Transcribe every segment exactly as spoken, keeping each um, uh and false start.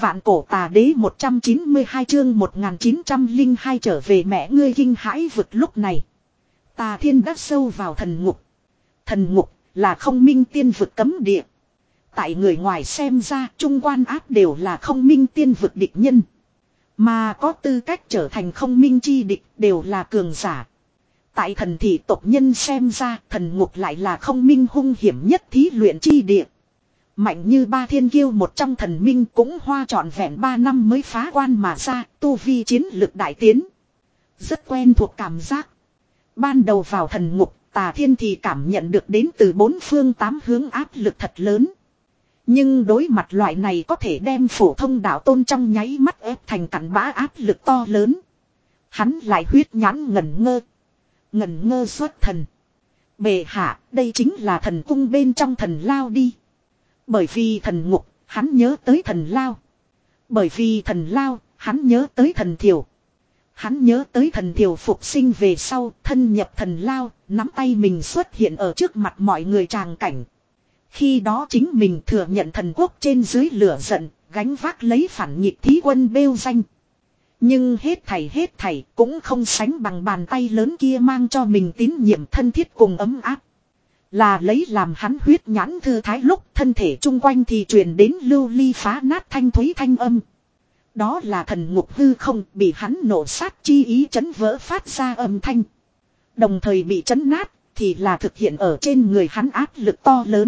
Vạn cổ tà đế một trăm chín mươi hai chương một nghìn chín trăm lẻ hai trở về mẹ ngươi kinh hãi vực lúc này. Tà Thiên đã sâu vào thần ngục. Thần ngục là không minh tiên vực cấm địa. Tại người ngoài xem ra trung quan áp đều là không minh tiên vực địch nhân. Mà có tư cách trở thành không minh chi địch đều là cường giả. Tại thần thị tộc nhân xem ra thần ngục lại là không minh hung hiểm nhất thí luyện chi địa. Mạnh như ba thiên kiêu một trong thần minh cũng hoa trọn vẹn ba năm mới phá quan mà ra, tu vi chiến lực đại tiến. Rất quen thuộc cảm giác. Ban đầu vào thần ngục, Tà Thiên thì cảm nhận được đến từ bốn phương tám hướng áp lực thật lớn. Nhưng đối mặt loại này có thể đem phổ thông đạo tôn trong nháy mắt ép thành cặn bã áp lực to lớn. Hắn lại huyết nhãn ngẩn ngơ. Ngẩn ngơ xuất thần. Bệ hạ, đây chính là thần cung bên trong thần lao đi. Bởi vì thần ngục, hắn nhớ tới thần lao. Bởi vì thần lao, hắn nhớ tới thần thiểu. Hắn nhớ tới thần thiểu phục sinh về sau, thân nhập thần lao, nắm tay mình xuất hiện ở trước mặt mọi người tràng cảnh. Khi đó chính mình thừa nhận thần quốc trên dưới lửa giận, gánh vác lấy phản nghịch thí quân bêu danh. Nhưng hết thảy hết thảy cũng không sánh bằng bàn tay lớn kia mang cho mình tín nhiệm thân thiết cùng ấm áp. Là lấy làm hắn huyết nhãn thư thái lúc thân thể chung quanh thì truyền đến lưu ly phá nát thanh thúy thanh âm. Đó là thần ngục hư không bị hắn nổ sát chi ý chấn vỡ phát ra âm thanh. Đồng thời bị chấn nát thì là thực hiện ở trên người hắn áp lực to lớn.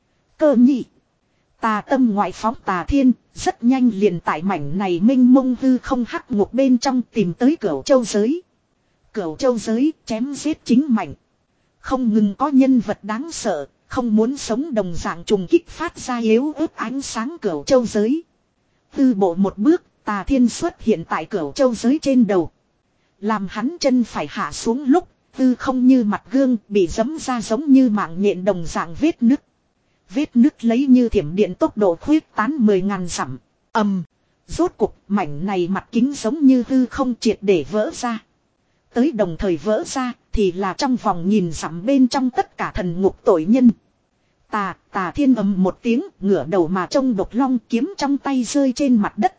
Cơ nhị. Tà tâm ngoại phóng Tà Thiên rất nhanh liền tại mảnh này minh mông hư không hắc ngục bên trong tìm tới Cửu Châu giới. Cửu Châu giới chém giết chính mạnh. Không ngừng có nhân vật đáng sợ, không muốn sống đồng dạng trùng kích phát ra yếu ớt ánh sáng Cửu Châu giới. Tư bộ một bước, Tà Thiên xuất hiện tại Cửu Châu giới trên đầu. Làm hắn chân phải hạ xuống lúc, tư không như mặt gương bị giẫm ra giống như mạng nhện đồng dạng vết nứt. Vết nứt lấy như thiểm điện tốc độ khuyết tán mười ngàn dặm. Ầm, rốt cục mảnh này mặt kính giống như hư không triệt để vỡ ra. Tới đồng thời vỡ ra thì là trong vòng nghìn dặm bên trong tất cả thần ngục tội nhân. Tà, Tà Thiên ầm một tiếng, ngửa đầu mà trông độc long kiếm trong tay rơi trên mặt đất.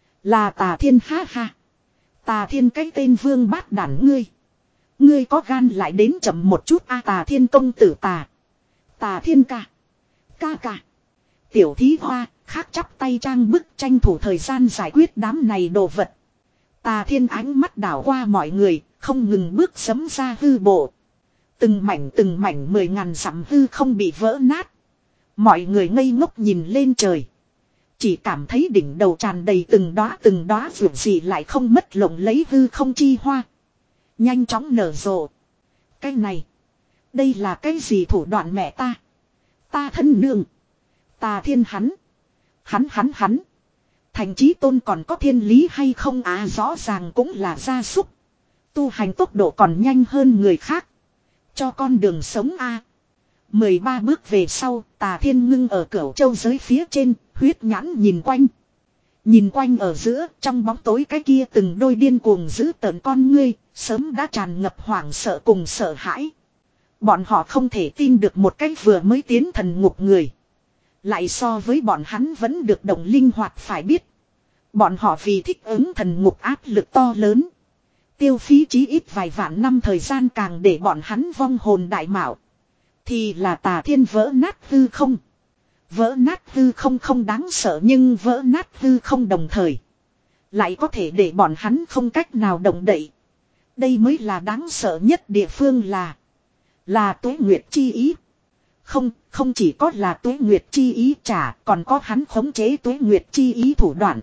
Là Tà Thiên, ha ha. Tà Thiên cái tên vương bát đản ngươi. Ngươi có gan lại đến chậm một chút a. Tà Thiên công tử Tà. Tà Thiên ca. Ca ca. Tiểu thí hoa, khác chắp tay trang bức tranh thủ thời gian giải quyết đám này đồ vật. Tà Thiên ánh mắt đảo qua mọi người, không ngừng bước sấm ra hư bộ. Từng mảnh từng mảnh mười ngàn dặm hư không bị vỡ nát. Mọi người ngây ngốc nhìn lên trời. Chỉ cảm thấy đỉnh đầu tràn đầy từng đóa từng đóa vượt gì lại không mất lộng lấy hư không chi hoa. Nhanh chóng nở rộ. Cái này. Đây là cái gì thủ đoạn mẹ ta. Ta thân nương. Tà Thiên hắn. Hắn hắn hắn. Thành chí tôn còn có thiên lý hay không à, rõ ràng cũng là gia súc. Tu hành tốc độ còn nhanh hơn người khác. Cho con đường sống a. À. mười ba bước về sau, Tà Thiên ngưng ở Cửu Châu giới phía trên, huyết nhãn nhìn quanh. Nhìn quanh ở giữa, trong bóng tối cái kia từng đôi điên cuồng giữ tợn con ngươi, sớm đã tràn ngập hoảng sợ cùng sợ hãi. Bọn họ không thể tin được một cách vừa mới tiến thần ngục người. Lại so với bọn hắn vẫn được động linh hoạt phải biết. Bọn họ vì thích ứng thần ngục áp lực to lớn. Tiêu phí chí ít vài vạn năm thời gian càng để bọn hắn vong hồn đại mạo. Thì là Tà Thiên vỡ nát hư không. Vỡ nát hư không không đáng sợ nhưng vỡ nát hư không đồng thời. Lại có thể để bọn hắn không cách nào động đậy. Đây mới là đáng sợ nhất địa phương là. Là Tuế Nguyệt chi ý. Không, không chỉ có là Tuế Nguyệt chi ý trả, còn có hắn khống chế Tuế Nguyệt chi ý thủ đoạn.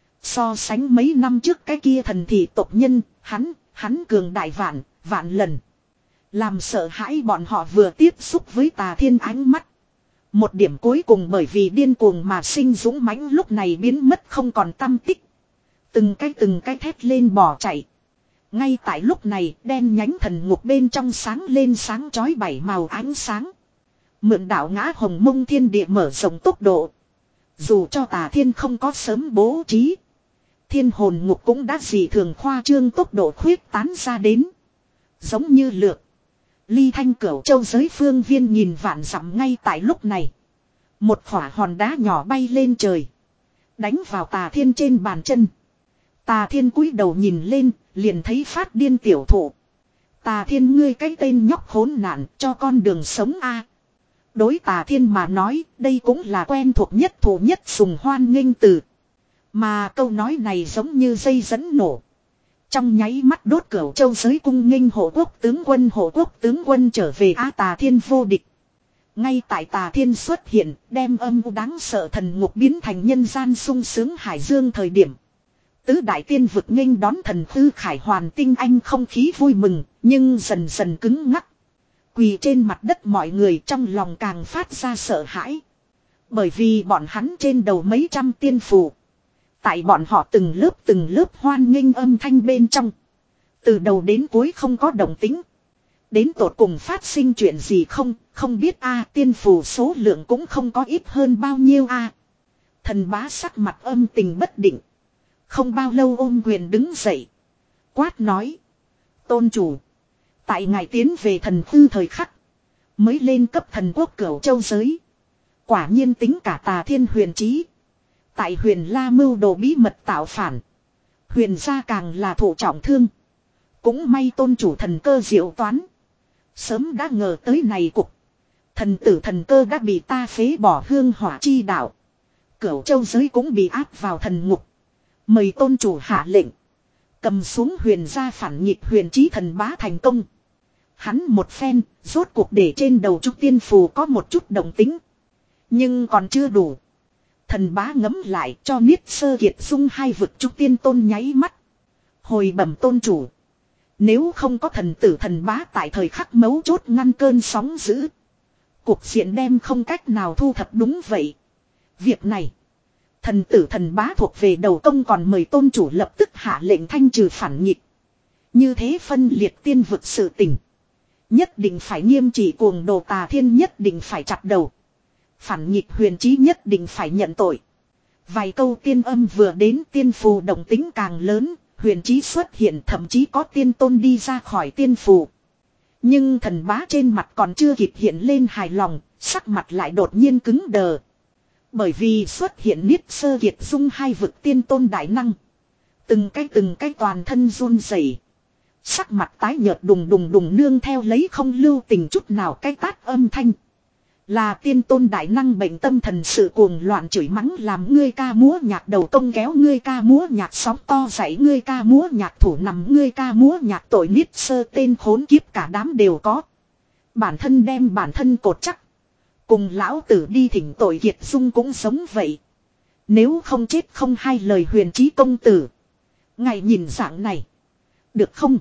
So sánh mấy năm trước cái kia thần thị tộc nhân, hắn, hắn cường đại vạn, vạn lần. Làm sợ hãi bọn họ vừa tiếp xúc với Tà Thiên ánh mắt. Một điểm cuối cùng bởi vì điên cuồng mà sinh dũng mãnh lúc này biến mất không còn tăm tích. Từng cái từng cái thét lên bỏ chạy. Ngay tại lúc này đen nhánh thần ngục bên trong sáng lên sáng chói bảy màu ánh sáng. Mượn đạo ngã hồng mông thiên địa mở rộng tốc độ. Dù cho Tà Thiên không có sớm bố trí. Thiên hồn ngục cũng đã dị thường khoa trương tốc độ khuyết tán ra đến. Giống như lược. Ly thanh Cửu Châu giới phương viên nhìn vạn dặm ngay tại lúc này. Một khỏa hòn đá nhỏ bay lên trời. Đánh vào Tà Thiên trên bàn chân. Tà Thiên cúi đầu nhìn lên, liền thấy phát điên tiểu thụ. Tà Thiên ngươi cái tên nhóc khốn nạn, cho con đường sống a. Đối Tà Thiên mà nói, đây cũng là quen thuộc nhất thủ nhất sùng hoan nghênh từ. Mà câu nói này giống như dây dẫn nổ. Trong nháy mắt đốt Cửu Châu giới cung nghênh hộ quốc tướng quân hộ quốc tướng quân trở về á Tà Thiên vô địch. Ngay tại Tà Thiên xuất hiện, đem âm u đáng sợ thần ngục biến thành nhân gian sung sướng hải dương thời điểm. Tứ đại tiên vực nghênh đón thần tư khải hoàn tinh anh không khí vui mừng, nhưng dần dần cứng ngắc. Quỳ trên mặt đất mọi người trong lòng càng phát ra sợ hãi. Bởi vì bọn hắn trên đầu mấy trăm tiên phù. Tại bọn họ từng lớp từng lớp hoan nghênh âm thanh bên trong. Từ đầu đến cuối không có động tính. Đến tột cùng phát sinh chuyện gì không, không biết a tiên phù số lượng cũng không có ít hơn bao nhiêu a. Thần bá sắc mặt âm tình bất định. Không bao lâu ôm quyền đứng dậy. Quát nói. Tôn chủ. Tại ngài tiến về thần tư thời khắc. Mới lên cấp thần quốc Cửu Châu giới. Quả nhiên tính cả Tà Thiên huyền trí. Tại huyền La mưu đồ bí mật tạo phản. Huyền gia càng là thụ trọng thương. Cũng may tôn chủ thần cơ diệu toán. Sớm đã ngờ tới này cục. Thần tử thần cơ đã bị ta phế bỏ hương hỏa chi đạo. Cửu Châu giới cũng bị áp vào thần ngục. Mời tôn chủ hạ lệnh. Cầm xuống huyền gia phản nghịch huyền trí thần bá thành công. Hắn một phen, rốt cuộc để trên đầu trúc tiên phù có một chút động tính. Nhưng còn chưa đủ. Thần bá ngấm lại cho Niết Sơ Kiệt Dung hai vực trúc tiên tôn nháy mắt. Hồi bẩm tôn chủ. Nếu không có thần tử thần bá tại thời khắc mấu chốt ngăn cơn sóng dữ. Cuộc diện đem không cách nào thu thập đúng vậy. Việc này. Thần tử thần bá thuộc về đầu công còn mời tôn chủ lập tức hạ lệnh thanh trừ phản nghịch. Như thế phân liệt tiên vực sự tình. Nhất định phải nghiêm trị cuồng đồ Tà Thiên nhất định phải chặt đầu. Phản nghịch huyền trí nhất định phải nhận tội. Vài câu tiên âm vừa đến tiên phù động tính càng lớn. Huyền trí xuất hiện thậm chí có tiên tôn đi ra khỏi tiên phù. Nhưng thần bá trên mặt còn chưa kịp hiện lên hài lòng. Sắc mặt lại đột nhiên cứng đờ. Bởi vì xuất hiện Niết Sơ Kiệt Dung hai vực tiên tôn đại năng. Từng cái từng cái toàn thân run rẩy, sắc mặt tái nhợt đùng đùng đùng nương theo lấy không lưu tình chút nào cái tát âm thanh. Là tiên tôn đại năng bệnh tâm thần sự cuồng loạn chửi mắng làm ngươi ca múa nhạc đầu công kéo ngươi ca múa nhạc sóng to dậy ngươi ca múa nhạc thủ nằm ngươi ca múa nhạc tội Niết Sơ tên khốn kiếp cả đám đều có. Bản thân đem bản thân cột chắc. Cùng lão tử đi thỉnh tội Kiệt Dung cũng giống vậy. Nếu không chết không hai lời huyền trí công tử. Ngài nhìn dạng này. Được không?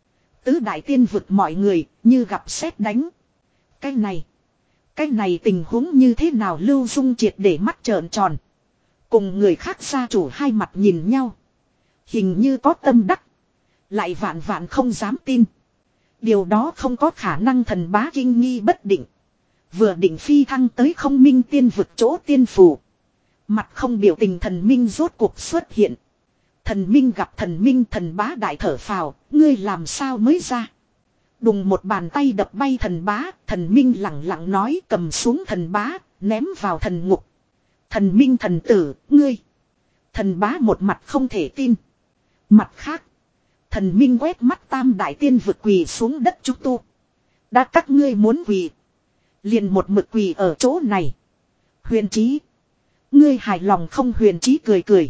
Tứ đại tiên vực mọi người như gặp sét đánh. Cái này. Cái này tình huống như thế nào Lưu Dung triệt để mắt trợn tròn. Cùng người khác gia chủ hai mặt nhìn nhau. Hình như có tâm đắc. Lại vạn vạn không dám tin. Điều đó không có khả năng thần bá kinh nghi bất định. Vừa định phi thăng tới không minh tiên vực chỗ tiên phủ. Mặt không biểu tình thần minh rốt cuộc xuất hiện. Thần minh gặp thần minh thần bá đại thở phào. Ngươi làm sao mới ra. Đùng một bàn tay đập bay thần bá. Thần minh lặng lặng nói cầm xuống thần bá. Ném vào thần ngục. Thần minh thần tử ngươi. Thần bá một mặt không thể tin. Mặt khác. Thần minh quét mắt tam đại tiên vực quỳ xuống đất chúng tu. Đã các ngươi muốn quỳ. Liền một mực quỳ ở chỗ này. Huyền trí. Ngươi hài lòng không huyền trí cười cười.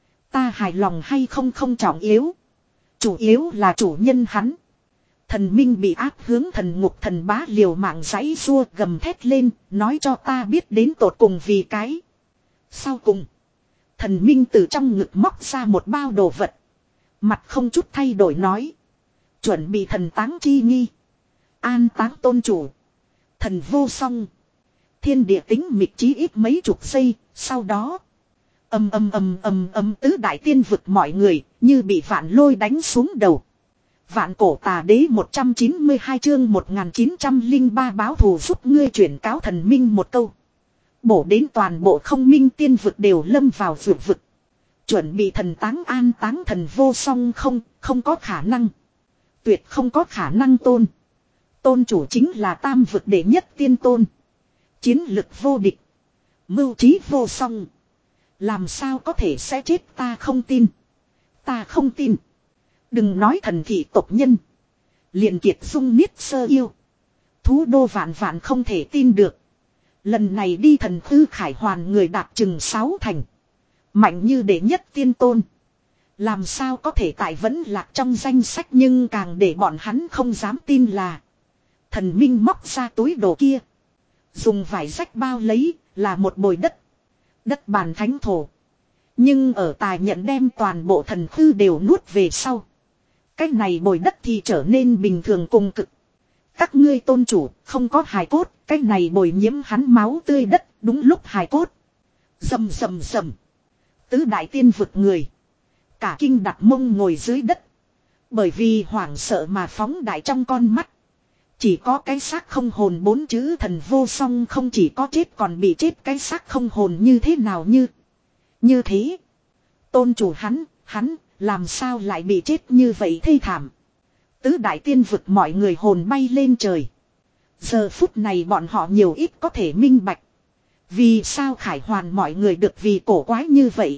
Ta hài lòng hay không không trọng yếu. Chủ yếu là chủ nhân hắn. Thần minh bị áp hướng thần ngục thần bá liều mạng giãy xua gầm thét lên. Nói cho ta biết đến tột cùng vì cái. Sau cùng. Thần minh từ trong ngực móc ra một bao đồ vật. Mặt không chút thay đổi nói. Chuẩn bị thần táng chi nghi. An táng tôn chủ. Thần vô song. Thiên địa tính mịch chí ít mấy chục giây. Sau đó. Âm âm âm âm âm tứ đại tiên vực mọi người. Như bị vạn lôi đánh xuống đầu. Vạn cổ tà đế một trăm chín mươi hai chương một nghìn chín trăm lẻ ba báo thù giúp ngươi chuyển cáo thần minh một câu. Bổ đến toàn bộ không minh tiên vực đều lâm vào vượt vực. Chuẩn bị thần táng an táng thần vô song không, không có khả năng. Tuyệt không có khả năng tôn. Tôn chủ chính là tam vực đệ nhất tiên tôn. Chiến lực vô địch. Mưu trí vô song. Làm sao có thể sẽ chết, ta không tin. Ta không tin. Đừng nói thần thị tộc nhân. Liền Kiệt Dung niết sơ yêu. Thú đô vạn vạn không thể tin được. Lần này đi thần thư khải hoàn người đạt chừng sáu thành. Mạnh như đệ nhất tiên tôn. Làm sao có thể tại vẫn lạc trong danh sách, nhưng càng để bọn hắn không dám tin là. Thần minh móc ra túi đồ kia. Dùng vải rách bao lấy là một bồi đất. Đất bàn thánh thổ. Nhưng ở tài nhận đem toàn bộ thần thư đều nuốt về sau. Cái này bồi đất thì trở nên bình thường cùng cực. Các ngươi tôn chủ không có hài cốt. Cái này bồi nhiễm hắn máu tươi đất đúng lúc hài cốt. Rầm rầm rầm. Tứ đại tiên vực người. Cả kinh đặt mông ngồi dưới đất. Bởi vì hoảng sợ mà phóng đại trong con mắt. Chỉ có cái xác không hồn bốn chữ thần vô song, không chỉ có chết còn bị chết cái xác không hồn như thế nào như. Như thế. Tôn chủ hắn, hắn, làm sao lại bị chết như vậy thê thảm. Tứ đại tiên vực mọi người hồn bay lên trời. Giờ phút này bọn họ nhiều ít có thể minh bạch. Vì sao khải hoàn mọi người được vì cổ quái như vậy.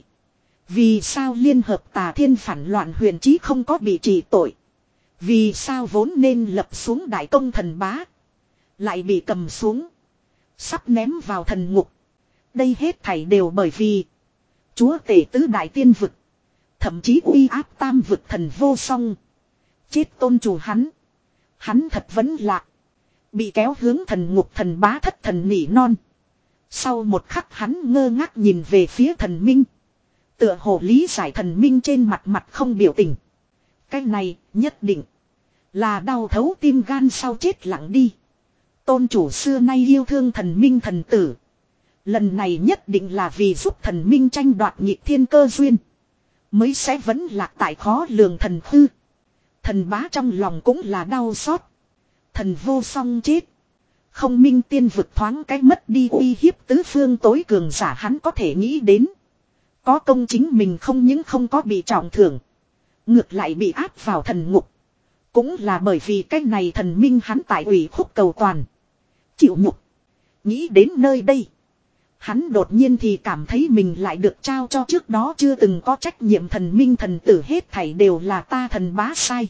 Vì sao liên hợp tà thiên phản loạn huyền chí không có bị trị tội. Vì sao vốn nên lập xuống đại công thần bá. Lại bị cầm xuống. Sắp ném vào thần ngục. Đây hết thảy đều bởi vì. Chúa tể tứ đại tiên vực. Thậm chí uy áp tam vực thần vô song. Chết tôn chủ hắn. Hắn thật vẫn lạ. Bị kéo hướng thần ngục thần bá thất thần nỉ non. Sau một khắc hắn ngơ ngác nhìn về phía thần minh. Tựa hồ lý giải thần minh trên mặt mặt không biểu tình. Cái này nhất định là đau thấu tim gan sau chết lặng đi. Tôn chủ xưa nay yêu thương thần minh thần tử. Lần này nhất định là vì giúp thần minh tranh đoạt nhị thiên cơ duyên. Mới sẽ vẫn lạc tại khó lường thần hư. Thần bá trong lòng cũng là đau xót. Thần vô song chết. Không minh tiên vực thoáng cái mất đi uy hiếp tứ phương tối cường giả, hắn có thể nghĩ đến. Có công chính mình không những không có bị trọng thưởng. Ngược lại bị áp vào thần ngục. Cũng là bởi vì cái này thần minh hắn tại ủy khúc cầu toàn. Chịu nhục. Nghĩ đến nơi đây. Hắn đột nhiên thì cảm thấy mình lại được trao cho trước đó chưa từng có trách nhiệm thần minh thần tử, hết thảy đều là ta thần bá sai.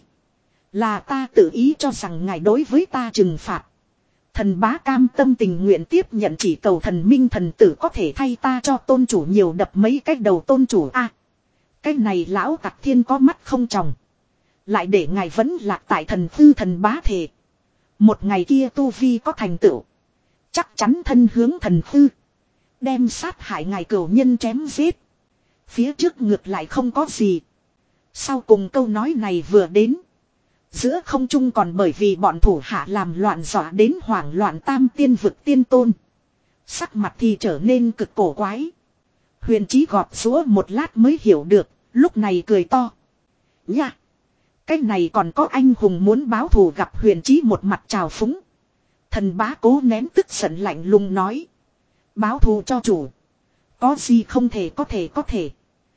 Là ta tự ý cho rằng ngài đối với ta trừng phạt. Thần bá cam tâm tình nguyện tiếp nhận, chỉ cầu thần minh thần tử có thể thay ta cho tôn chủ nhiều đập mấy cái đầu tôn chủ a. À, cái này lão tặc thiên có mắt không tròng. Lại để ngài vẫn lạc tại thần tư thần bá thể. Một ngày kia tu vi có thành tựu. Chắc chắn thân hướng thần tư. Đem sát hại ngài cửu nhân chém giết. Phía trước ngược lại không có gì. Sau cùng câu nói này vừa đến. Giữa không trung còn bởi vì bọn thủ hạ làm loạn dọa đến hoảng loạn tam tiên vực tiên tôn. Sắc mặt thì trở nên cực cổ quái. Huyền Chí gọt giũa một lát mới hiểu được, lúc này cười to. Nha! Cái này còn có anh hùng muốn báo thù, gặp Huyền Chí một mặt trào phúng. Thần bá cố nén tức giận lạnh lùng nói. Báo thù cho chủ. Có gì không thể có thể có thể.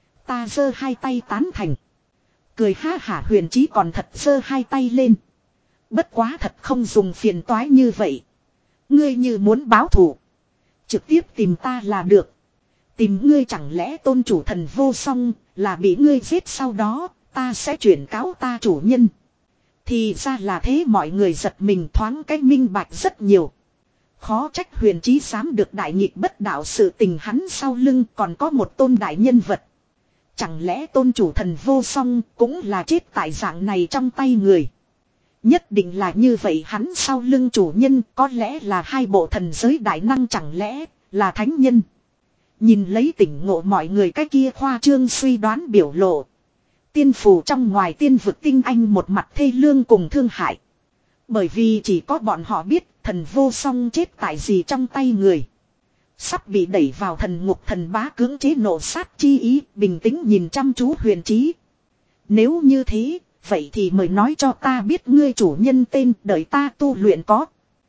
Ta giơ hai tay tán thành. Cười ha hả Huyền Chí còn thật giơ hai tay lên. Bất quá thật không dùng phiền toái như vậy. Ngươi như muốn báo thù. Trực tiếp tìm ta là được. Tìm ngươi chẳng lẽ tôn chủ thần vô song là bị ngươi giết, sau đó ta sẽ chuyển cáo ta chủ nhân. Thì ra là thế, mọi người giật mình thoáng cái minh bạch rất nhiều. Khó trách Huyền Chí dám được đại nghịch bất đạo, sự tình hắn sau lưng còn có một tôn đại nhân vật. Chẳng lẽ tôn chủ thần vô song cũng là chết tại dạng này trong tay người. Nhất định là như vậy, hắn sau lưng chủ nhân có lẽ là hai bộ thần giới đại năng, chẳng lẽ là thánh nhân. Nhìn lấy tỉnh ngộ mọi người cái kia khoa trương suy đoán biểu lộ. Tiên phù trong ngoài tiên vực tinh anh một mặt thê lương cùng thương hại. Bởi vì chỉ có bọn họ biết thần vô song chết tại gì trong tay người. Sắp bị đẩy vào thần ngục thần bá cưỡng chế nộ sát chi ý, bình tĩnh nhìn chăm chú Huyền Chí. Nếu như thế, vậy thì mời nói cho ta biết ngươi chủ nhân tên, đợi ta tu luyện có.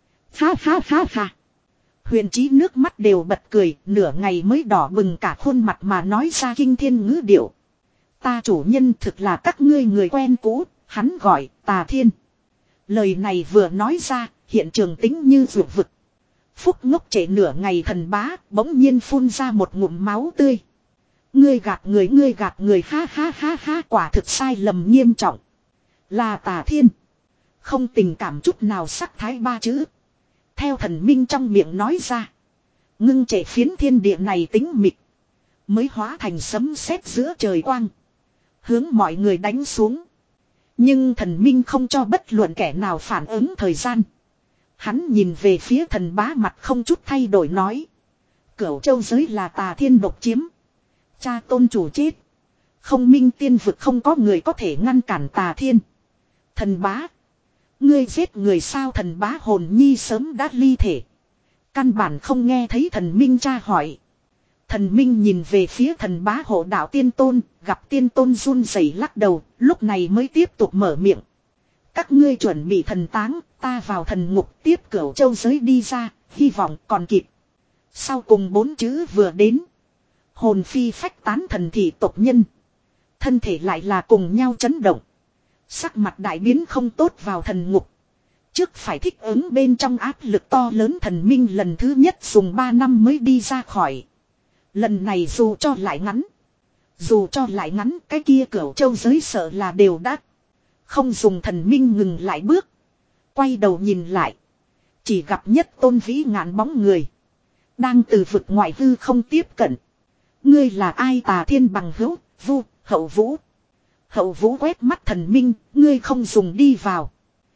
Ha ha ha ha. Huyền Chí nước mắt đều bật cười, nửa ngày mới đỏ bừng cả khuôn mặt mà nói ra kinh thiên ngữ điệu. Ta chủ nhân thực là các ngươi người quen cũ, hắn gọi Tà Thiên. Lời này vừa nói ra, hiện trường tính như vượt vực. Phúc ngốc trễ nửa ngày thần bá bỗng nhiên phun ra một ngụm máu tươi. Ngươi gạt người ngươi gạt người ha ha ha ha quả thực sai lầm nghiêm trọng. Là Tà Thiên. Không tình cảm chút nào sắc thái ba chữ. Theo thần minh trong miệng nói ra. Ngưng trệ phiến thiên địa này tính mịt. Mới hóa thành sấm sét giữa trời quang. Hướng mọi người đánh xuống. Nhưng thần minh không cho bất luận kẻ nào phản ứng thời gian. Hắn nhìn về phía thần bá mặt không chút thay đổi nói. Cửu châu giới là Tà Thiên độc chiếm. Cha tôn chủ chết. Không minh tiên vực không có người có thể ngăn cản Tà Thiên. Thần bá. Ngươi giết người sao thần bá hồn nhi sớm đã ly thể. Căn bản không nghe thấy thần minh tra hỏi. Thần minh nhìn về phía thần bá hộ đạo tiên tôn. Gặp tiên tôn run rẩy lắc đầu. Lúc này mới tiếp tục mở miệng. Các ngươi chuẩn bị thần táng. Ta vào thần ngục tiếp cửu châu giới đi ra. Hy vọng còn kịp. Sau cùng bốn chữ vừa đến. Hồn phi phách tán thần thị tộc nhân. Thân thể lại là cùng nhau chấn động. Sắc mặt đại biến không tốt vào thần ngục. Trước phải thích ứng bên trong áp lực to lớn thần minh lần thứ nhất dùng ba năm mới đi ra khỏi. Lần này dù cho lại ngắn. Dù cho lại ngắn cái kia cửu châu giới sợ là đều đã. Không dùng thần minh ngừng lại bước. Quay đầu nhìn lại. Chỉ gặp nhất tôn vĩ ngạn bóng người. Đang từ vực ngoại hư không tiếp cận. Ngươi là ai Tà Thiên bằng hữu, vu, hậu vũ. Hậu vũ quét mắt thần minh, ngươi không dùng đi vào.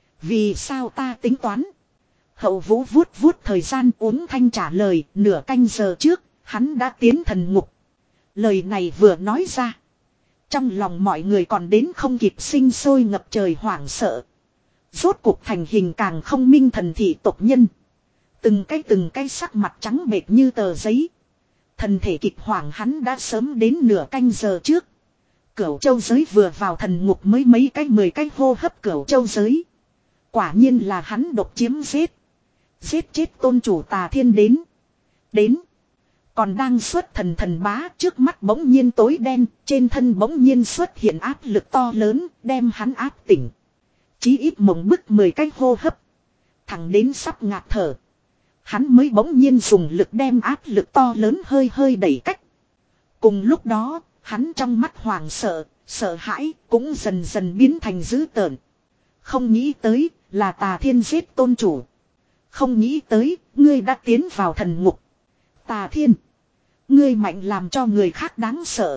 Vì sao ta tính toán? Hậu vũ vuốt vuốt thời gian uống thanh trả lời, nửa canh giờ trước, hắn đã tiến thần ngục. Lời này vừa nói ra. Trong lòng mọi người còn đến không kịp sinh sôi ngập trời hoảng sợ. Rốt cuộc thành hình càng không minh thần thị tộc nhân. Từng cái từng cái sắc mặt trắng bệch như tờ giấy. Thần thể kịch hoảng hắn đã sớm đến nửa canh giờ trước. Cửu châu giới vừa vào thần ngục mới mấy cái mười cái hô hấp cửu châu giới. Quả nhiên là hắn độc chiếm giết. Giết chết tôn chủ Tà Thiên đến. Đến. Còn đang xuất thần thần bá trước mắt bỗng nhiên tối đen. Trên thân bỗng nhiên xuất hiện áp lực to lớn đem hắn áp tỉnh. Chí ít mộng bức mười cái hô hấp. Thẳng đến sắp ngạt thở. Hắn mới bỗng nhiên dùng lực đem áp lực to lớn hơi hơi đẩy cách. Cùng lúc đó, hắn trong mắt hoảng sợ, sợ hãi, cũng dần dần biến thành dữ tợn. Không nghĩ tới, là Tà Thiên giết tôn chủ. Không nghĩ tới, ngươi đã tiến vào thần ngục. Tà Thiên, ngươi mạnh làm cho người khác đáng sợ.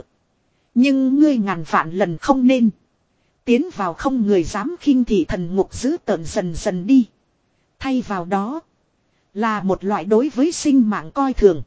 Nhưng ngươi ngàn vạn lần không nên. Tiến vào không người dám khinh thị thần ngục dữ tợn dần dần đi. Thay vào đó. Là một loại đối với sinh mạng coi thường.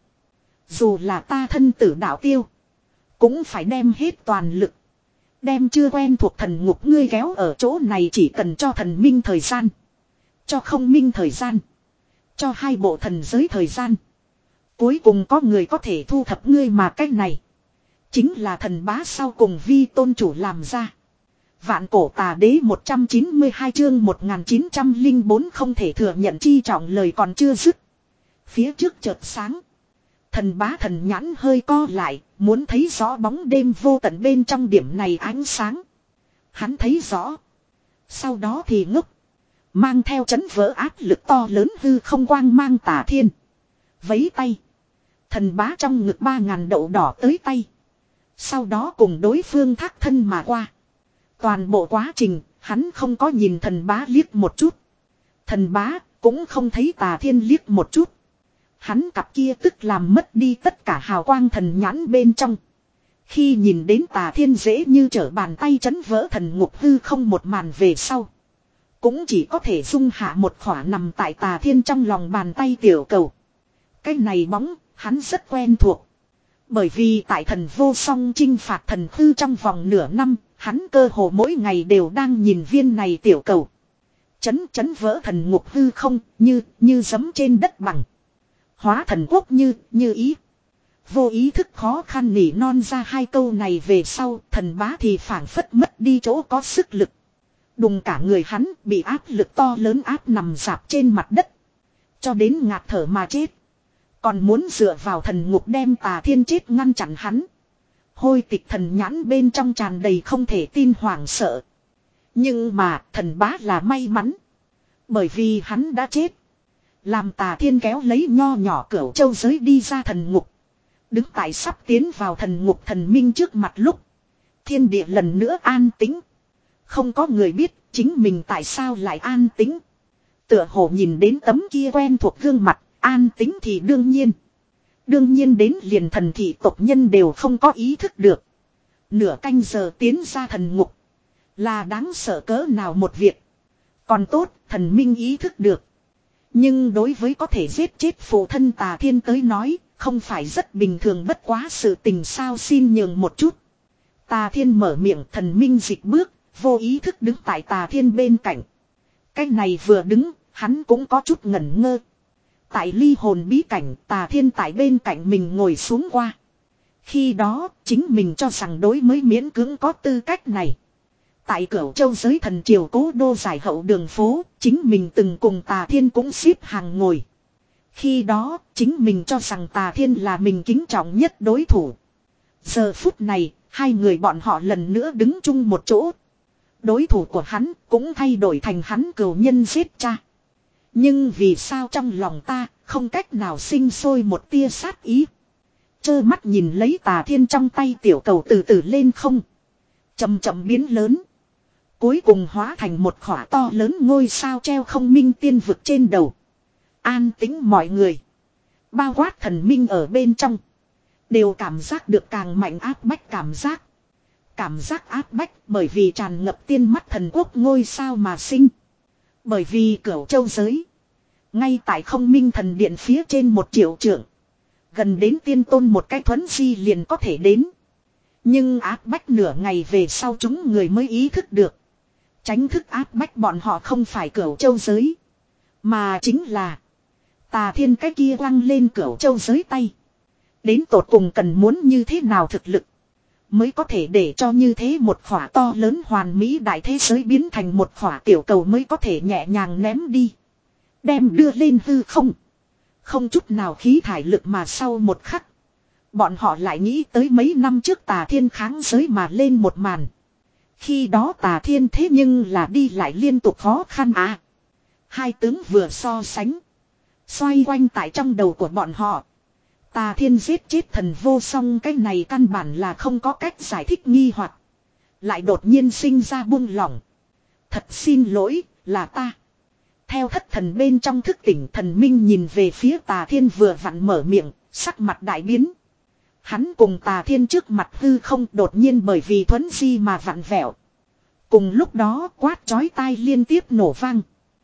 Dù là ta thân tử đạo tiêu. Cũng phải đem hết toàn lực. Đem chưa quen thuộc thần ngục ngươi kéo ở chỗ này chỉ cần cho thần minh thời gian. Cho không minh thời gian. Cho hai bộ thần giới thời gian. Cuối cùng có người có thể thu thập ngươi mà cách này. Chính là thần bá sau cùng vi tôn chủ làm ra. Vạn cổ tà đế một trăm chín mươi hai chương một nghìn chín trăm lẻ bốn không thể thừa nhận chi trọng lời còn chưa dứt. Phía trước chợt sáng. Thần bá thần nhãn hơi co lại, muốn thấy rõ bóng đêm vô tận bên trong điểm này ánh sáng. Hắn thấy rõ. Sau đó thì ngốc. Mang theo chấn vỡ áp lực to lớn hư không quang mang Tà Thiên. Vấy tay. Thần bá trong ngực ba ngàn đậu đỏ tới tay. Sau đó cùng đối phương thác thân mà qua. Toàn bộ quá trình, hắn không có nhìn thần bá liếc một chút. Thần bá cũng không thấy Tà Thiên liếc một chút. Hắn cặp kia tức làm mất đi tất cả hào quang thần nhãn bên trong. Khi nhìn đến Tà Thiên dễ như trở bàn tay chấn vỡ thần ngục hư không một màn về sau. Cũng chỉ có thể dung hạ một khỏa nằm tại Tà Thiên trong lòng bàn tay tiểu cầu. Cái này bóng, hắn rất quen thuộc. Bởi vì tại thần vô song chinh phạt thần hư trong vòng nửa năm, hắn cơ hồ mỗi ngày đều đang nhìn viên này tiểu cầu. Chấn chấn vỡ thần ngục hư không, như, như giấm trên đất bằng. Hóa thần quốc như, như ý. Vô ý thức khó khăn nỉ non ra hai câu này về sau, thần bá thì phảng phất mất đi chỗ có sức lực. Đùng cả người hắn bị áp lực to lớn áp nằm dạp trên mặt đất. Cho đến ngạt thở mà chết. Còn muốn dựa vào thần ngục đem Tà Thiên chết ngăn chặn hắn. Hôi tịch thần nhãn bên trong tràn đầy không thể tin hoảng sợ. Nhưng mà thần bá là may mắn. Bởi vì hắn đã chết. Làm Tà Thiên kéo lấy nho nhỏ cửu châu giới đi ra thần ngục. Đứng tại sắp tiến vào thần ngục thần minh trước mặt lúc. Thiên địa lần nữa an tĩnh. Không có người biết chính mình tại sao lại an tĩnh. Tựa hồ nhìn đến tấm kia quen thuộc gương mặt, an tĩnh thì đương nhiên. Đương nhiên đến liền thần thị tộc nhân đều không có ý thức được. Nửa canh giờ tiến ra thần ngục. Là đáng sợ cỡ nào một việc. Còn tốt, thần minh ý thức được. Nhưng đối với có thể giết chết phụ thân Tà Thiên tới nói, không phải rất bình thường bất quá sự tình sao xin nhường một chút. Tà Thiên mở miệng, thần minh dịch bước, vô ý thức đứng tại Tà Thiên bên cạnh. Cái này vừa đứng, hắn cũng có chút ngẩn ngơ. Tại ly hồn bí cảnh, Tà Thiên tại bên cạnh mình ngồi xuống qua. Khi đó, chính mình cho rằng đối mới miễn cưỡng có tư cách này. Tại Cửu Châu giới thần triều cố đô giải hậu đường phố, chính mình từng cùng Tà Thiên cũng xếp hàng ngồi. Khi đó, chính mình cho rằng Tà Thiên là mình kính trọng nhất đối thủ. Giờ phút này, hai người bọn họ lần nữa đứng chung một chỗ. Đối thủ của hắn cũng thay đổi thành hắn cừu nhân giết cha. Nhưng vì sao trong lòng ta không cách nào sinh sôi một tia sát ý. Chơ mắt nhìn lấy Tà Thiên trong tay tiểu cầu từ từ lên không. Chậm chậm biến lớn. Cuối cùng hóa thành một khỏa to lớn ngôi sao treo không minh tiên vực trên đầu. An tĩnh mọi người. Bao quát thần minh ở bên trong. Đều cảm giác được càng mạnh áp bách cảm giác. Cảm giác áp bách bởi vì tràn ngập tiên mắt thần quốc ngôi sao mà sinh. Bởi vì Cửu Châu giới. Ngay tại không minh thần điện phía trên một triệu trượng. Gần đến tiên tôn một cái thuấn di liền có thể đến. Nhưng áp bách nửa ngày về sau chúng người mới ý thức được. Tránh thức áp bách bọn họ không phải Cửu Châu giới. Mà chính là Tà Thiên cái kia quăng lên Cửu Châu giới tay. Đến tột cùng cần muốn như thế nào thực lực. Mới có thể để cho như thế một khỏa to lớn hoàn mỹ đại thế giới biến thành một khỏa tiểu cầu mới có thể nhẹ nhàng ném đi. Đem đưa lên hư không. Không chút nào khí thải lực mà sau một khắc. Bọn họ lại nghĩ tới mấy năm trước Tà Thiên kháng giới mà lên một màn. Khi đó Tà Thiên thế nhưng là đi lại liên tục khó khăn à. Hai tướng vừa so sánh. Xoay quanh tại trong đầu của bọn họ. Tà Thiên giết chết thần vô song cái này căn bản là không có cách giải thích nghi hoặc. Lại đột nhiên sinh ra buông lỏng. Thật xin lỗi, là ta. Theo thất thần bên trong thức tỉnh thần minh nhìn về phía Tà Thiên vừa vặn mở miệng, sắc mặt đại biến. Hắn cùng Tà Thiên trước mặt hư không đột nhiên bởi vì thuấn di mà vặn vẹo. Cùng lúc đó quát chói tai liên tiếp nổ vang.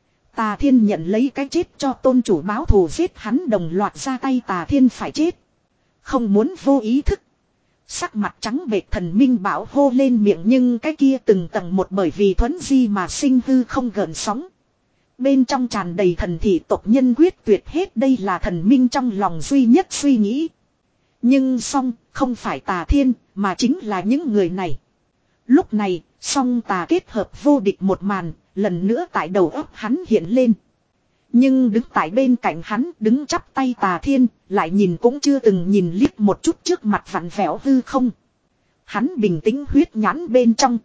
Tà Thiên nhận lấy cái chết cho tôn chủ báo thù giết hắn đồng loạt ra tay Tà Thiên phải chết. Không muốn vô ý thức. Sắc mặt trắng bệch thần minh bảo hô lên miệng nhưng cái kia từng tầng một bởi vì thuấn di mà sinh hư không gợn sóng. Bên trong tràn đầy thần thị tộc nhân quyết tuyệt hết đây là thần minh trong lòng duy nhất suy nghĩ. Nhưng song không phải Tà Thiên mà chính là những người này. Lúc này song tà kết hợp vô địch một màn lần nữa tại đầu óc hắn hiện lên. Nhưng đứng tại bên cạnh hắn đứng chắp tay Tà Thiên lại nhìn cũng chưa từng nhìn liếc một chút trước mặt vặn vẹo hư không. Hắn bình tĩnh huyết nhãn bên trong.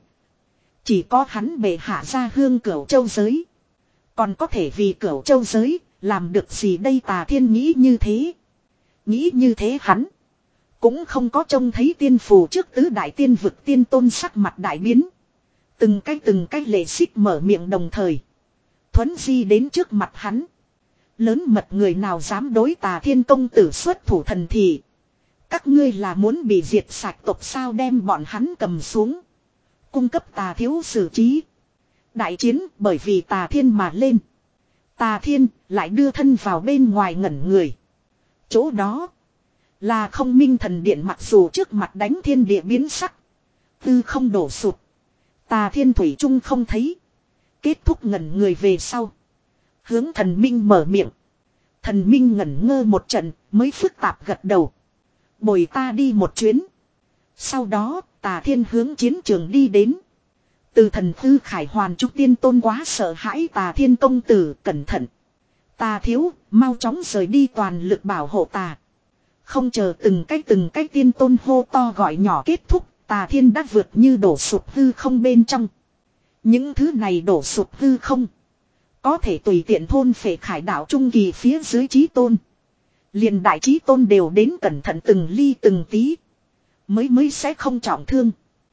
Chỉ có hắn bệ hạ ra hương Cửu Châu giới. Còn có thể vì Cửu Châu giới làm được gì đây Tà Thiên nghĩ như thế. Nghĩ như thế hắn. Cũng không có trông thấy tiên phù trước tứ đại tiên vực tiên tôn sắc mặt đại biến. Từng cái từng cái lệ xích mở miệng đồng thời. Thuấn di đến trước mặt hắn. Lớn mật người nào dám đối Tà Thiên công tử xuất thủ thần thị. Các ngươi là muốn bị diệt sạch tộc sao đem bọn hắn cầm xuống. Cung cấp Tà thiếu xử trí. Đại chiến bởi vì Tà Thiên mà lên. Tà Thiên lại đưa thân vào bên ngoài ngẩn người. Chỗ đó. Là không minh thần điện mặc dù trước mặt đánh thiên địa biến sắc. Tư không đổ sụt. Tà Thiên thủy chung không thấy. Kết thúc ngẩn người về sau. Hướng thần minh mở miệng. Thần minh ngẩn ngơ một trận mới phức tạp gật đầu. Bồi ta đi một chuyến. Sau đó Tà Thiên hướng chiến trường đi đến. Từ thần tư khải hoàn trúc tiên tôn quá sợ hãi Tà Thiên công tử cẩn thận. Tà thiếu mau chóng rời đi toàn lực bảo hộ ta. Không chờ từng cái từng cái tiên tôn hô to gọi nhỏ kết thúc, Tà Thiên đã vượt như đổ sụp hư không bên trong. Những thứ này đổ sụp hư không. Có thể tùy tiện thôn phệ khải đạo trung kỳ phía dưới chí tôn. Liền đại trí tôn đều đến cẩn thận từng ly từng tí. Mới mới sẽ không trọng thương.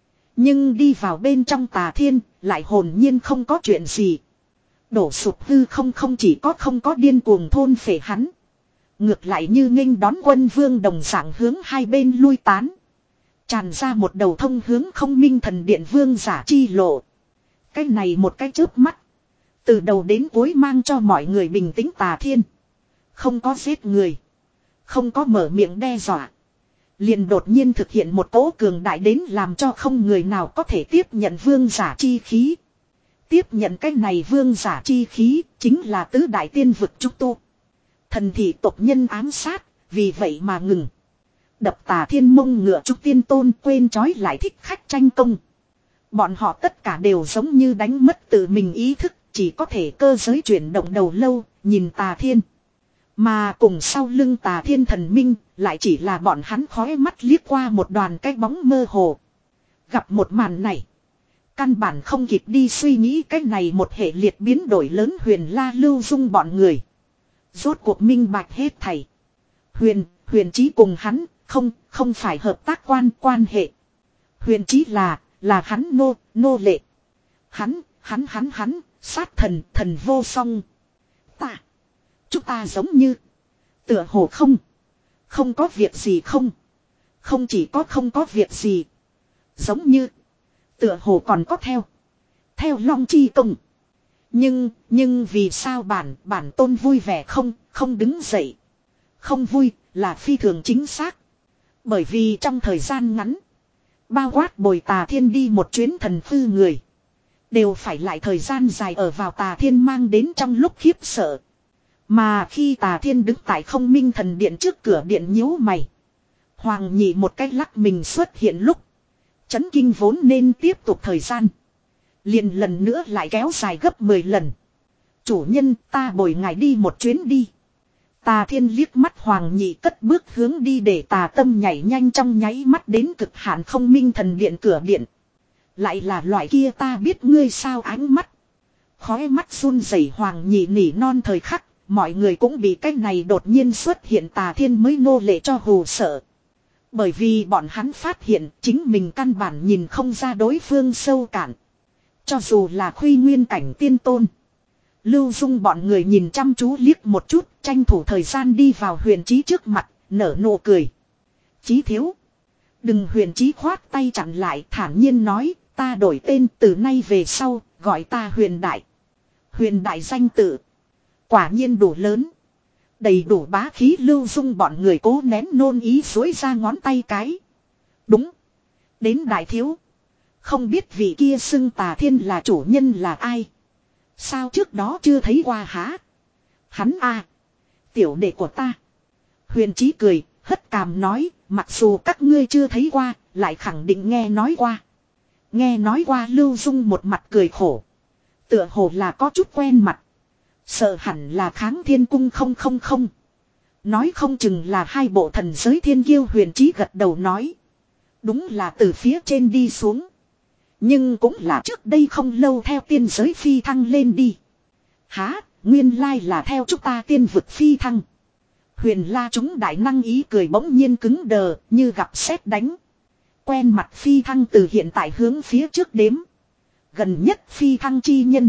Nhưng đi vào bên trong Tà Thiên, lại hồn nhiên không có chuyện gì. Đổ sụp hư không không chỉ có không có điên cuồng thôn phệ hắn. Ngược lại như nghênh đón quân vương đồng dạng hướng hai bên lui tán. Tràn ra một đầu thông hướng không minh thần điện vương giả chi lộ. Cái này một cái chớp mắt. Từ đầu đến cuối mang cho mọi người bình tĩnh Tà Thiên. Không có giết người. Không có mở miệng đe dọa. Liền đột nhiên thực hiện một cỗ cường đại đến làm cho không người nào có thể tiếp nhận vương giả chi khí. Tiếp nhận cái này vương giả chi khí chính là tứ đại tiên vực trúc tu. Thần thị tộc nhân ám sát, vì vậy mà ngừng. Đập Tà Thiên mông ngựa trúc tiên tôn quên trói lại thích khách tranh công. Bọn họ tất cả đều giống như đánh mất tự mình ý thức, chỉ có thể cơ giới chuyển động đầu lâu, nhìn Tà Thiên. Mà cùng sau lưng Tà Thiên thần minh, lại chỉ là bọn hắn khói mắt liếc qua một đoàn cái bóng mơ hồ. Gặp một màn này. Căn bản không kịp đi suy nghĩ cái này một hệ liệt biến đổi lớn Huyền La Lưu Dung bọn người. Rốt cuộc minh bạch hết thảy. Huyền, Huyền Chí cùng hắn, không, không phải hợp tác quan quan hệ. Huyền Chí là, là hắn nô, nô lệ. Hắn, hắn hắn hắn, sát thần, thần vô song. Ta, chúng ta giống như, tựa hồ không, không có việc gì không. Không chỉ có không có việc gì. Giống như, tựa hồ còn có theo. Theo Long Chi Công. Nhưng, nhưng vì sao bản, bản tôn vui vẻ không, không đứng dậy. Không vui, là phi thường chính xác. Bởi vì trong thời gian ngắn, bao quát bồi Tà Thiên đi một chuyến thần phư người. Đều phải lại thời gian dài ở vào Tà Thiên mang đến trong lúc khiếp sợ. Mà khi Tà Thiên đứng tại không minh thần điện trước cửa điện nhíu mày. Hoàng Nhị một cách lắc mình xuất hiện lúc. Chấn kinh vốn nên tiếp tục thời gian. Liền lần nữa lại kéo dài gấp mười lần. Chủ nhân ta bồi ngài đi một chuyến đi. Tà Thiên liếc mắt Hoàng Nhị cất bước hướng đi để Tà Tâm nhảy nhanh trong nháy mắt đến cực hạn không minh thần điện cửa điện. Lại là loại kia ta biết ngươi sao ánh mắt. Khói mắt run rẩy Hoàng Nhị nỉ non thời khắc. Mọi người cũng bị cái này đột nhiên xuất hiện Tà Thiên mới nô lệ cho hù sợ. Bởi vì bọn hắn phát hiện chính mình căn bản nhìn không ra đối phương sâu cạn. Cho dù là khuy nguyên cảnh tiên tôn. Lưu Dung bọn người nhìn chăm chú liếc một chút, tranh thủ thời gian đi vào Huyền Chí trước mặt, nở nụ cười. Chí thiếu. Đừng Huyền Chí khoát tay chặn lại, thản nhiên nói, ta đổi tên từ nay về sau, gọi ta Huyền Đại. Huyền Đại danh tự. Quả nhiên đủ lớn. Đầy đủ bá khí. Lưu Dung bọn người cố nén nôn ý dối ra ngón tay cái. Đúng. Đến đại thiếu. Không biết vị kia xưng Tà Thiên là chủ nhân là ai. Sao trước đó chưa thấy qua hả? Hắn a, tiểu đệ của ta. Huyền Chí cười, hất cằm nói, mặc dù các ngươi chưa thấy qua, lại khẳng định nghe nói qua. Nghe nói qua. Lưu Dung một mặt cười khổ. Tựa hồ là có chút quen mặt. Sợ hẳn là Kháng Thiên Cung không không không. Nói không chừng là hai bộ thần giới thiên kiêu. Huyền Chí gật đầu nói. Đúng là từ phía trên đi xuống. Nhưng cũng là trước đây không lâu theo tiên giới phi thăng lên đi. Há, nguyên lai là theo chúng ta tiên vực phi thăng. Huyền La chúng đại năng ý cười bỗng nhiên cứng đờ như gặp sét đánh. Quen mặt phi thăng từ hiện tại hướng phía trước đếm. Gần nhất phi thăng chi nhân.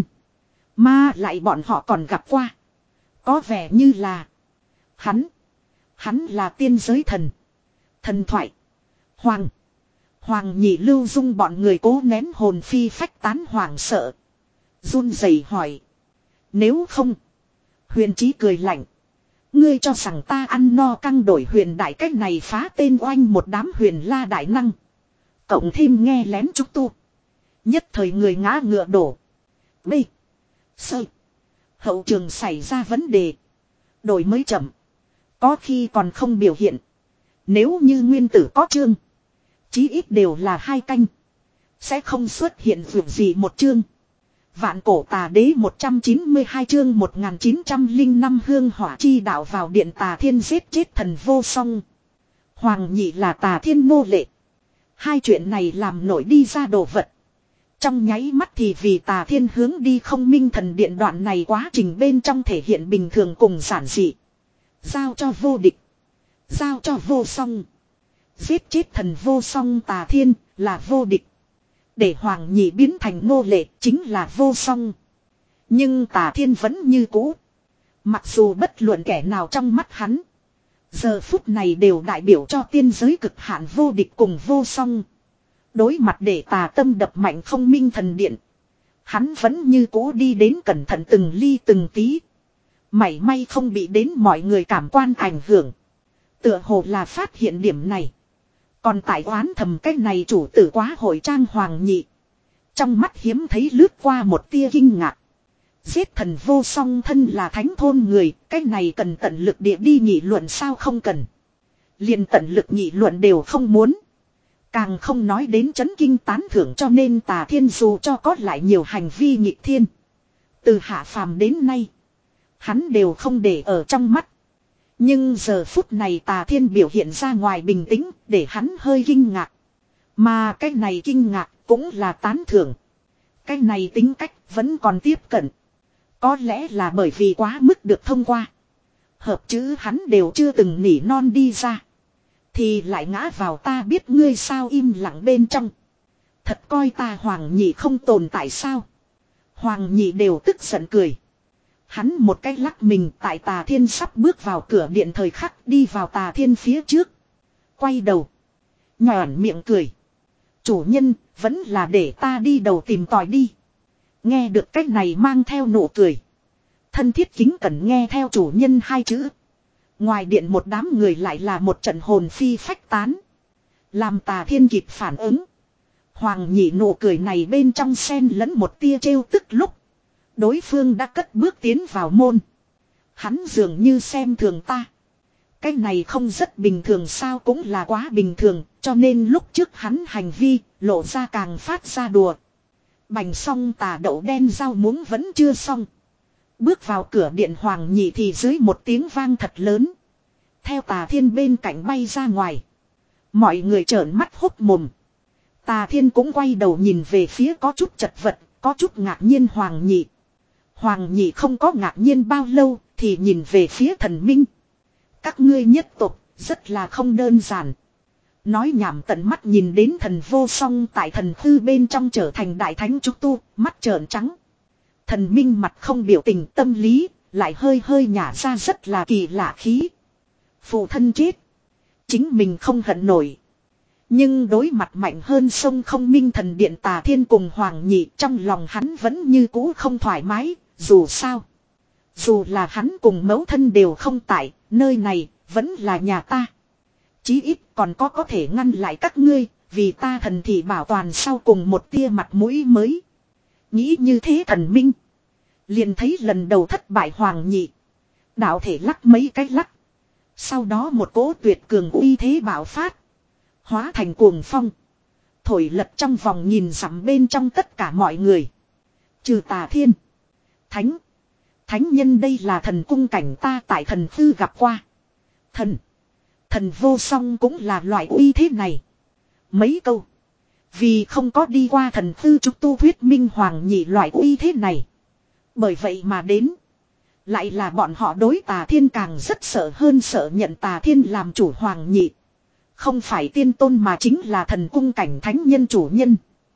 Mà lại bọn họ còn gặp qua. Có vẻ như là. Hắn. Hắn là tiên giới thần. Thần thoại. Hoàng. Hoàng Nhị. Lưu Dung bọn người cố nén hồn phi phách tán hoảng sợ. Run rẩy hỏi. Nếu không. Huyền Chí cười lạnh. Ngươi cho rằng ta ăn no căng đổi Huyền Đại cách này phá tên oanh một đám Huyền La đại năng. Cộng thêm nghe lén trúc tu. Nhất thời người ngã ngựa đổ. B. Sơ. Hậu trường xảy ra vấn đề. Đổi mới chậm. Có khi còn không biểu hiện. Nếu như nguyên tử có chương. Chí ít đều là hai canh. Sẽ không xuất hiện việc gì một chương. Vạn cổ tà đế một trăm chín mươi hai chương một nghìn chín trăm lẻ năm hương hỏa chi đạo vào điện Tà Thiên giết chết thần vô song. Hoàng Nhị là Tà Thiên nô lệ. Hai chuyện này làm nổi đi ra đồ vật. Trong nháy mắt thì vì Tà Thiên hướng đi không minh thần điện đoạn này quá trình bên trong thể hiện bình thường cùng giản dị. Giao cho vô địch. Giao cho vô song. Giết chết thần vô song Tà Thiên là vô địch. Để Hoàng Nhị biến thành nô lệ chính là vô song. Nhưng Tà Thiên vẫn như cũ. Mặc dù bất luận kẻ nào trong mắt hắn. Giờ phút này đều đại biểu cho tiên giới cực hạn vô địch cùng vô song. Đối mặt để tà tâm đập mạnh không minh thần điện. Hắn vẫn như cũ đi đến cẩn thận từng ly từng tí. Mảy may không bị đến mọi người cảm quan ảnh hưởng. Tựa hồ là phát hiện điểm này. Còn tại oán thầm cái này chủ tử quá hội trang Hoàng Nhị. Trong mắt hiếm thấy lướt qua một tia kinh ngạc. Giết thần vô song thân là thánh thôn người, cái này cần tận lực địa đi nghị luận sao không cần. Liền tận lực nghị luận đều không muốn. Càng không nói đến chấn kinh tán thưởng cho nên Tà Thiên dù cho có lại nhiều hành vi nghịch thiên. Từ hạ phàm đến nay, hắn đều không để ở trong mắt. Nhưng giờ phút này Tà Thiên biểu hiện ra ngoài bình tĩnh để hắn hơi kinh ngạc. Mà cái này kinh ngạc cũng là tán thưởng. Cái này tính cách vẫn còn tiếp cận. Có lẽ là bởi vì quá mức được thông qua. Hợp chữ hắn đều chưa từng nỉ non đi ra. Thì lại ngã vào ta biết ngươi sao im lặng bên trong. Thật coi ta Hoàng Nhị không tồn tại sao. Hoàng Nhị đều tức giận cười. Hắn một cái lắc mình tại Tà Thiên sắp bước vào cửa điện thời khắc đi vào Tà Thiên phía trước. Quay đầu. Nhòn miệng cười. Chủ nhân vẫn là để ta đi đầu tìm tòi đi. Nghe được cách này mang theo nụ cười. Thân thiết kính cẩn nghe theo chủ nhân hai chữ. Ngoài điện một đám người lại là một trận hồn phi phách tán. Làm Tà Thiên kịp phản ứng. Hoàng Nhị nụ cười này bên trong xen lẫn một tia trêu tức lúc. Đối phương đã cất bước tiến vào môn. Hắn dường như xem thường ta. Cái này không rất bình thường sao cũng là quá bình thường. Cho nên lúc trước hắn hành vi lộ ra càng phát ra đùa. Bành xong tà đậu đen rau muống vẫn chưa xong. Bước vào cửa điện Hoàng Nhị thì dưới một tiếng vang thật lớn. Theo Tà Thiên bên cạnh bay ra ngoài. Mọi người trợn mắt hốc mồm. Tà Thiên cũng quay đầu nhìn về phía có chút chật vật, có chút ngạc nhiên Hoàng Nhị. Hoàng Nhị không có ngạc nhiên bao lâu thì nhìn về phía thần minh. Các ngươi nhất tộc rất là không đơn giản. Nói nhảm tận mắt nhìn đến thần vô song tại thần hư bên trong trở thành đại thánh trúc tu, mắt trợn trắng. Thần minh mặt không biểu tình tâm lý, lại hơi hơi nhả ra rất là kỳ lạ khí. Phụ thân chết. Chính mình không hận nổi. Nhưng đối mặt mạnh hơn sông không minh thần điện Tà Thiên cùng Hoàng Nhị trong lòng hắn vẫn như cũ không thoải mái, dù sao. Dù là hắn cùng mẫu thân đều không tại, nơi này vẫn là nhà ta. Chí ít còn có có thể ngăn lại các ngươi, vì ta thần thì bảo toàn sau cùng một tia mặt mũi mới. Nghĩ như thế thần minh. Liền thấy lần đầu thất bại Hoàng Nhị. Đạo thể lắc mấy cái lắc. Sau đó một cỗ tuyệt cường uy thế bạo phát. Hóa thành cuồng phong. Thổi lật trong vòng nhìn dặm bên trong tất cả mọi người. Trừ Tà Thiên. Thánh. Thánh nhân đây là thần cung cảnh ta tại thần thư gặp qua. Thần. Thần vô song cũng là loại uy thế này. Mấy câu. Vì không có đi qua thần thư trúc tu thuyết minh Hoàng Nhị loại uy thế này. Bởi vậy mà đến. Lại là bọn họ đối Tà Thiên càng rất sợ hơn sợ nhận Tà Thiên làm chủ Hoàng Nhị. Không phải tiên tôn mà chính là thần cung cảnh thánh nhân chủ nhân.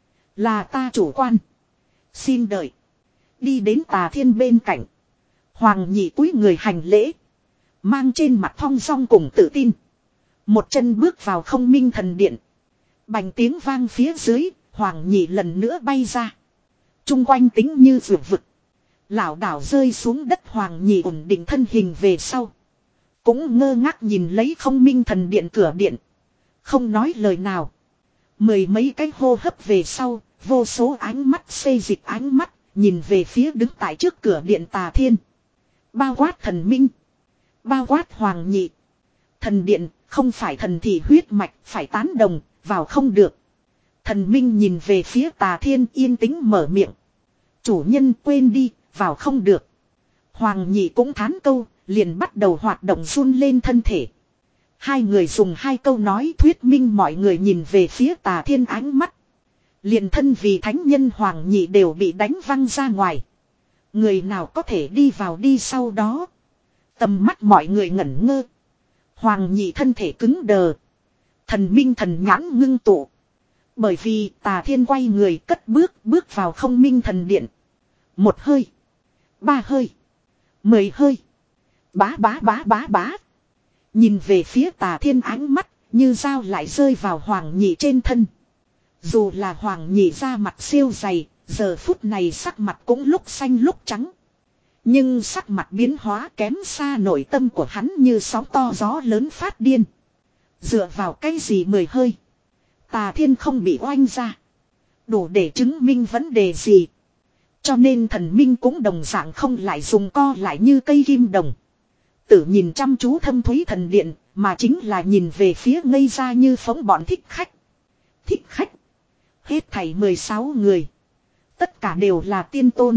Là ta chủ quan. Xin đợi. Đi đến Tà Thiên bên cạnh. Hoàng Nhị cúi người hành lễ. Mang trên mặt thong dong cùng tự tin. Một chân bước vào không minh thần điện. Bành tiếng vang phía dưới. Hoàng Nhị lần nữa bay ra. Trung quanh tính như vượt vực. Lảo đảo rơi xuống đất Hoàng Nhị ổn định thân hình về sau. Cũng ngơ ngác nhìn lấy không minh thần điện cửa điện. Không nói lời nào. Mười mấy cái hô hấp về sau. Vô số ánh mắt xê dịch ánh mắt. Nhìn về phía đứng tại trước cửa điện Tà Thiên. Bao quát thần minh. Bao quát Hoàng Nhị. Thần điện không phải thần thì huyết mạch phải tán đồng. Vào không được. Thần minh nhìn về phía Tà Thiên yên tĩnh mở miệng. Chủ nhân quên đi. Vào không được. Hoàng Nhị cũng thán câu. Liền bắt đầu hoạt động run lên thân thể. Hai người dùng hai câu nói thuyết minh mọi người nhìn về phía Tà Thiên ánh mắt. Liền thân vì thánh nhân Hoàng Nhị đều bị đánh văng ra ngoài. Người nào có thể đi vào đi sau đó. Tầm mắt mọi người ngẩn ngơ. Hoàng nhị thân thể cứng đờ. Thần minh thần nhãn ngưng tụ. Bởi vì Tà Thiên quay người cất bước bước vào không minh thần điện. Một hơi. Ba hơi. Mười hơi. Bá bá bá bá bá. Nhìn về phía Tà Thiên ánh mắt như dao lại rơi vào Hoàng nhị trên thân. Dù là Hoàng nhị da mặt siêu dày, giờ phút này sắc mặt cũng lúc xanh lúc trắng. Nhưng sắc mặt biến hóa kém xa nội tâm của hắn như sóng to gió lớn phát điên. Dựa vào cái gì mười hơi. Tà Thiên không bị oanh ra. Đủ để chứng minh vấn đề gì. Cho nên thần minh cũng đồng dạng không lại dùng co lại như cây kim đồng. Tự nhìn chăm chú thâm thúy thần điện, mà chính là nhìn về phía ngây ra như phóng bọn thích khách. Thích khách. Hết thảy mười sáu người. Tất cả đều là tiên tôn.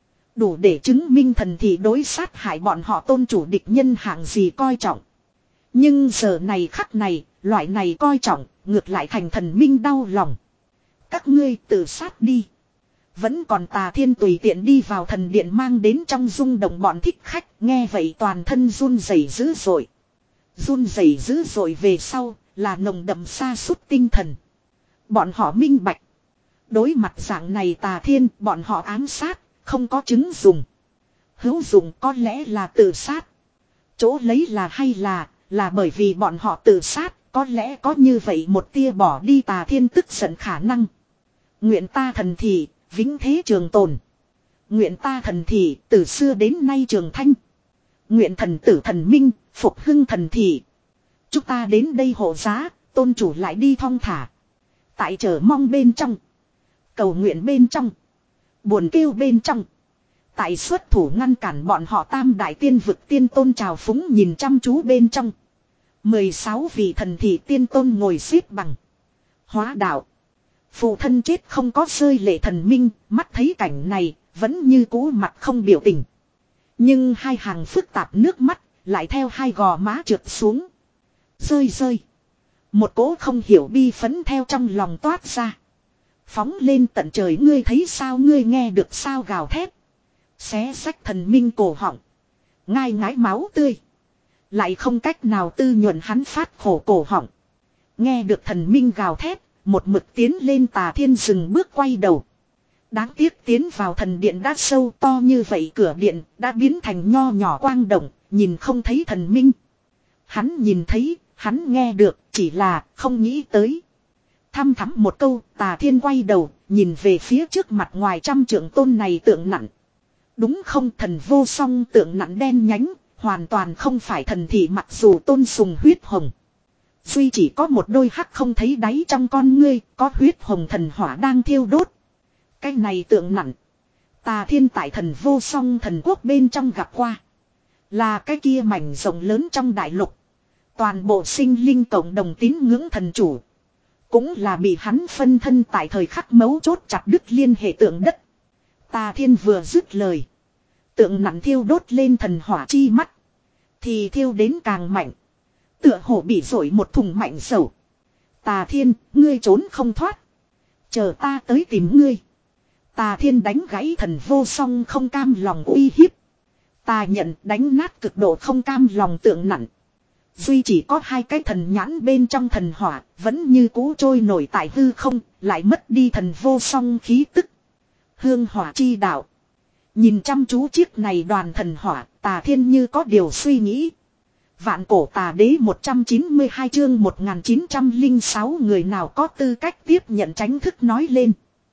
Đủ để chứng minh thần thị đối sát hại bọn họ tôn chủ địch nhân hạng gì coi trọng. Nhưng giờ này khắc này, loại này coi trọng, ngược lại thành thần minh đau lòng. Các ngươi tự sát đi. Vẫn còn Tà Thiên tùy tiện đi vào thần điện mang đến trong rung động bọn thích khách, nghe vậy toàn thân run rẩy dữ dội. Run rẩy dữ dội về sau, là nồng đậm sa sút tinh thần. Bọn họ minh bạch. Đối mặt dạng này Tà Thiên, bọn họ ám sát, không có chứng dùng. Hữu dụng có lẽ là tự sát. Chỗ lấy là hay là, là bởi vì bọn họ tự sát, có lẽ có như vậy một tia bỏ đi Tà Thiên tức giận khả năng. Nguyện ta thần thị, vĩnh thế trường tồn. Nguyện ta thần thị, từ xưa đến nay trường thanh. Nguyện thần tử thần minh, phục hưng thần thị. Chúng ta đến đây hộ giá, tôn chủ lại đi thong thả. Tại chờ mong bên trong. Cầu nguyện bên trong. Buồn kêu bên trong. Tại xuất thủ ngăn cản bọn họ tam đại tiên vực tiên tôn trào phúng nhìn chăm chú bên trong. mười sáu vị thần thị tiên tôn ngồi xếp bằng. Hóa đạo. Phụ thân chết không có rơi lệ thần minh, mắt thấy cảnh này, vẫn như cũ mặt không biểu tình. Nhưng hai hàng phức tạp nước mắt, lại theo hai gò má trượt xuống. Rơi rơi. Một cỗ không hiểu bi phấn theo trong lòng toát ra. Phóng lên tận trời ngươi thấy sao ngươi nghe được sao gào thét. Xé sách thần minh cổ họng. Ngai ngái máu tươi. Lại không cách nào tư nhuận hắn phát khổ cổ họng. Nghe được thần minh gào thét. Một mực tiến lên Tà Thiên dừng bước quay đầu. Đáng tiếc tiến vào thần điện đã sâu to như vậy cửa điện đã biến thành nho nhỏ quang động. Nhìn không thấy thần minh. Hắn nhìn thấy, hắn nghe được, chỉ là không nghĩ tới. Thăm thắm một câu, Tà Thiên quay đầu, nhìn về phía trước mặt ngoài trăm trượng tôn này tượng nặng. Đúng không, thần vô song tượng nặng đen nhánh, hoàn toàn không phải thần thị mặc dù tôn sùng huyết hồng. Duy chỉ có một đôi hắc không thấy đáy trong con ngươi, có huyết hồng thần hỏa đang thiêu đốt. Cái này tượng nặng. Tà Thiên tại thần vô song thần quốc bên trong gặp qua. Là cái kia mảnh rộng lớn trong đại lục. Toàn bộ sinh linh cộng đồng tín ngưỡng thần chủ. Cũng là bị hắn phân thân tại thời khắc mấu chốt chặt đứt liên hệ tượng đất. Tà Thiên vừa dứt lời. Tượng nặng thiêu đốt lên thần hỏa chi mắt. Thì thiêu đến càng mạnh. Tựa hồ bị rội một thùng mạnh dầu. Tà Thiên, ngươi trốn không thoát. Chờ ta tới tìm ngươi. Tà Thiên đánh gãy thần vô song không cam lòng uy hiếp. Ta nhận đánh nát cực độ không cam lòng tượng nặng. Duy chỉ có hai cái thần nhãn bên trong thần hỏa, vẫn như cũ trôi nổi tại hư không, lại mất đi thần vô song khí tức. Hương hỏa chi đạo. Nhìn chăm chú chiếc này đoàn thần hỏa, Tà Thiên như có điều suy nghĩ. Vạn cổ tà đế một trăm chín mươi hai chương một nghìn chín trăm lẻ sáu người nào có tư cách tiếp nhận tránh thức nói lên.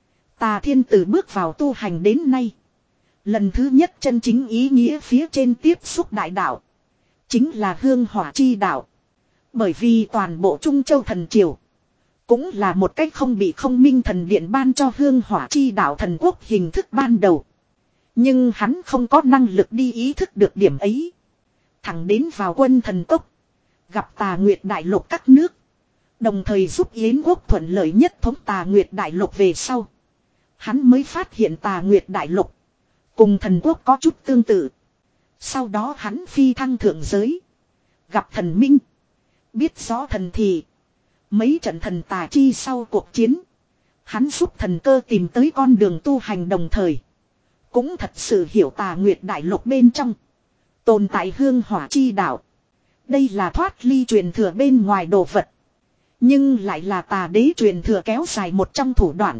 Tà Thiên từ bước vào tu hành đến nay. Lần thứ nhất chân chính ý nghĩa phía trên tiếp xúc đại đạo. Chính là hương hỏa chi đạo. Bởi vì toàn bộ Trung Châu thần triều. Cũng là một cách không bị không minh thần điện ban cho hương hỏa chi đạo thần quốc hình thức ban đầu. Nhưng hắn không có năng lực đi ý thức được điểm ấy. Thẳng đến vào quân thần cốc. Gặp Tà Nguyệt đại lục các nước. Đồng thời giúp Yến quốc thuận lợi nhất thống Tà Nguyệt đại lục về sau. Hắn mới phát hiện Tà Nguyệt đại lục. Cùng thần quốc có chút tương tự. Sau đó hắn phi thăng thượng giới. Gặp thần minh. Biết rõ thần thì. Mấy trận thần tà chi sau cuộc chiến. Hắn giúp thần cơ tìm tới con đường tu hành đồng thời. Cũng thật sự hiểu Tà Nguyệt đại lục bên trong. Tồn tại hương hỏa chi đạo. Đây là thoát ly truyền thừa bên ngoài đồ vật. Nhưng lại là tà đế truyền thừa kéo dài một trong thủ đoạn.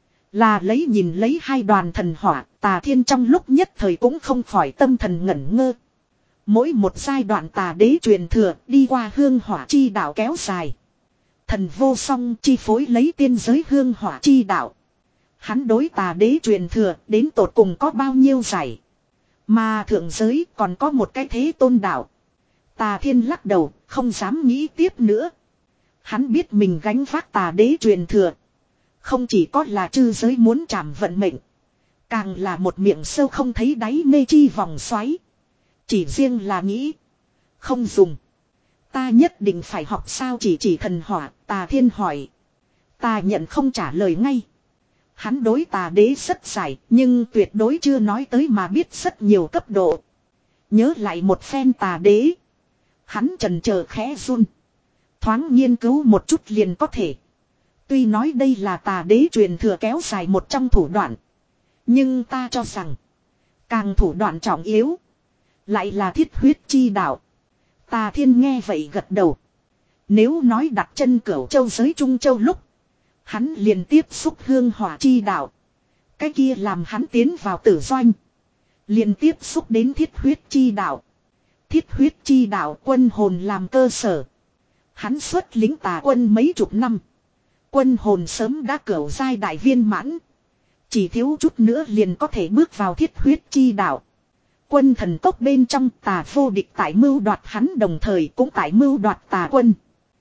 Là lấy nhìn lấy hai đoàn thần hỏa, Tà Thiên trong lúc nhất thời cũng không khỏi tâm thần ngẩn ngơ. Mỗi một giai đoạn tà đế truyền thừa đi qua hương hỏa chi đạo kéo dài. Thần vô song chi phối lấy tiên giới hương hỏa chi đạo. Hắn đối tà đế truyền thừa đến tột cùng có bao nhiêu giải. Mà thượng giới còn có một cái thế tôn đạo. Tà Thiên lắc đầu, không dám nghĩ tiếp nữa. Hắn biết mình gánh vác tà đế truyền thừa. Không chỉ có là chư giới muốn trảm vận mệnh. Càng là một miệng sâu không thấy đáy mê chi vòng xoáy. Chỉ riêng là nghĩ. Không dùng. Ta nhất định phải học sao chỉ chỉ thần hỏa. Tà Thiên hỏi. Ta nhận không trả lời ngay. Hắn đối tà đế rất dài. Nhưng tuyệt đối chưa nói tới mà biết rất nhiều cấp độ. Nhớ lại một phen tà đế. Hắn trần chờ khẽ run. Thoáng nghiên cứu một chút liền có thể. Tuy nói đây là tà đế truyền thừa kéo dài một trong thủ đoạn. Nhưng ta cho rằng. Càng thủ đoạn trọng yếu. Lại là thiết huyết chi đạo. Tà Thiên nghe vậy gật đầu. Nếu nói đặt chân cửu châu giới Trung Châu lúc. Hắn liền tiếp xúc hương hỏa chi đạo. Cái kia làm hắn tiến vào tử doanh. Liền tiếp xúc đến thiết huyết chi đạo. Thiết huyết chi đạo quân hồn làm cơ sở. Hắn xuất lính tà quân mấy chục năm. Quân hồn sớm đã cửu giai đại viên mãn. Chỉ thiếu chút nữa liền có thể bước vào thiết huyết chi đạo. Quân thần cốc bên trong tà vô địch tại mưu đoạt hắn đồng thời cũng tại mưu đoạt tà quân.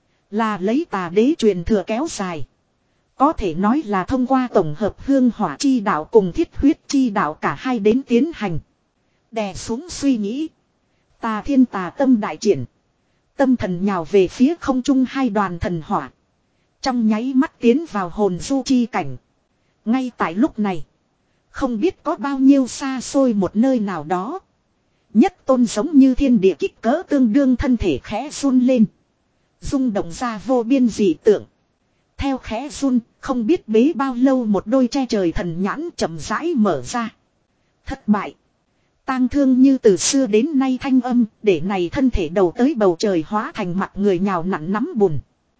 Là lấy tà đế truyền thừa kéo dài. Có thể nói là thông qua tổng hợp hương hỏa chi đạo cùng thiết huyết chi đạo cả hai đến tiến hành. Đè xuống suy nghĩ. Tà Thiên tà tâm đại triển. Tâm thần nhào về phía không trung hai đoàn thần hỏa. Trong nháy mắt tiến vào hồn du chi cảnh. Ngay tại lúc này. Không biết có bao nhiêu xa xôi một nơi nào đó. Nhất tôn giống như thiên địa kích cỡ tương đương thân thể khẽ run lên. Rung động ra vô biên dị tượng. Theo khẽ run, không biết bế bao lâu một đôi che trời thần nhãn chậm rãi mở ra. Thất bại. Tang thương như từ xưa đến nay thanh âm, để này thân thể đầu tới bầu trời hóa thành mặt người nhào nặn nắm bùn.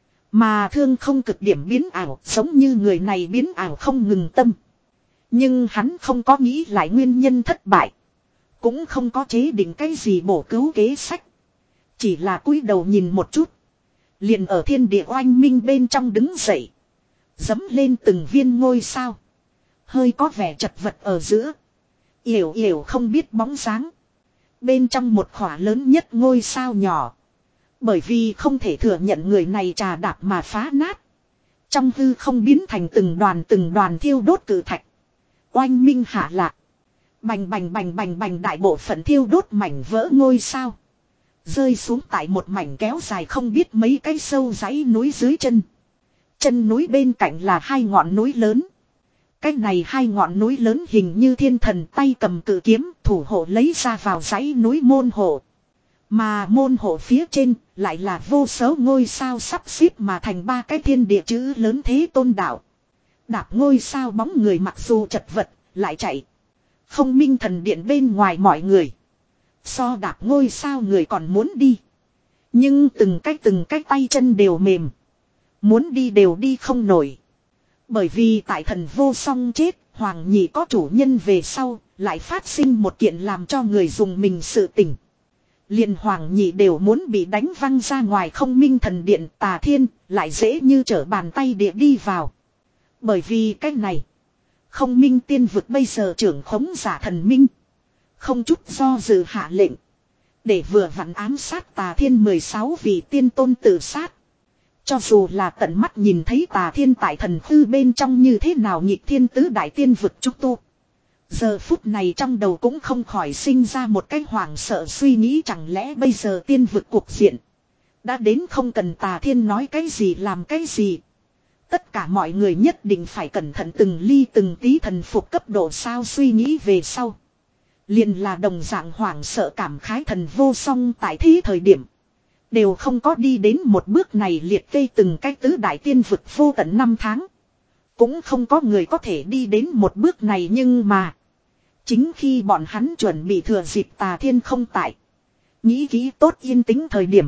Mà thương không cực điểm biến ảo, giống như người này biến ảo không ngừng tâm. Nhưng hắn không có nghĩ lại nguyên nhân thất bại. Cũng không có chế định cái gì bổ cứu kế sách. Chỉ là cúi đầu nhìn một chút. Liền ở thiên địa oanh minh bên trong đứng dậy. Dấm lên từng viên ngôi sao. Hơi có vẻ chật vật ở giữa. Yểu yểu không biết bóng dáng. Bên trong một khỏa lớn nhất ngôi sao nhỏ. Bởi vì không thể thừa nhận người này trà đạp mà phá nát. Trong hư không biến thành từng đoàn từng đoàn thiêu đốt cử thạch. Oanh minh hạ lạc. Bành bành bành bành bành đại bộ phận thiêu đốt mảnh vỡ ngôi sao. Rơi xuống tại một mảnh kéo dài không biết mấy cái sâu dãy núi dưới chân. Chân núi bên cạnh là hai ngọn núi lớn. Cái này hai ngọn núi lớn hình như thiên thần tay cầm cự kiếm thủ hộ lấy ra vào dãy núi môn hộ. Mà môn hộ phía trên lại là vô số ngôi sao sắp xếp mà thành ba cái thiên địa chữ lớn thế tôn đạo. Đạp ngôi sao bóng người mặc dù chật vật lại chạy. Không minh thần điện bên ngoài mọi người. So đạp ngôi sao người còn muốn đi. Nhưng từng cái từng cái tay chân đều mềm. Muốn đi đều đi không nổi. Bởi vì tại thần vô song chết, Hoàng Nhị có chủ nhân về sau, lại phát sinh một kiện làm cho người dùng mình sự tình. Liền Hoàng Nhị đều muốn bị đánh văng ra ngoài không minh thần điện Tà Thiên, lại dễ như trở bàn tay địa đi vào. Bởi vì cái này, không minh tiên vực bây giờ trưởng khống giả thần minh. Không chút do dự hạ lệnh. Để vừa vặn ám sát Tà Thiên mười sáu vị tiên tôn tự sát. Cho dù là tận mắt nhìn thấy Tà Thiên tại thần thư bên trong như thế nào nhịp thiên tứ đại tiên vực trúc tu. Giờ phút này trong đầu cũng không khỏi sinh ra một cái hoảng sợ suy nghĩ chẳng lẽ bây giờ tiên vực cuộc diện. Đã đến không cần Tà Thiên nói cái gì làm cái gì. Tất cả mọi người nhất định phải cẩn thận từng ly từng tí thần phục cấp độ sao suy nghĩ về sau. Liền là đồng dạng hoảng sợ cảm khái thần vô song tại thế thời điểm. Đều không có đi đến một bước này liệt kê từng cái tứ đại tiên vực vô tận năm tháng. Cũng không có người có thể đi đến một bước này nhưng mà. Chính khi bọn hắn chuẩn bị thừa dịp Tà Thiên không tại. Nghĩ kỹ tốt yên tĩnh thời điểm.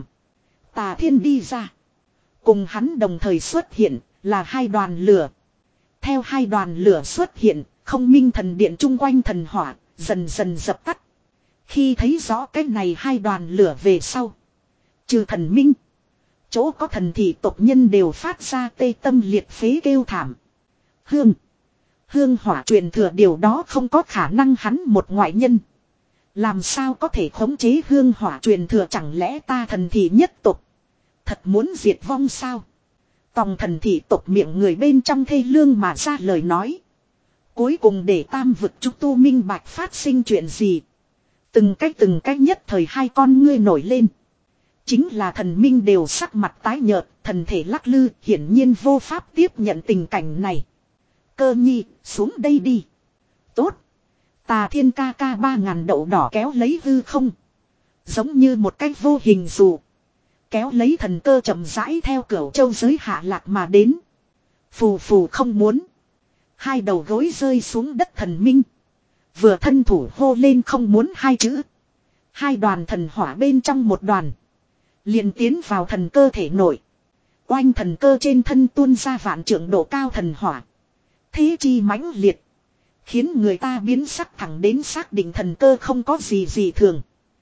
Tà Thiên đi ra. Cùng hắn đồng thời xuất hiện là hai đoàn lửa. Theo hai đoàn lửa xuất hiện, không minh thần điện chung quanh thần hỏa dần dần dập tắt. Khi thấy rõ cái này hai đoàn lửa về sau. Trừ thần minh. Chỗ có thần thì tộc nhân đều phát ra tê tâm liệt phế kêu thảm. Hương. Hương hỏa truyền thừa điều đó không có khả năng hắn một ngoại nhân. Làm sao có thể khống chế hương hỏa truyền thừa chẳng lẽ ta thần thị nhất tộc. Thật muốn diệt vong sao. Tòng thần thị tộc miệng người bên trong thê lương mà ra lời nói. Cuối cùng để tam vực chúng tu minh bạch phát sinh chuyện gì. Từng cách từng cách nhất thời hai con ngươi nổi lên. Chính là thần minh đều sắc mặt tái nhợt, thần thể lắc lư, hiển nhiên vô pháp tiếp nhận tình cảnh này. Cơ nhi, xuống đây đi. Tốt. Tà Thiên ca ca ba ngàn đậu đỏ kéo lấy hư không. Giống như một cách vô hình dù. Kéo lấy thần cơ chậm rãi theo cửu châu giới hạ lạc mà đến. Phù phù không muốn. Hai đầu gối rơi xuống đất thần minh. Vừa thân thủ hô lên không muốn hai chữ. Hai đoàn thần hỏa bên trong một đoàn. Liền tiến vào thần cơ thể nội. Oanh thần cơ trên thân tuôn ra vạn trượng độ cao thần hỏa. Thế chi mãnh liệt. Khiến người ta biến sắc thẳng đến xác định thần cơ không có gì gì thường.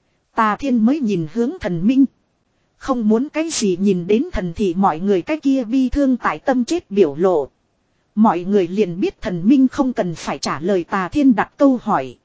Tà Thiên mới nhìn hướng thần minh. Không muốn cái gì nhìn đến thần thì mọi người cái kia bi thương tại tâm chết biểu lộ. Mọi người liền biết thần minh không cần phải trả lời Tà Thiên đặt câu hỏi.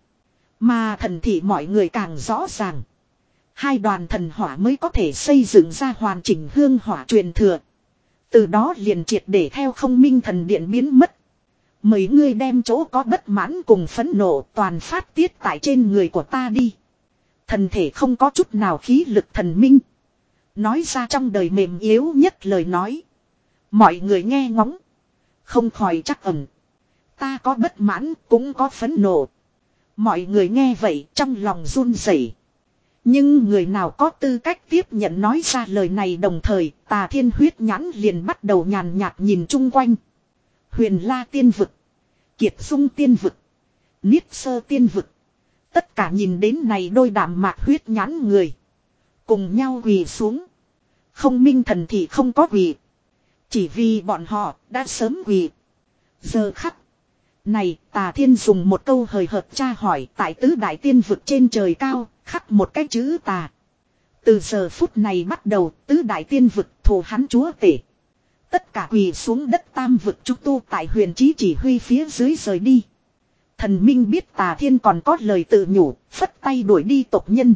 Mà thần thị mọi người càng rõ ràng. Hai đoàn thần hỏa mới có thể xây dựng ra hoàn chỉnh hương hỏa truyền thừa. Từ đó liền triệt để theo không minh thần điện biến mất. Mấy ngươi đem chỗ có bất mãn cùng phẫn nộ toàn phát tiết tại trên người của ta đi. Thần thể không có chút nào khí lực thần minh. Nói ra trong đời mềm yếu nhất lời nói. Mọi người nghe ngóng. Không khỏi chắc ẩn. Ta có bất mãn cũng có phẫn nộ. Mọi người nghe vậy trong lòng run rẩy. Nhưng người nào có tư cách tiếp nhận nói ra lời này đồng thời Tà Thiên huyết nhãn liền bắt đầu nhàn nhạt nhìn chung quanh. Huyền La tiên vực. Kiệt Dung tiên vực. Niết Sơ tiên vực. Tất cả nhìn đến này đôi đạm mạc huyết nhãn người. Cùng nhau quỳ xuống. Không minh thần thì không có quỳ. Chỉ vì bọn họ đã sớm quỳ. Giờ khắc. Này Tà Thiên dùng một câu hời hợt tra hỏi tại tứ đại tiên vực trên trời cao. Khắc một cái chữ tà. Từ giờ phút này bắt đầu tứ đại tiên vực thù hắn chúa tể. Tất cả quỳ xuống đất tam vực chúng tu tại huyền chí chỉ huy phía dưới rời đi. Thần minh biết Tà Thiên còn có lời tự nhủ, phất tay đuổi đi tộc nhân.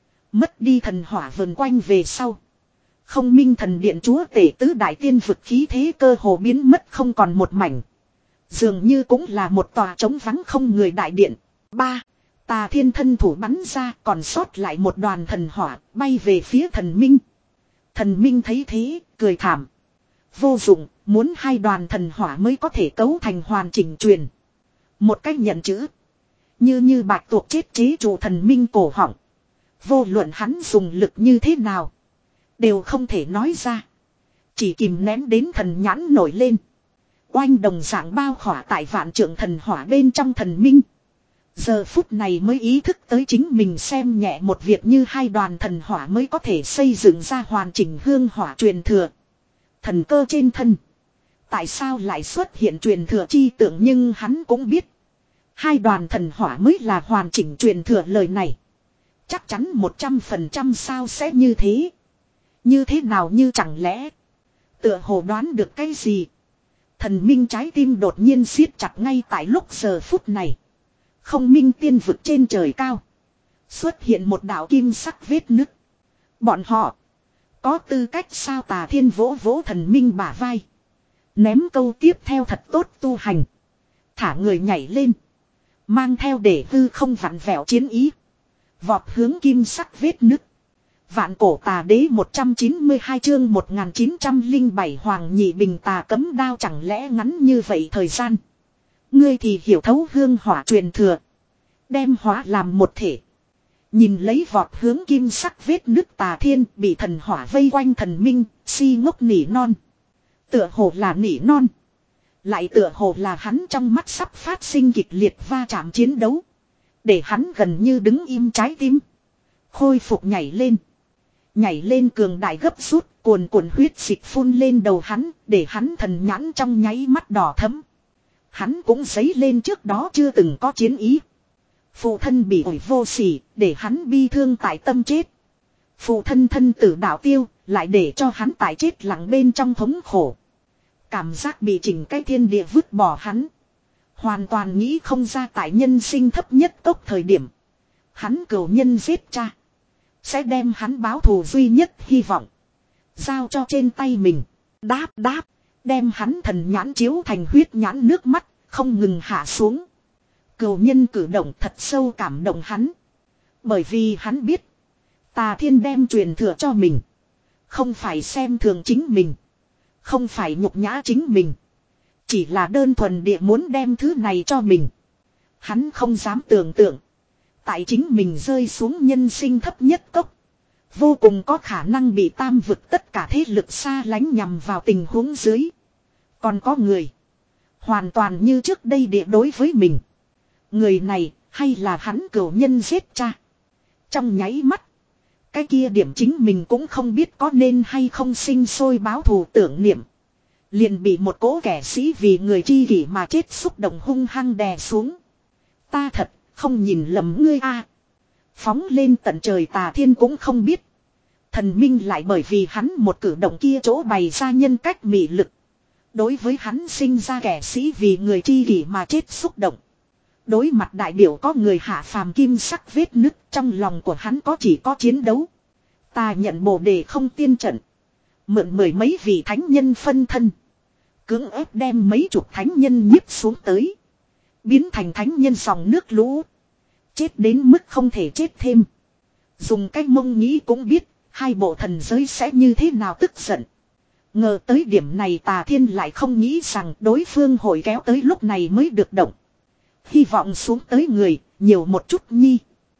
Mất đi thần hỏa vần quanh về sau. Không minh thần điện chúa tể tứ đại tiên vực khí thế cơ hồ biến mất không còn một mảnh. Dường như cũng là một tòa trống vắng không người đại điện. Ba. Tà Thiên thân thủ bắn ra còn sót lại một đoàn thần hỏa bay về phía thần minh. Thần minh thấy thế, cười thảm. Vô dụng, muốn hai đoàn thần hỏa mới có thể cấu thành hoàn chỉnh truyền. Một cách nhận chữ. Như như bạch tuộc chết chế trụ thần minh cổ họng. Vô luận hắn dùng lực như thế nào. Đều không thể nói ra. Chỉ kìm nén đến thần nhãn nổi lên. Oanh đồng dạng bao khỏa tại vạn trượng thần hỏa bên trong thần minh. Giờ phút này mới ý thức tới chính mình xem nhẹ một việc như hai đoàn thần hỏa mới có thể xây dựng ra hoàn chỉnh hương hỏa truyền thừa. Thần cơ trên thân. Tại sao lại xuất hiện truyền thừa chi tưởng nhưng hắn cũng biết. Hai đoàn thần hỏa mới là hoàn chỉnh truyền thừa lời này. Chắc chắn một trăm phần trăm sao sẽ như thế. Như thế nào như chẳng lẽ. Tựa hồ đoán được cái gì. Thần minh trái tim đột nhiên siết chặt ngay tại lúc giờ phút này. Không minh tiên vực trên trời cao. Xuất hiện một đạo kim sắc vết nứt. Bọn họ. Có tư cách sao Tà Thiên vỗ vỗ thần minh bả vai. Ném câu tiếp theo thật tốt tu hành. Thả người nhảy lên. Mang theo để hư không vặn vẹo chiến ý. Vọt hướng kim sắc vết nứt. Vạn cổ tà đế một trăm chín mươi hai chương một nghìn chín trăm lẻ bảy hoàng nhị bình tà cấm đao chẳng lẽ ngắn như vậy thời gian. Ngươi thì hiểu thấu hương hỏa truyền thừa. Đem hỏa làm một thể. Nhìn lấy vọt hướng kim sắc vết nứt Tà Thiên bị thần hỏa vây quanh thần minh, si ngốc nỉ non. Tựa hồ là nỉ non. Lại tựa hồ là hắn trong mắt sắp phát sinh kịch liệt va chạm chiến đấu. Để hắn gần như đứng im trái tim. Khôi phục nhảy lên. Nhảy lên cường đại gấp rút, cuồn cuộn huyết dịch phun lên đầu hắn, để hắn thần nhãn trong nháy mắt đỏ thẫm. Hắn cũng dấy lên trước đó chưa từng có chiến ý. Phụ thân bị ủi vô sỉ, để hắn bi thương tại tâm chết. Phụ thân thân tử đạo tiêu, lại để cho hắn tại chết lặng bên trong thống khổ. Cảm giác bị chỉnh cái thiên địa vứt bỏ hắn. Hoàn toàn nghĩ không ra tại nhân sinh thấp nhất cốc thời điểm. Hắn cửu nhân giết cha. Sẽ đem hắn báo thù duy nhất hy vọng. Giao cho trên tay mình. Đáp đáp. Đem hắn thần nhãn chiếu thành huyết nhãn nước mắt. Không ngừng hạ xuống. Cửu nhân cử động thật sâu cảm động hắn. Bởi vì hắn biết. Tà Thiên đem truyền thừa cho mình. Không phải xem thường chính mình. Không phải nhục nhã chính mình. Chỉ là đơn thuần địa muốn đem thứ này cho mình. Hắn không dám tưởng tượng. Tại chính mình rơi xuống nhân sinh thấp nhất cốc. Vô cùng có khả năng bị tam vực tất cả thế lực xa lánh nhằm vào tình huống dưới. Còn có người. Hoàn toàn như trước đây địa đối với mình. Người này hay là hắn cửu nhân giết cha. Trong nháy mắt. Cái kia điểm chính mình cũng không biết có nên hay không sinh sôi báo thù tưởng niệm. Liền bị một cỗ kẻ sĩ vì người chi kỷ mà chết xúc động hung hăng đè xuống. Ta thật không nhìn lầm ngươi a. Phóng lên tận trời Tà Thiên cũng không biết. Thần minh lại bởi vì hắn một cử động kia chỗ bày ra nhân cách mị lực. Đối với hắn sinh ra kẻ sĩ vì người chi kỷ mà chết xúc động. Đối mặt đại biểu có người hạ phàm kim sắc vết nứt, trong lòng của hắn có chỉ có chiến đấu. Ta nhận bồ đề không tiên trận. Mượn mười mấy vị thánh nhân phân thân. Cưỡng ép đem mấy chục thánh nhân nhiếp xuống tới. Biến thành thánh nhân dòng nước lũ. Chết đến mức không thể chết thêm. Dùng cách mông nghĩ cũng biết. Hai bộ thần giới sẽ như thế nào tức giận. Ngờ tới điểm này Tà Thiên lại không nghĩ rằng đối phương hội kéo tới lúc này mới được động. Hy vọng xuống tới người, nhiều một chút nhi.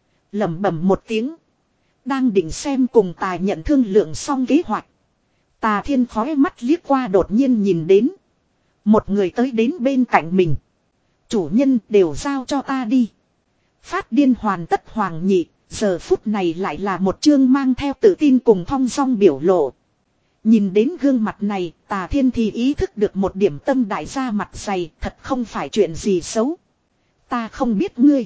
Lẩm bẩm một tiếng. Đang định xem cùng Tà nhận thương lượng xong kế hoạch. Tà Thiên khói mắt liếc qua đột nhiên nhìn đến. Một người tới đến bên cạnh mình. Chủ nhân đều giao cho ta đi. Phát điên hoàn tất hoàng nhị. Giờ phút này lại là một chương mang theo tự tin cùng thong dong biểu lộ. Nhìn đến gương mặt này, Tà Thiên thì ý thức được một điểm tâm đại gia mặt dày, thật không phải chuyện gì xấu. Ta không biết ngươi.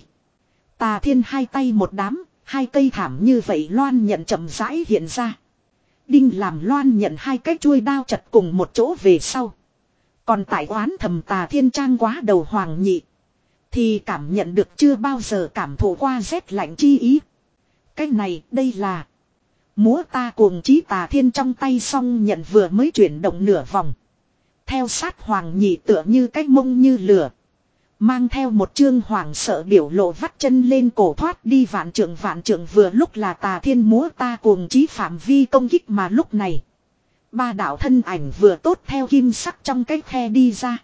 Tà Thiên hai tay một đám, hai cây thảm như vậy loan nhận chậm rãi hiện ra. Đinh làm loan nhận hai cái chuôi đao chặt cùng một chỗ về sau. Còn tại oán thầm Tà Thiên trang quá đầu hoàng nhị. Thì cảm nhận được chưa bao giờ cảm thụ qua rét lạnh chi ý. Cái này đây là. Múa ta cuồng chí Tà Thiên trong tay xong nhận vừa mới chuyển động nửa vòng. Theo sát hoàng nhị tựa như cái mông như lửa. Mang theo một chương hoàng sợ biểu lộ vắt chân lên cổ thoát đi vạn trượng vạn trượng vừa lúc là Tà Thiên múa ta cuồng chí phạm vi công kích mà lúc này. Ba đạo thân ảnh vừa tốt theo kim sắc trong cái khe đi ra.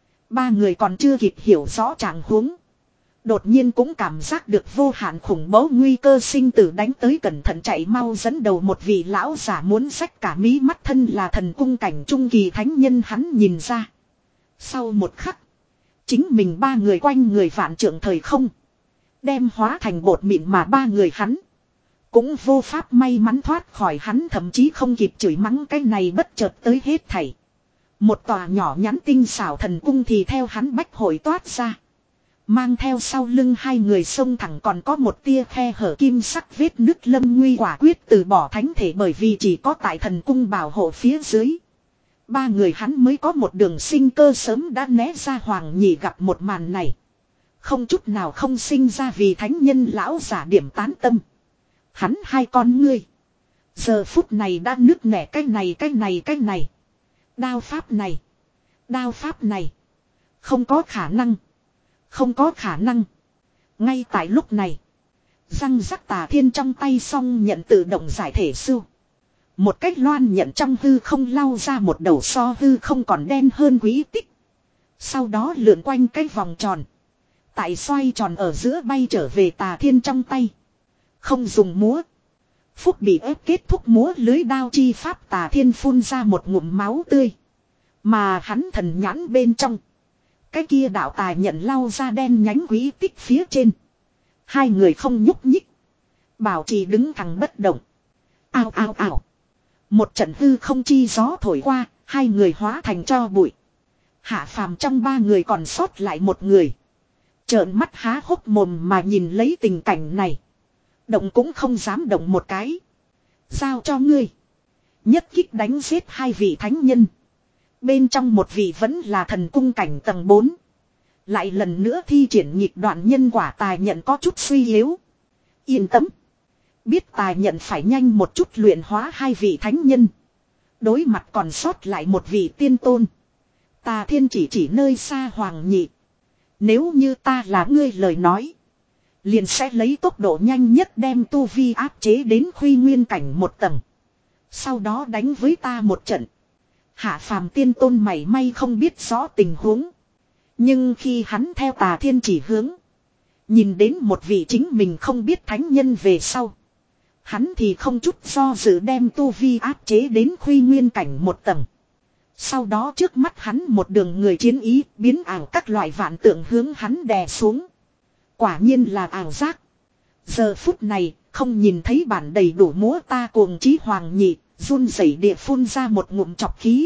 Ba người còn chưa kịp hiểu rõ trạng huống. Đột nhiên cũng cảm giác được vô hạn khủng bố nguy cơ sinh tử đánh tới cẩn thận chạy mau dẫn đầu một vị lão giả muốn xách cả mí mắt thân là thần cung cảnh trung kỳ thánh nhân hắn nhìn ra. Sau một khắc. Chính mình ba người quanh người vạn trượng thời không. Đem hóa thành bột mịn mà ba người hắn. Cũng vô pháp may mắn thoát khỏi hắn thậm chí không kịp chửi mắng cái này bất chợt tới hết thảy. Một tòa nhỏ nhắn tinh xảo thần cung thì theo hắn bách hội toát ra. Mang theo sau lưng hai người xông thẳng còn có một tia khe hở kim sắc vết nứt lâm nguy quả quyết từ bỏ thánh thể bởi vì chỉ có tại thần cung bảo hộ phía dưới. Ba người hắn mới có một đường sinh cơ sớm đã né ra hoàng nhị gặp một màn này. Không chút nào không sinh ra vì thánh nhân lão giả điểm tán tâm. Hắn hai con ngươi. Giờ phút này đã nứt nẻ cái này cái này cái này. Đao pháp này. Đao pháp này. Không có khả năng. Không có khả năng. Ngay tại lúc này. Răng rắc Tà Thiên trong tay xong nhận tự động giải thể sưu. Một cách loan nhận trong hư không lau ra một đầu so hư không còn đen hơn quý tích. Sau đó lượn quanh cái vòng tròn. Tại xoay tròn ở giữa bay trở về Tà Thiên trong tay. Không dùng múa. Phúc bị ép kết thúc múa lưới đao chi pháp Tà Thiên phun ra một ngụm máu tươi. Mà hắn thần nhãn bên trong. Cái kia đạo tài nhận lau ra đen nhánh quý tích phía trên. Hai người không nhúc nhích. Bảo trì đứng thẳng bất động. Ao ao ao. Một trận hư không chi gió thổi qua, hai người hóa thành tro bụi. Hạ phàm trong ba người còn sót lại một người. Trợn mắt há hốc mồm mà nhìn lấy tình cảnh này. Động cũng không dám động một cái. Giao cho ngươi. Nhất kích đánh giết hai vị thánh nhân. Bên trong một vị vẫn là thần cung cảnh tầng bốn. Lại lần nữa thi triển nhịp đoạn nhân quả tài nhận có chút suy yếu. Yên tâm. Biết tài nhận phải nhanh một chút luyện hóa hai vị thánh nhân. Đối mặt còn sót lại một vị tiên tôn. Tà Thiên chỉ chỉ nơi xa Hoàng Nhị. Nếu như ta là ngươi lời nói. Liền sẽ lấy tốc độ nhanh nhất đem tu vi áp chế đến khuy nguyên cảnh một tầng. Sau đó đánh với ta một trận. Hạ phàm tiên tôn mảy may không biết rõ tình huống. Nhưng khi hắn theo Tà Thiên chỉ hướng. Nhìn đến một vị chính mình không biết thánh nhân về sau. Hắn thì không chút do dự đem tu vi áp chế đến khuy nguyên cảnh một tầng. Sau đó trước mắt hắn một đường người chiến ý biến ảo các loại vạn tượng hướng hắn đè xuống. Quả nhiên là ảo giác. Giờ phút này không nhìn thấy bản đầy đủ múa ta cuồng chí Hoàng Nhị, run rẩy địa phun ra một ngụm chọc khí.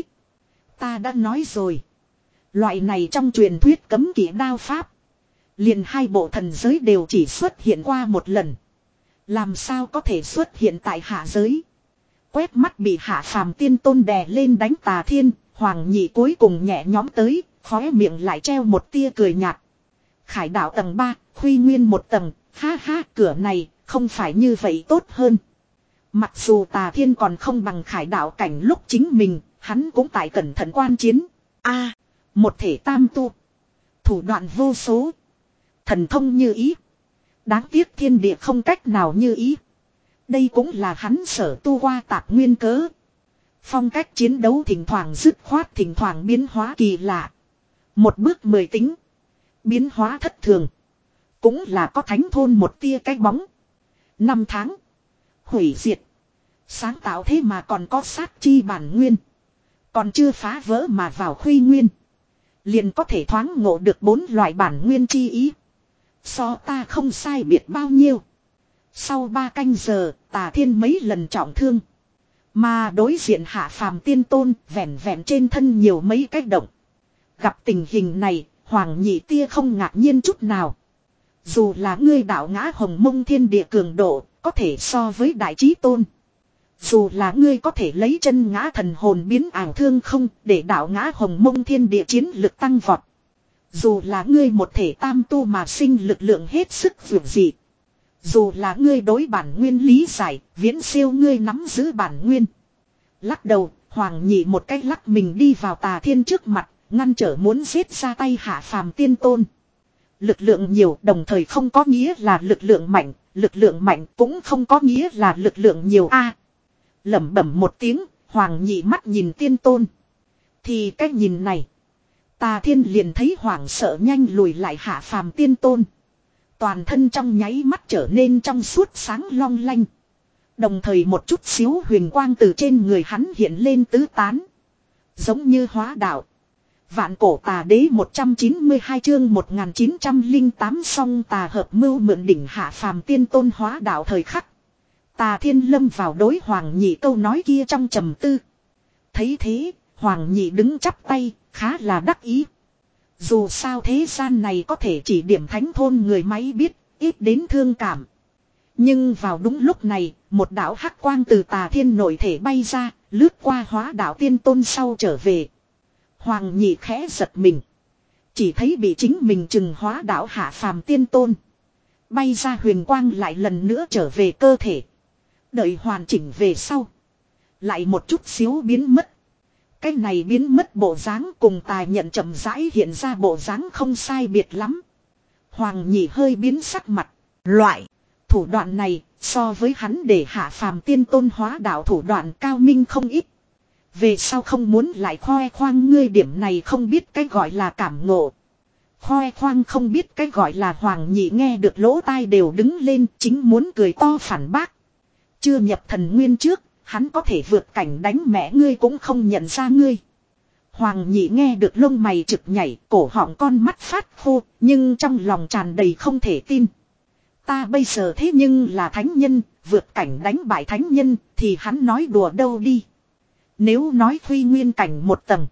Ta đã nói rồi. Loại này trong truyền thuyết cấm kỵ đao pháp. Liền hai bộ thần giới đều chỉ xuất hiện qua một lần. Làm sao có thể xuất hiện tại hạ giới. Quét mắt bị hạ phàm tiên tôn đè lên đánh Tà Thiên. Hoàng Nhị cuối cùng nhẹ nhóm tới. Khóe miệng lại treo một tia cười nhạt. Khải đạo tầng ba, khuy nguyên một tầng. Ha ha, cửa này không phải như vậy tốt hơn. Mặc dù Tà Thiên còn không bằng khải đạo cảnh lúc chính mình. Hắn cũng tại cẩn thận quan chiến. A, một thể tam tu. Thủ đoạn vô số. Thần thông như ý. Đáng tiếc thiên địa không cách nào như ý. Đây cũng là hắn sở tu qua tạp nguyên cớ. Phong cách chiến đấu thỉnh thoảng dứt khoát, thỉnh thoảng biến hóa kỳ lạ. Một bước mười tính. Biến hóa thất thường. Cũng là có thánh thôn một tia cái bóng. Năm tháng. Hủy diệt. Sáng tạo thế mà còn có sát chi bản nguyên. Còn chưa phá vỡ mà vào khuy nguyên. Liền có thể thoáng ngộ được bốn loại bản nguyên chi ý. So ta không sai biệt bao nhiêu. Sau ba canh giờ, Tà Thiên mấy lần trọng thương. Mà đối diện hạ phàm tiên tôn, vẹn vẹn trên thân nhiều mấy cách động. Gặp tình hình này, Hoàng Nhị tia không ngạc nhiên chút nào. Dù là ngươi đạo ngã hồng mông thiên địa cường độ, có thể so với đại chí tôn. Dù là ngươi có thể lấy chân ngã thần hồn biến ảo thương không, để đạo ngã hồng mông thiên địa chiến lực tăng vọt. Dù là ngươi một thể tam tu mà sinh lực lượng hết sức vượt dị. Dù là ngươi đối bản nguyên lý giải, viễn siêu ngươi nắm giữ bản nguyên. Lắc đầu, Hoàng Nhị một cách lắc mình đi vào Tà Thiên trước mặt, ngăn trở muốn giết ra tay hạ phàm tiên tôn. Lực lượng nhiều đồng thời không có nghĩa là lực lượng mạnh, lực lượng mạnh cũng không có nghĩa là lực lượng nhiều a. À, lẩm bẩm một tiếng, Hoàng Nhị mắt nhìn tiên tôn. Thì cái nhìn này. Tà Thiên liền thấy hoảng sợ nhanh lùi lại hạ phàm tiên tôn. Toàn thân trong nháy mắt trở nên trong suốt sáng long lanh. Đồng thời một chút xíu huyền quang từ trên người hắn hiện lên tứ tán. Giống như hóa đạo. Vạn cổ tà đế một trăm chín mươi hai chương một nghìn chín trăm lẻ tám song tà hợp mưu mượn đỉnh hạ phàm tiên tôn hóa đạo thời khắc. Tà Thiên lâm vào đối Hoàng Nhị câu nói kia trong trầm tư. Thấy thế, Hoàng Nhị đứng chắp tay, khá là đắc ý. Dù sao thế gian này có thể chỉ điểm thánh thôn người máy biết, ít đến thương cảm. Nhưng vào đúng lúc này, một đạo hắc quang từ Tà Thiên nội thể bay ra, lướt qua hóa đạo tiên tôn sau trở về. Hoàng Nhị khẽ giật mình. Chỉ thấy bị chính mình trừng hóa đạo hạ phàm tiên tôn. Bay ra huyền quang lại lần nữa trở về cơ thể. Đợi hoàn chỉnh về sau. Lại một chút xíu biến mất. Cái này biến mất bộ dáng cùng Tài nhận chậm rãi hiện ra bộ dáng không sai biệt lắm. Hoàng Nhị hơi biến sắc mặt. Loại thủ đoạn này so với hắn để hạ phàm tiên tôn hóa đạo thủ đoạn cao minh không ít. Về sau không muốn lại khoe khoang ngươi điểm này không biết cái gọi là cảm ngộ. Khoe khoang không biết cái gọi là Hoàng Nhị nghe được lỗ tai đều đứng lên chính muốn cười to phản bác. Chưa nhập thần nguyên trước, hắn có thể vượt cảnh đánh mẹ ngươi cũng không nhận ra ngươi. Hoàng Nhị nghe được lông mày trực nhảy, cổ họng con mắt phát khô, nhưng trong lòng tràn đầy không thể tin. Ta bây giờ thế nhưng là thánh nhân, vượt cảnh đánh bại thánh nhân, thì hắn nói đùa đâu đi. Nếu nói Huy Nguyên cảnh một tầng,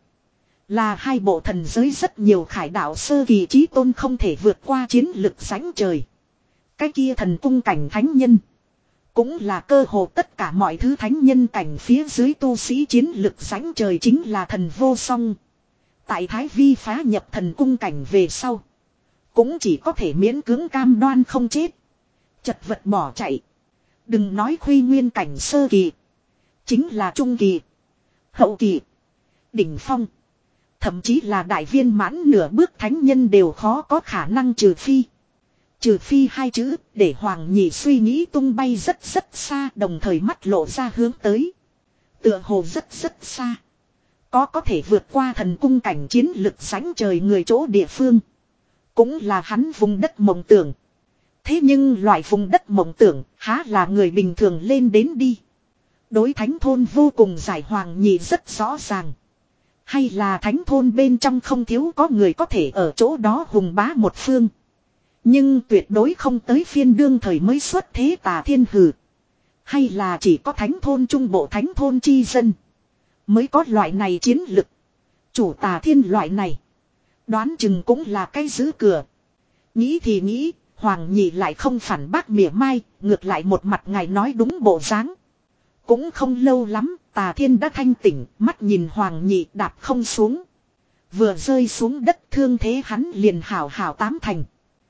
là hai bộ thần giới rất nhiều khải đạo sơ kỳ chí tôn không thể vượt qua chiến lực sánh trời. Cái kia thần cung cảnh thánh nhân, cũng là cơ hồ tất cả mọi thứ thánh nhân cảnh phía dưới tu sĩ chiến lực sánh trời chính là thần vô song. Tại Thái Vi phá nhập thần cung cảnh về sau, cũng chỉ có thể miễn cưỡng cam đoan không chết, chật vật bỏ chạy. Đừng nói Huy Nguyên cảnh sơ kỳ, chính là trung kỳ, hậu kỳ, đỉnh phong, thậm chí là đại viên mãn nửa bước thánh nhân đều khó có khả năng, trừ phi. Trừ phi hai chữ để Hoàng Nhị suy nghĩ tung bay rất rất xa, đồng thời mắt lộ ra hướng tới. Tựa hồ rất rất xa. Có có thể vượt qua thần cung cảnh chiến lực sánh trời người chỗ địa phương. Cũng là hắn vùng đất mộng tưởng. Thế nhưng loại vùng đất mộng tưởng há là người bình thường lên đến đi. Đối thánh thôn vô cùng giải Hoàng Nhị rất rõ ràng. Hay là thánh thôn bên trong không thiếu có người có thể ở chỗ đó hùng bá một phương. Nhưng tuyệt đối không tới phiên đương thời mới xuất thế Tà Thiên hừ. Hay là chỉ có thánh thôn trung bộ thánh thôn chi dân mới có loại này chiến lực. Chủ Tà Thiên loại này, đoán chừng cũng là cái giữ cửa. Nghĩ thì nghĩ, Hoàng Nhị lại không phản bác mỉa mai, ngược lại một mặt ngài nói đúng bộ dáng. Cũng không lâu lắm, Tà Thiên đã thanh tỉnh, mắt nhìn Hoàng Nhị đạp không xuống. Vừa rơi xuống đất thương thế hắn liền hảo hảo tám thành.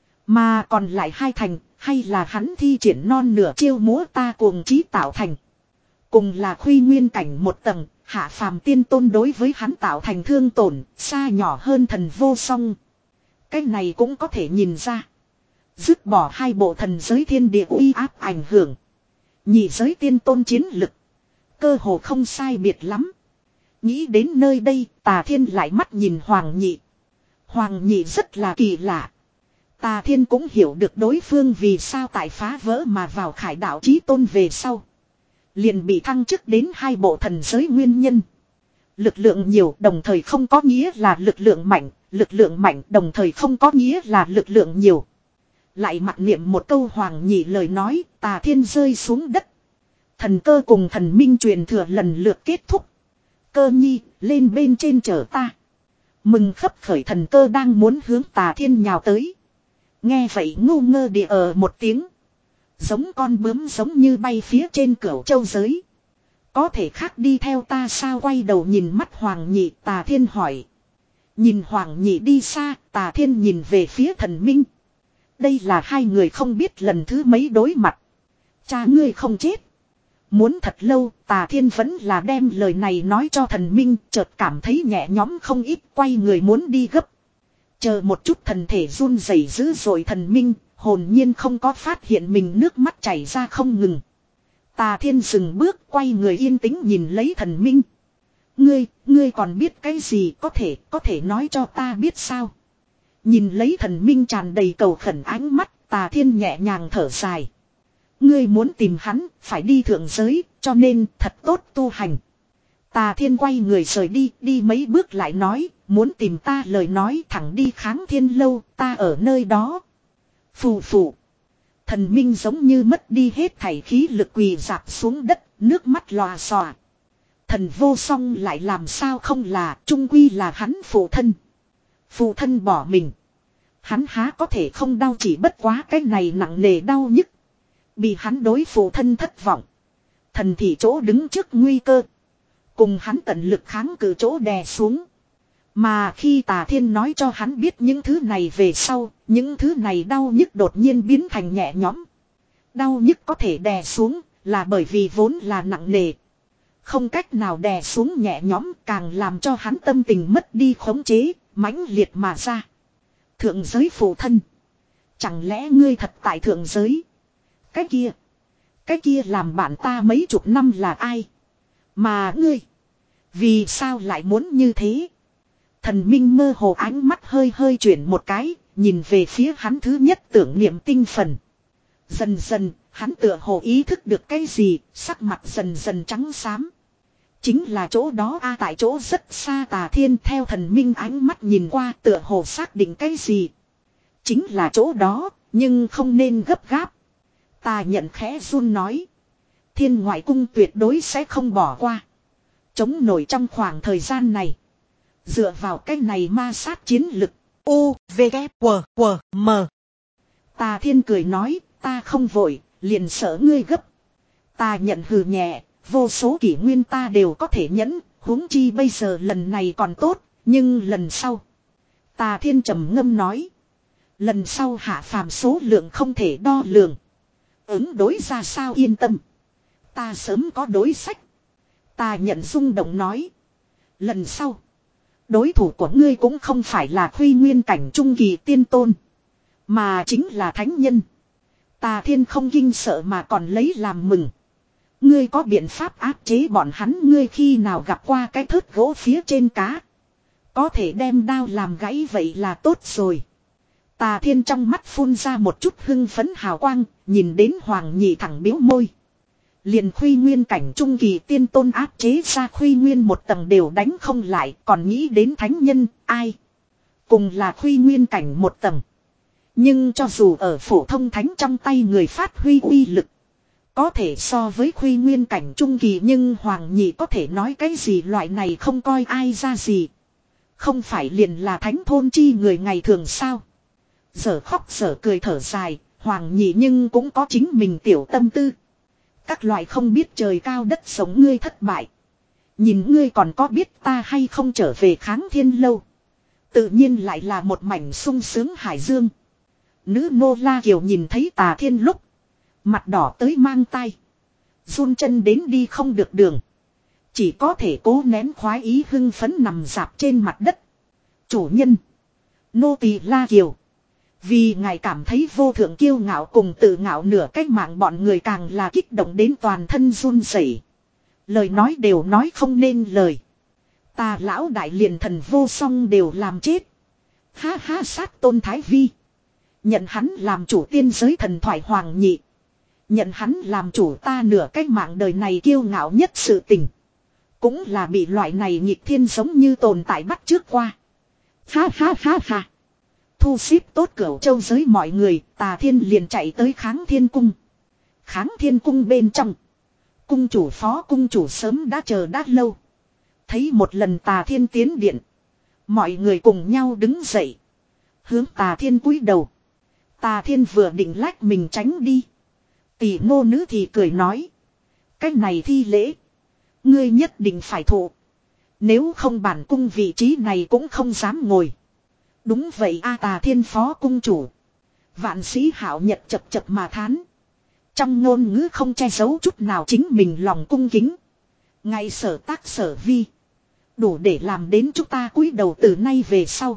Mà còn lại hai thành, hay là hắn thi triển non nửa chiêu múa ta cuồng trí tạo thành. Cùng là Huy Nguyên cảnh một tầng, hạ phàm tiên tôn đối với hắn tạo thành thương tổn, xa nhỏ hơn thần vô song. Cái này cũng có thể nhìn ra. Dứt bỏ hai bộ thần giới thiên địa uy áp ảnh hưởng, nhị giới tiên tôn chiến lực, cơ hồ không sai biệt lắm. Nghĩ đến nơi đây, Tà Thiên lại mắt nhìn Hoàng Nhị. Hoàng Nhị rất là kỳ lạ. Tà Thiên cũng hiểu được đối phương vì sao tại phá vỡ mà vào khải đạo chí tôn về sau, liền bị thăng chức đến hai bộ thần giới nguyên nhân. Lực lượng nhiều đồng thời không có nghĩa là lực lượng mạnh, lực lượng mạnh đồng thời không có nghĩa là lực lượng nhiều. Lại mặc niệm một câu Hoàng Nhị lời nói, Tà Thiên rơi xuống đất. Thần cơ cùng thần minh truyền thừa lần lượt kết thúc. Cơ nhi, lên bên trên chở ta. Mừng khấp khởi thần cơ đang muốn hướng Tà Thiên nhào tới. Nghe vậy ngu ngơ địa ở một tiếng. Giống con bướm giống như bay phía trên cửu châu giới. Có thể khác đi theo ta sao? Quay đầu nhìn mắt Hoàng Nhị, Tà Thiên hỏi. Nhìn Hoàng Nhị đi xa, Tà Thiên nhìn về phía thần minh. Đây là hai người không biết lần thứ mấy đối mặt. Cha ngươi không chết. Muốn thật lâu, Tà Thiên vẫn là đem lời này nói cho thần minh, chợt cảm thấy nhẹ nhõm không ít, quay người muốn đi gấp. Chờ một chút, thần thể run rẩy dữ dội, thần minh hồn nhiên không có phát hiện mình nước mắt chảy ra không ngừng. Tà Thiên dừng bước, quay người yên tĩnh nhìn lấy thần minh. Ngươi, ngươi còn biết cái gì, có thể, có thể nói cho ta biết sao? Nhìn lấy thần minh tràn đầy cầu khẩn ánh mắt, Tà Thiên nhẹ nhàng thở dài. Ngươi muốn tìm hắn, phải đi thượng giới, cho nên thật tốt tu hành. Tà Thiên quay người rời đi, đi mấy bước lại nói, muốn tìm ta lời nói thẳng đi Kháng Thiên lâu, ta ở nơi đó. Phù phù. Thần minh giống như mất đi hết thảy khí lực quỳ dạp xuống đất, nước mắt lòa xòa. Thần vô song lại làm sao không là, trung quy là hắn phụ thân. Phụ thân bỏ mình. Hắn há có thể không đau, chỉ bất quá cái này nặng nề đau nhức. Bị hắn đối phụ thân thất vọng. Thần thì chỗ đứng trước nguy cơ. Cùng hắn tận lực kháng cự chỗ đè xuống. Mà khi Tà Thiên nói cho hắn biết những thứ này về sau, những thứ này đau nhức đột nhiên biến thành nhẹ nhõm. Đau nhức có thể đè xuống là bởi vì vốn là nặng nề. Không cách nào đè xuống nhẹ nhõm càng làm cho hắn tâm tình mất đi khống chế, mãnh liệt mà ra. Thượng giới phụ thân. Chẳng lẽ ngươi thật tại thượng giới? Cái kia. Cái kia làm bạn ta mấy chục năm là ai? Mà ngươi. Vì sao lại muốn như thế? Thần minh mơ hồ ánh mắt hơi hơi chuyển một cái. Nhìn về phía hắn thứ nhất tưởng niệm tinh phần. Dần dần hắn tựa hồ ý thức được cái gì. Sắc mặt dần dần trắng xám. Chính là chỗ đó a, tại chỗ rất xa. Tà Thiên theo thần minh ánh mắt nhìn qua tựa hồ xác định cái gì. Chính là chỗ đó, Nhưng không nên gấp gáp. Ta nhận khẽ run nói. Thiên ngoại cung tuyệt đối sẽ không bỏ qua. Chống nổi trong khoảng thời gian này. Dựa vào cái này ma sát chiến lực. U, V, K, W, W, M. Tà Thiên cười nói, ta không vội, liền sợ ngươi gấp. Ta nhận hừ nhẹ, vô số kỷ nguyên ta đều có thể nhẫn, huống chi bây giờ lần này còn tốt, nhưng lần sau. Tà Thiên trầm ngâm nói. Lần sau hạ phàm số lượng không thể đo lường. Ứng đối ra sao yên tâm. Ta sớm có đối sách. Ta nhận rung động nói. Lần sau. Đối thủ của ngươi cũng không phải là Khuy Nguyên cảnh trung kỳ tiên tôn. Mà chính là thánh nhân. Tà Thiên không kinh sợ mà còn lấy làm mừng. Ngươi có biện pháp áp chế bọn hắn. Ngươi khi nào gặp qua cái thớt gỗ phía trên cá. Có thể đem đao làm gãy vậy là tốt rồi. Tà Thiên trong mắt phun ra một chút hưng phấn hào quang. Nhìn đến Hoàng Nhị thẳng biếu môi. Liền Khuy Nguyên cảnh trung kỳ tiên tôn áp chế ra Khuy Nguyên một tầng đều đánh không lại. Còn nghĩ đến thánh nhân ai. Cùng là Khuy Nguyên cảnh một tầng. Nhưng cho dù ở phổ thông thánh trong tay người phát huy uy lực. Có thể so với Khuy Nguyên cảnh trung kỳ. Nhưng Hoàng Nhị có thể nói cái gì loại này không coi ai ra gì. Không phải liền là thánh thôn chi người ngày thường sao. Giờ khóc giờ cười thở dài. Hoàng Nhị nhưng cũng có chính mình tiểu tâm tư. Các loại không biết trời cao đất sống ngươi thất bại. Nhìn ngươi còn có biết ta hay không trở về Kháng Thiên lâu. Tự nhiên lại là một mảnh sung sướng hải dương. Nữ nô La Kiều nhìn thấy Tà Thiên lúc. Mặt đỏ tới mang tay. Run chân đến đi không được đường. Chỉ có thể cố nén khoái ý hưng phấn nằm dạp trên mặt đất. Chủ nhân. Nô tỳ La Kiều. Vì ngài cảm thấy vô thượng kiêu ngạo cùng tự ngạo nửa cách mạng bọn người càng là kích động đến toàn thân run rẩy. Lời nói đều nói không nên lời. Ta lão đại liền thần vô song đều làm chết. Ha ha sát Tôn Thái Vi. Nhận hắn làm chủ tiên giới thần thoại Hoàng Nhị. Nhận hắn làm chủ ta nửa cách mạng đời này kiêu ngạo nhất sự tình. Cũng là bị loại này nghịch thiên giống như tồn tại bắt trước qua. Ha ha ha ha. Thu xếp tốt Cửu Châu giới mọi người, Tà Thiên liền chạy tới Kháng Thiên Cung. Kháng Thiên Cung bên trong. Cung chủ phó cung chủ sớm đã chờ đã lâu. Thấy một lần Tà Thiên tiến điện. Mọi người cùng nhau đứng dậy. Hướng Tà Thiên cúi đầu. Tà Thiên vừa định lách mình tránh đi. Tỷ nô nữ thì cười nói. Cách này thi lễ. Ngươi nhất định phải thụ. Nếu không bản cung vị trí này cũng không dám ngồi. Đúng vậy a Tà Thiên phó cung chủ. Vạn sĩ hảo nhật chập chập mà thán. Trong ngôn ngữ không che giấu chút nào chính mình lòng cung kính. Ngay sở tác sở vi. Đủ để làm đến chúng ta cúi đầu từ nay về sau.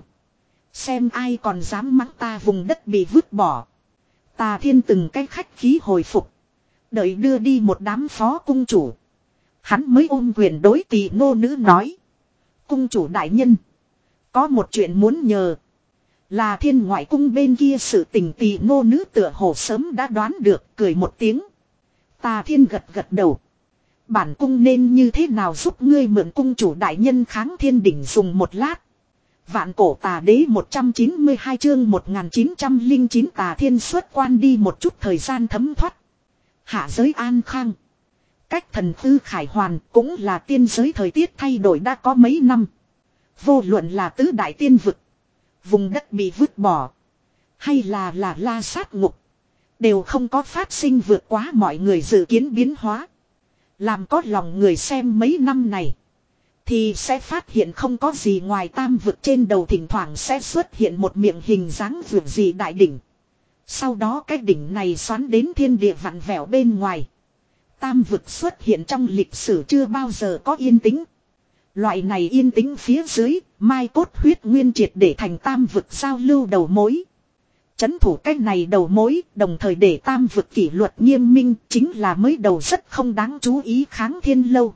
Xem ai còn dám mắng ta vùng đất bị vứt bỏ. Tà Thiên từng cái khách khí hồi phục. Đợi đưa đi một đám phó cung chủ. Hắn mới ôm quyền đối tỷ nô nữ nói. Cung chủ đại nhân. Có một chuyện muốn nhờ. Là Thiên ngoại cung bên kia sự tình tỷ nô nữ tựa hồ sớm đã đoán được, cười một tiếng. Tà Thiên gật gật đầu. Bản cung nên như thế nào giúp ngươi mượn cung chủ đại nhân Kháng Thiên đỉnh dùng một lát. Vạn cổ tà đế một trăm chín mươi hai chương một nghìn chín trăm lẻ chín Tà Thiên xuất quan đi một chút thời gian thấm thoát. Hạ giới an khang. Cách thần tư khải hoàn cũng là tiên giới thời tiết thay đổi đã có mấy năm. Vô luận là tứ đại tiên vực. Vùng đất bị vứt bỏ. Hay là là la sát ngục. Đều không có phát sinh vượt quá mọi người dự kiến biến hóa. Làm có lòng người xem mấy năm này. Thì sẽ phát hiện không có gì ngoài tam vực trên đầu thỉnh thoảng sẽ xuất hiện một miệng hình dáng vượt gì đại đỉnh. Sau đó cái đỉnh này xoắn đến thiên địa vặn vẹo bên ngoài. Tam vực xuất hiện trong lịch sử chưa bao giờ có yên tĩnh. Loại này yên tĩnh phía dưới, mai cốt huyết nguyên triệt để thành tam vực giao lưu đầu mối. Chấn thủ cách này đầu mối, đồng thời để tam vực kỷ luật nghiêm minh, chính là mới đầu rất không đáng chú ý Kháng Thiên lâu.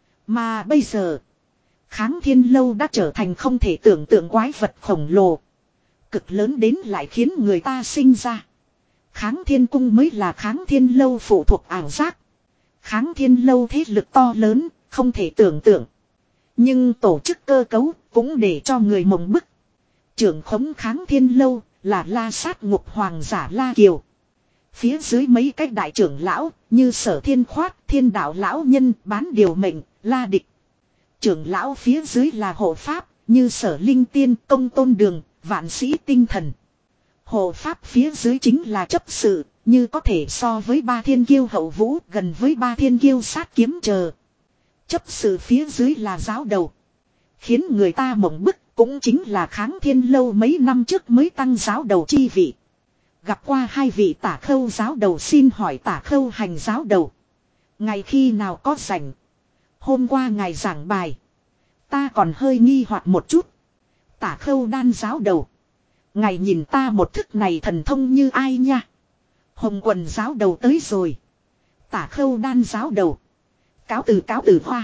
Mà bây giờ, Kháng Thiên lâu đã trở thành không thể tưởng tượng quái vật khổng lồ. Cực lớn đến lại khiến người ta sinh ra. Kháng Thiên cung mới là Kháng Thiên lâu phụ thuộc ảo giác. Kháng Thiên lâu thế lực to lớn, không thể tưởng tượng. Nhưng tổ chức cơ cấu cũng để cho người mộng bức. Trưởng khống Kháng Thiên lâu là La Sát Ngục Hoàng giả La Kiều. Phía dưới mấy cái đại trưởng lão như Sở Thiên Khoát, Thiên Đạo Lão Nhân, Bán Điều Mệnh, La Địch. Trưởng lão phía dưới là hộ pháp như Sở Linh Tiên, Công Tôn Đường, Vạn Sĩ Tinh Thần. Hộ pháp phía dưới chính là chấp sự, như có thể so với ba thiên kiêu hậu vũ, gần với ba thiên kiêu sát kiếm chờ. Chấp sự phía dưới là giáo đầu. Khiến người ta mộng bức cũng chính là Kháng Thiên Lâu mấy năm trước mới tăng giáo đầu chi vị. Gặp qua hai vị Tả Khâu giáo đầu, xin hỏi Tả Khâu Hành giáo đầu. Ngày khi nào có rảnh? Hôm qua ngài giảng bài. Ta còn hơi nghi hoặc một chút. Tả Khâu Đan giáo đầu. Ngài nhìn ta một thức này thần thông như ai nha? Hồng Quần giáo đầu tới rồi. Tả Khâu Đan giáo đầu. Cáo từ cáo từ hoa.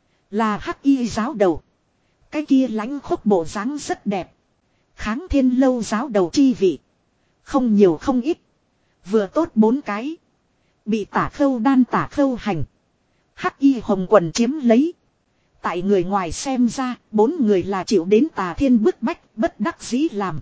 Là Hắc Y giáo đầu. Cái kia lãnh khốc bộ dáng rất đẹp. Kháng Thiên Lâu giáo đầu chi vị. Không nhiều không ít. Vừa tốt bốn cái. Bị Tả Khâu Đan, Tả Khâu Hành, Hắc Y, Hồng Quần chiếm lấy. Tại người ngoài xem ra, bốn người là chịu đến Tà Thiên bức bách, bất đắc dĩ làm.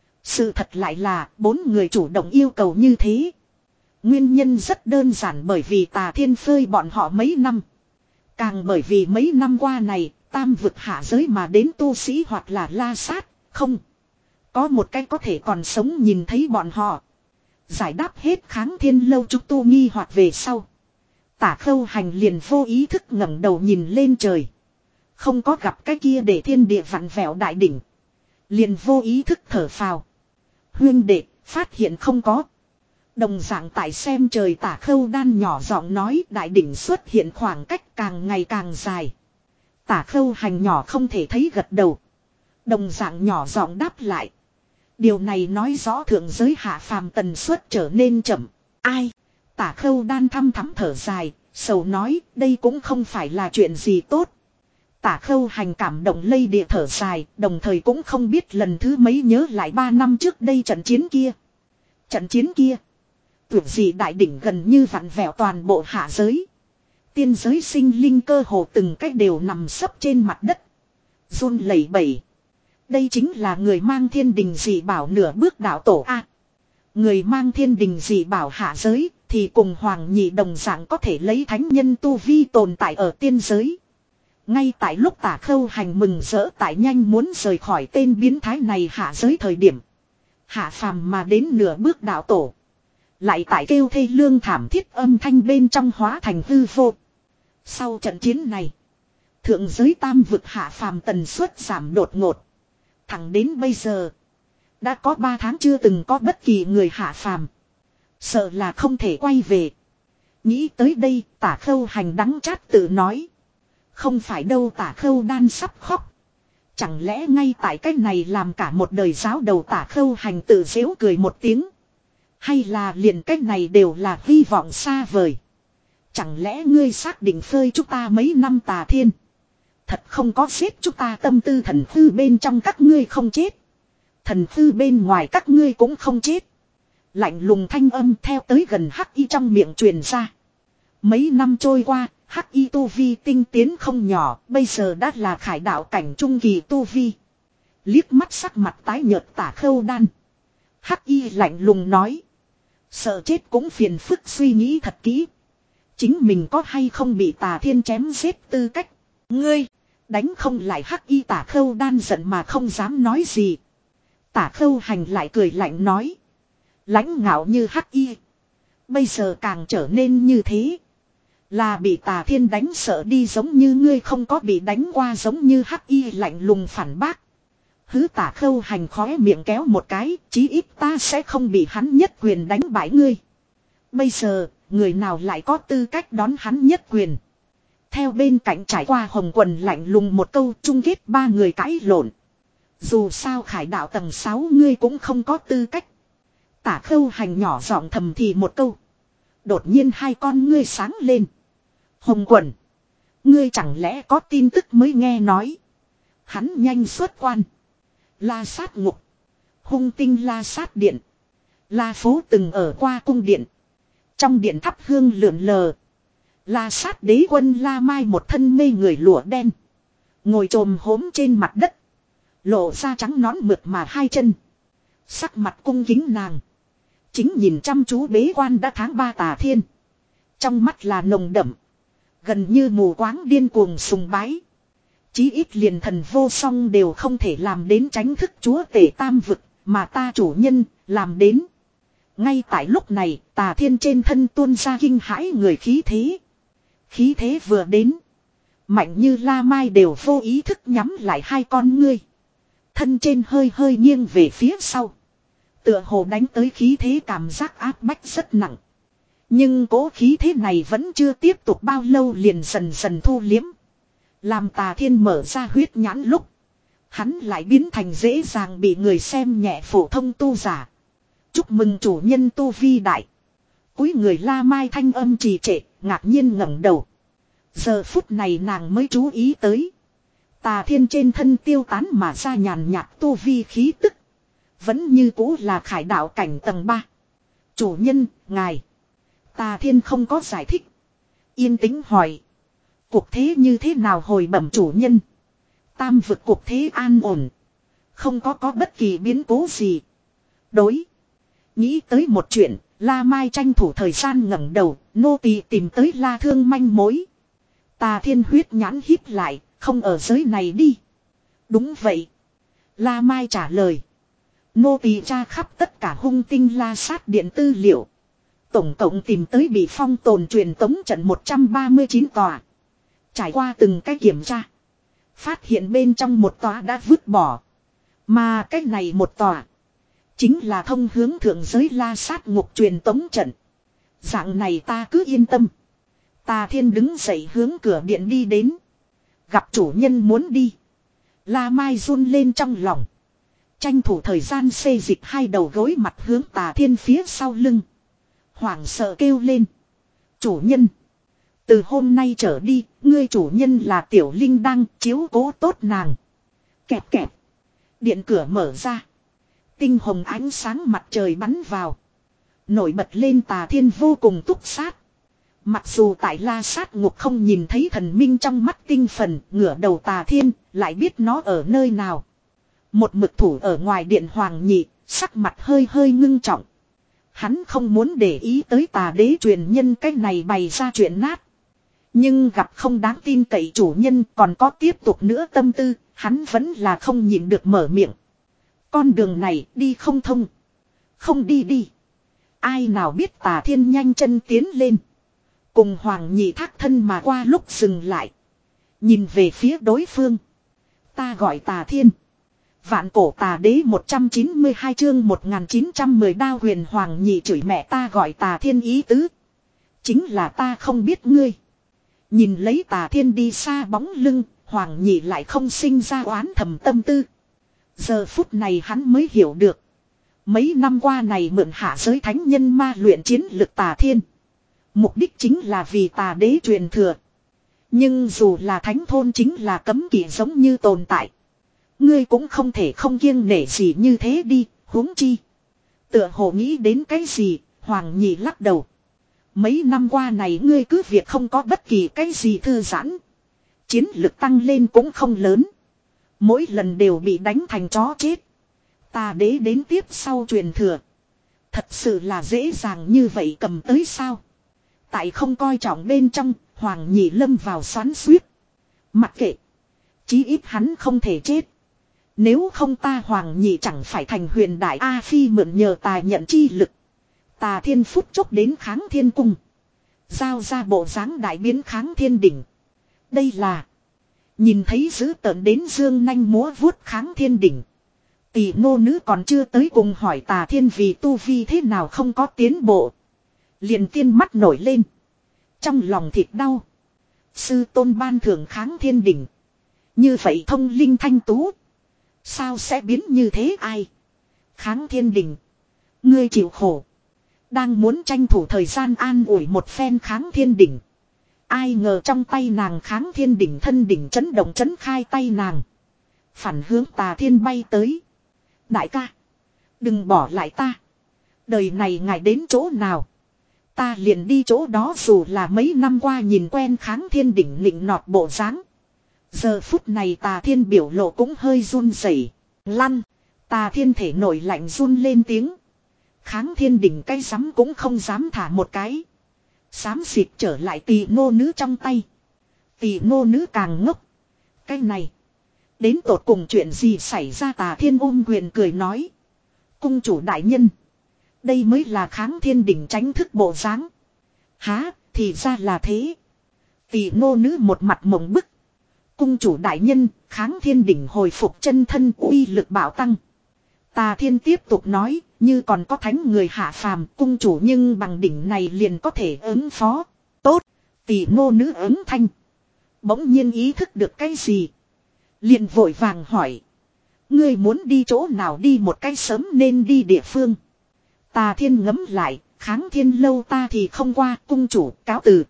Sự thật lại là, bốn người chủ động yêu cầu như thế. Nguyên nhân rất đơn giản, bởi vì Tà Thiên phơi bọn họ mấy năm. Càng bởi vì mấy năm qua này, tam vực hạ giới mà đến tu sĩ hoặc là la sát, không. Có một cái có thể còn sống nhìn thấy bọn họ. Giải đáp hết Kháng Thiên Lâu chúng tu nghi hoặc về sau. Tả Khâu Hành liền vô ý thức ngẩng đầu nhìn lên trời. Không có gặp cái kia để thiên địa vặn vẹo đại đỉnh. Liền vô ý thức thở phào. Huyên đệ, phát hiện không có. Đồng dạng tại xem trời, Tả Khâu Đan nhỏ giọng nói, đại đỉnh xuất hiện khoảng cách càng ngày càng dài. Tả Khâu Hành nhỏ không thể thấy gật đầu. Đồng dạng nhỏ giọng đáp lại. Điều này nói rõ thượng giới hạ phàm tần suất trở nên chậm. Ai? Tả Khâu Đan thăm thắm thở dài, sầu nói, đây cũng không phải là chuyện gì tốt. Tả Khâu Hành cảm động lây địa thở dài, đồng thời cũng không biết lần thứ mấy nhớ lại ba năm trước đây trận chiến kia. Trận chiến kia. Tuyệt gì đại đỉnh gần như vặn vẹo toàn bộ hạ giới. Tiên giới sinh linh cơ hồ từng cách đều nằm sấp trên mặt đất. Run lẩy bẩy. Đây chính là người mang thiên đình dị bảo nửa bước đạo tổ A. Người mang thiên đình dị bảo hạ giới thì cùng Hoàng Nhị đồng dạng có thể lấy thánh nhân tu vi tồn tại ở tiên giới. Ngay tại lúc Tả Khâu Hành mừng rỡ tại nhanh muốn rời khỏi tên biến thái này hạ giới thời điểm. Hạ phàm mà đến nửa bước đạo tổ. Lại tại kêu thê lương thảm thiết âm thanh bên trong hóa thành hư vô. Sau trận chiến này, thượng giới tam vực hạ phàm tần suất giảm đột ngột. Thẳng đến bây giờ, đã có ba tháng chưa từng có bất kỳ người hạ phàm. Sợ là không thể quay về. Nghĩ tới đây, Tả Khâu Hành đắng chát tự nói. Không phải đâu, Tả Khâu Đan sắp khóc. Chẳng lẽ ngay tại cách này làm cả một đời giáo đầu, Tả Khâu Hành tự giễu cười một tiếng. Hay là liền cách này đều là hy vọng xa vời. Chẳng lẽ ngươi xác định phơi chúng ta mấy năm Tà Thiên. Thật không có giết chúng ta tâm tư thần thư bên trong các ngươi không chết. Thần thư bên ngoài các ngươi cũng không chết. Lạnh lùng thanh âm theo tới gần Hắc Y trong miệng truyền ra. Mấy năm trôi qua, Hắc Y tu vi tinh tiến không nhỏ, bây giờ đã là khải đạo cảnh trung kỳ tu vi. Liếc mắt sắc mặt tái nhợt Tả Khâu Đan. Hắc Y lạnh lùng nói. Sợ chết cũng phiền phức suy nghĩ thật kỹ. Chính mình có hay không bị Tà Thiên chém giết tư cách. Ngươi, đánh không lại Hắc Y. Tả Khâu Đan giận mà không dám nói gì. Tả Khâu Hành lại cười lạnh nói. Lãnh ngạo như Hắc Y. Bây giờ càng trở nên như thế. Là bị Tà Thiên đánh sợ đi, giống như ngươi không có bị đánh qua, giống như Hắc Y lạnh lùng phản bác. Hứ. Tả Khâu Hành khóe miệng kéo một cái, chí ít ta sẽ không bị hắn nhất quyền đánh bại ngươi. Bây giờ, người nào lại có tư cách đón hắn nhất quyền. Theo bên cạnh trải qua Hồng Quần lạnh lùng một câu, chung kết ba người cãi lộn. Dù sao khải đạo tầng sáu ngươi cũng không có tư cách. Tả Khâu Hành nhỏ giọng thầm thì một câu. Đột nhiên hai con ngươi sáng lên. Hồng Quần, ngươi chẳng lẽ có tin tức mới nghe nói. Hắn nhanh xuất quan. La Sát Ngục, hung tinh La Sát Điện. La Phố từng ở qua cung điện. Trong điện thắp hương lượn lờ. La Sát đế quân La Mai một thân mê người lụa đen. Ngồi trồm hốm trên mặt đất. Lộ ra trắng nõn mượt mà hai chân. Sắc mặt cung kính nàng. Chính nhìn chăm chú bế quan đã tháng ba Tà Thiên. Trong mắt là nồng đậm. Gần như mù quáng điên cuồng sùng bái. Chí ít liền thần vô song đều không thể làm đến tránh thức chúa tể tam vực. Mà ta chủ nhân làm đến. Ngay tại lúc này Tà Thiên trên thân tuôn ra kinh hãi người khí thế. Khí thế vừa đến. Mạnh như la mai đều vô ý thức nhắm lại hai con ngươi. Thân trên hơi hơi nghiêng về phía sau. Tựa hồ đánh tới khí thế cảm giác áp bách rất nặng. Nhưng cố khí thế này vẫn chưa tiếp tục bao lâu liền dần dần thu liếm. Làm Tà Thiên mở ra huyết nhãn lúc. Hắn lại biến thành dễ dàng bị người xem nhẹ phổ thông tu giả. Chúc mừng chủ nhân tu vi đại. Cúi người la mai thanh âm trì trệ, ngạc nhiên ngẩng đầu. Giờ phút này nàng mới chú ý tới. Tà Thiên trên thân tiêu tán mà ra nhàn nhạt tu vi khí tức. Vẫn như cũ là khải đạo cảnh tầng ba. Chủ nhân, ngài. Tà Thiên không có giải thích. Yên tĩnh hỏi. Cuộc thế như thế nào hồi bẩm chủ nhân? Tam vực cuộc thế an ổn. Không có có bất kỳ biến cố gì. Đối. Nghĩ tới một chuyện, La Mai tranh thủ thời gian ngẩng đầu, nô tỳ tìm tới La Thương manh mối. Tà Thiên huyết nhãn híp lại, không ở giới này đi. Đúng vậy. La Mai trả lời. Nô tỳ tra khắp tất cả hung tinh la sát điện tư liệu. Tổng cộng tìm tới bị phong tồn truyền tống trận một trăm ba mươi chín tòa. Trải qua từng cái kiểm tra. Phát hiện bên trong một tòa đã vứt bỏ. Mà cái này một tòa. Chính là thông hướng thượng giới la sát ngục truyền tống trận. Dạng này ta cứ yên tâm. Tà Thiên đứng dậy hướng cửa điện đi đến. Gặp chủ nhân muốn đi. La Mai run lên trong lòng. Tranh thủ thời gian xê dịch hai đầu gối mặt hướng Tà Thiên phía sau lưng. Hoảng sợ kêu lên. Chủ nhân. Từ hôm nay trở đi, ngươi chủ nhân là Tiểu Linh đang chiếu cố tốt nàng. Kẹp kẹp. Điện cửa mở ra. Tinh hồng ánh sáng mặt trời bắn vào. Nổi bật lên Tà Thiên vô cùng túc sát. Mặc dù tại la sát ngục không nhìn thấy thần minh trong mắt tinh phần, ngửa đầu Tà Thiên, lại biết nó ở nơi nào. Một mực thủ ở ngoài điện Hoàng Nhị, sắc mặt hơi hơi ngưng trọng. Hắn không muốn để ý tới Tà Đế truyền nhân cách này bày ra chuyện nát. Nhưng gặp không đáng tin cậy chủ nhân còn có tiếp tục nữa tâm tư, hắn vẫn là không nhịn được mở miệng. Con đường này đi không thông. Không đi đi. Ai nào biết Tà Thiên nhanh chân tiến lên. Cùng Hoàng Nhị thác thân mà qua lúc dừng lại. Nhìn về phía đối phương. Ta gọi Tà Thiên. Vạn cổ Tà Đế một trăm chín mươi hai chương một nghìn chín trăm mười đao huyền Hoàng Nhị chửi mẹ ta gọi Tà Thiên ý tứ. Chính là ta không biết ngươi. Nhìn lấy Tà Thiên đi xa bóng lưng, Hoàng Nhị lại không sinh ra oán thầm tâm tư. Giờ phút này hắn mới hiểu được. Mấy năm qua này mượn hạ giới thánh nhân ma luyện chiến lực Tà Thiên. Mục đích chính là vì Tà Đế truyền thừa. Nhưng dù là thánh thôn chính là cấm kỵ giống như tồn tại. Ngươi cũng không thể không kiêng nể gì như thế đi, huống chi. Tựa hồ nghĩ đến cái gì, Hoàng Nhị lắc đầu. Mấy năm qua này ngươi cứ việc không có bất kỳ cái gì thư giãn. Chiến lực tăng lên cũng không lớn. Mỗi lần đều bị đánh thành chó chết. Tà Đế đến tiếp sau truyền thừa. Thật sự là dễ dàng như vậy cầm tới sao. Tại không coi trọng bên trong, Hoàng Nhị lâm vào xoắn xuýt. Mặc kệ. Chí ít hắn không thể chết. Nếu không ta Hoàng Nhị chẳng phải thành huyền đại A Phi mượn nhờ tài nhận chi lực. Tà Thiên phút chốc đến Kháng Thiên Cung. Giao ra bộ dáng đại biến Kháng Thiên Đỉnh. Đây là. Nhìn thấy dữ tợn đến dương nanh múa vuốt Kháng Thiên Đỉnh. Tỷ nô nữ còn chưa tới cùng hỏi Tà Thiên vì tu vi thế nào không có tiến bộ. Liền tiên mắt nổi lên. Trong lòng thịt đau. Sư tôn ban thưởng Kháng Thiên Đỉnh. Như vậy thông linh thanh tú. Sao sẽ biến như thế ai? Kháng Thiên Đỉnh. Ngươi chịu khổ. Đang muốn tranh thủ thời gian an ủi một phen Kháng Thiên Đỉnh. Ai ngờ trong tay nàng Kháng Thiên Đỉnh thân đỉnh chấn động chấn khai tay nàng. Phản hướng Tà Thiên bay tới. Đại ca. Đừng bỏ lại ta. Đời này ngài đến chỗ nào. Ta liền đi chỗ đó dù là mấy năm qua nhìn quen Kháng Thiên Đỉnh nịnh nọt bộ dáng. Giờ phút này Tà Thiên biểu lộ cũng hơi run rẩy. Lăn. Tà thiên thể nổi lạnh run lên tiếng. Kháng thiên đỉnh cái rắm cũng không dám thả một cái. Xám xịt trở lại tỳ nô nữ trong tay. Tỳ nô nữ càng ngốc. Cái này. Đến tột cùng chuyện gì xảy ra, Tà thiên ôm quyền cười nói. Cung chủ đại nhân. Đây mới là kháng thiên đỉnh tránh thức bộ dáng. Há, thì ra là thế. Tỳ nô nữ một mặt mộng bức. Cung chủ đại nhân, kháng thiên đỉnh hồi phục chân thân uy lực bạo tăng. Tà thiên tiếp tục nói, như còn có thánh người hạ phàm cung chủ nhưng bằng đỉnh này liền có thể ứng phó. Tốt, tỷ nô nữ ứng thanh. Bỗng nhiên ý thức được cái gì. Liền vội vàng hỏi. Ngươi muốn đi chỗ nào, đi một cái sớm nên đi địa phương. Tà thiên ngấm lại, kháng thiên lâu ta thì không qua, cung chủ cáo từ.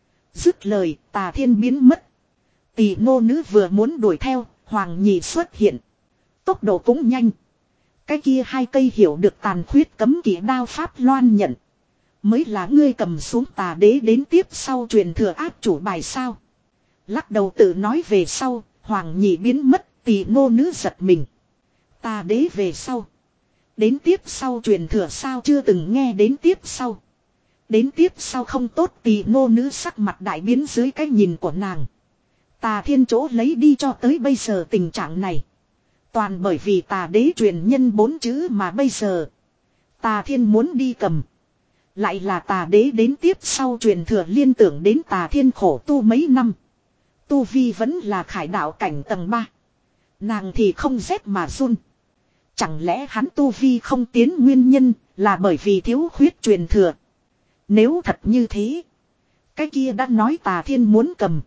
Dứt lời, tà thiên biến mất. Tỷ nô nữ vừa muốn đuổi theo, Hoàng Nhị xuất hiện. Tốc độ cũng nhanh. Cái kia hai cây hiểu được tàn khuyết cấm kỵ đao pháp loan nhận. Mới là ngươi cầm xuống tà đế đến tiếp sau truyền thừa áp chủ bài sao. Lắc đầu tự nói về sau, Hoàng Nhị biến mất, tỷ nô nữ giật mình. Tà đế về sau. Đến tiếp sau truyền thừa sao, chưa từng nghe đến tiếp sau. Đến tiếp sau không tốt, tỷ nô nữ sắc mặt đại biến dưới cái nhìn của nàng. Tà thiên chỗ lấy đi cho tới bây giờ tình trạng này. Toàn bởi vì tà đế truyền nhân bốn chữ mà bây giờ. Tà thiên muốn đi cầm. Lại là tà đế đến tiếp sau truyền thừa, liên tưởng đến tà thiên khổ tu mấy năm. Tu vi vẫn là khải đạo cảnh tầng ba. Nàng thì không rét mà run. Chẳng lẽ hắn tu vi không tiến nguyên nhân là bởi vì thiếu khuyết truyền thừa. Nếu thật như thế. Cái kia đã nói tà thiên muốn cầm.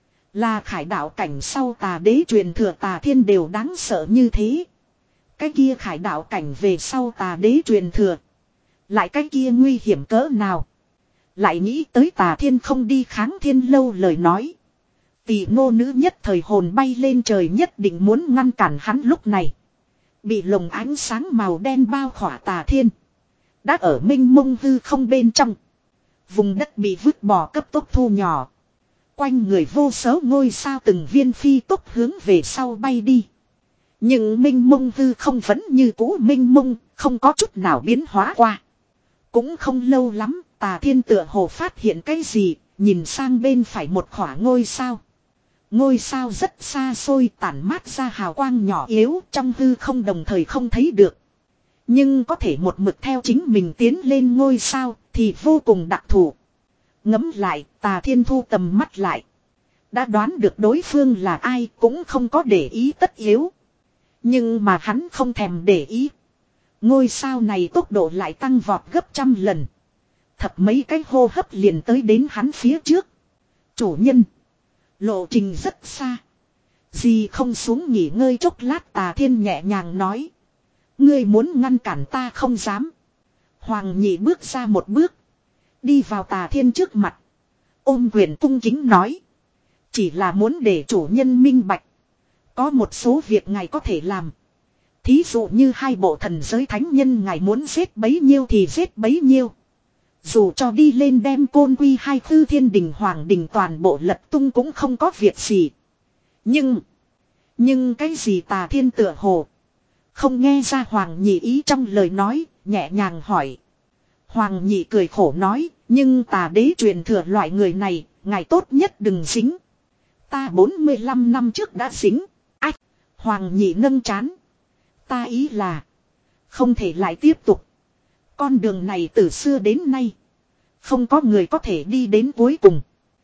Là khải đạo cảnh sau tà đế truyền thừa tà thiên đều đáng sợ như thế. Cái kia khải đạo cảnh về sau tà đế truyền thừa. Lại cái kia nguy hiểm cỡ nào. Lại nghĩ tới tà thiên không đi kháng thiên lâu lời nói. Tỷ nô nữ nhất thời hồn bay lên trời, nhất định muốn ngăn cản hắn. Lúc này. Bị lồng ánh sáng màu đen bao khỏa tà thiên. Đã ở minh mông hư không bên trong. Vùng đất bị vứt bỏ cấp tốc thu nhỏ. Quanh người vô số ngôi sao từng viên phi tốc hướng về sau bay đi. Nhưng minh mông hư không vẫn như cũ minh mông, không có chút nào biến hóa qua. Cũng không lâu lắm, tà thiên tựa hồ phát hiện cái gì, nhìn sang bên phải một khỏa ngôi sao. Ngôi sao rất xa xôi, tản mát ra hào quang nhỏ yếu, trong hư không đồng thời không thấy được. Nhưng có thể một mực theo chính mình tiến lên ngôi sao, thì vô cùng đặc thù. Ngấm lại, tà thiên thu tầm mắt lại. Đã đoán được đối phương là ai, cũng không có để ý tất yếu. Nhưng mà hắn không thèm để ý. Ngôi sao này tốc độ lại tăng vọt gấp trăm lần. Thập mấy cái hô hấp liền tới đến hắn phía trước. Chủ nhân. Lộ trình rất xa. Gì không xuống nghỉ ngơi chốc lát, tà thiên nhẹ nhàng nói. Ngươi muốn ngăn cản ta không dám. Hoàng Nhị bước ra một bước. Đi vào tà thiên trước mặt. Ôm quyền cung kính nói. Chỉ là muốn để chủ nhân minh bạch. Có một số việc ngài có thể làm. Thí dụ như hai bộ thần giới thánh nhân ngài muốn giết bấy nhiêu thì giết bấy nhiêu. Dù cho đi lên đem côn quy hai tư thiên đình hoàng đình toàn bộ lật tung cũng không có việc gì. Nhưng. Nhưng cái gì, tà thiên tựa hồ. Không nghe ra Hoàng Nhị ý trong lời nói, nhẹ nhàng hỏi. Hoàng Nhị cười khổ nói, nhưng tà đế truyền thừa loại người này, ngài tốt nhất đừng dính. Ta bốn mươi lăm năm trước đã dính. Ách, Hoàng Nhị nâng trán. Ta ý là, không thể lại tiếp tục. Con đường này từ xưa đến nay, không có người có thể đi đến cuối cùng.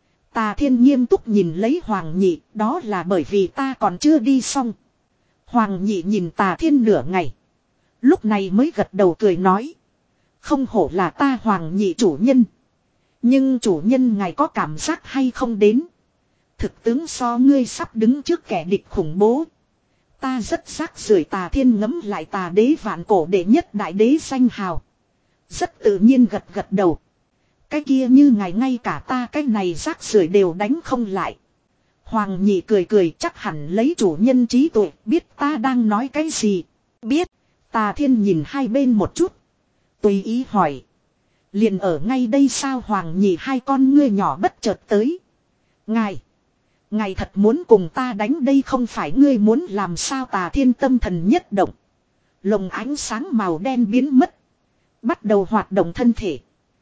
Tà thiên nghiêm túc nhìn lấy Hoàng Nhị, đó là bởi vì ta còn chưa đi xong. Hoàng Nhị nhìn tà thiên nửa ngày. Lúc này mới gật đầu cười nói. Không hổ là ta Hoàng Nhị chủ nhân. Nhưng chủ nhân ngài có cảm giác hay không đến. Thực tướng so ngươi sắp đứng trước kẻ địch khủng bố. Ta rất rác rưởi, tà thiên ngấm lại tà đế vạn cổ đệ nhất đại đế danh hào. Rất tự nhiên gật gật đầu. Cái kia như ngài ngay cả ta cái này rác rưởi đều đánh không lại. Hoàng Nhị cười cười, chắc hẳn lấy chủ nhân trí tuệ biết ta đang nói cái gì. Biết. Tà thiên nhìn hai bên một chút. Tùy ý hỏi. Liền ở ngay đây sao? Hoàng Nhị hai con ngươi nhỏ bất chợt tới. Ngài. Ngài thật muốn cùng ta đánh đây không phải ngươi muốn làm sao? Tà thiên tâm thần nhất động. Lồng ánh sáng màu đen biến mất. Bắt đầu hoạt động thân thể.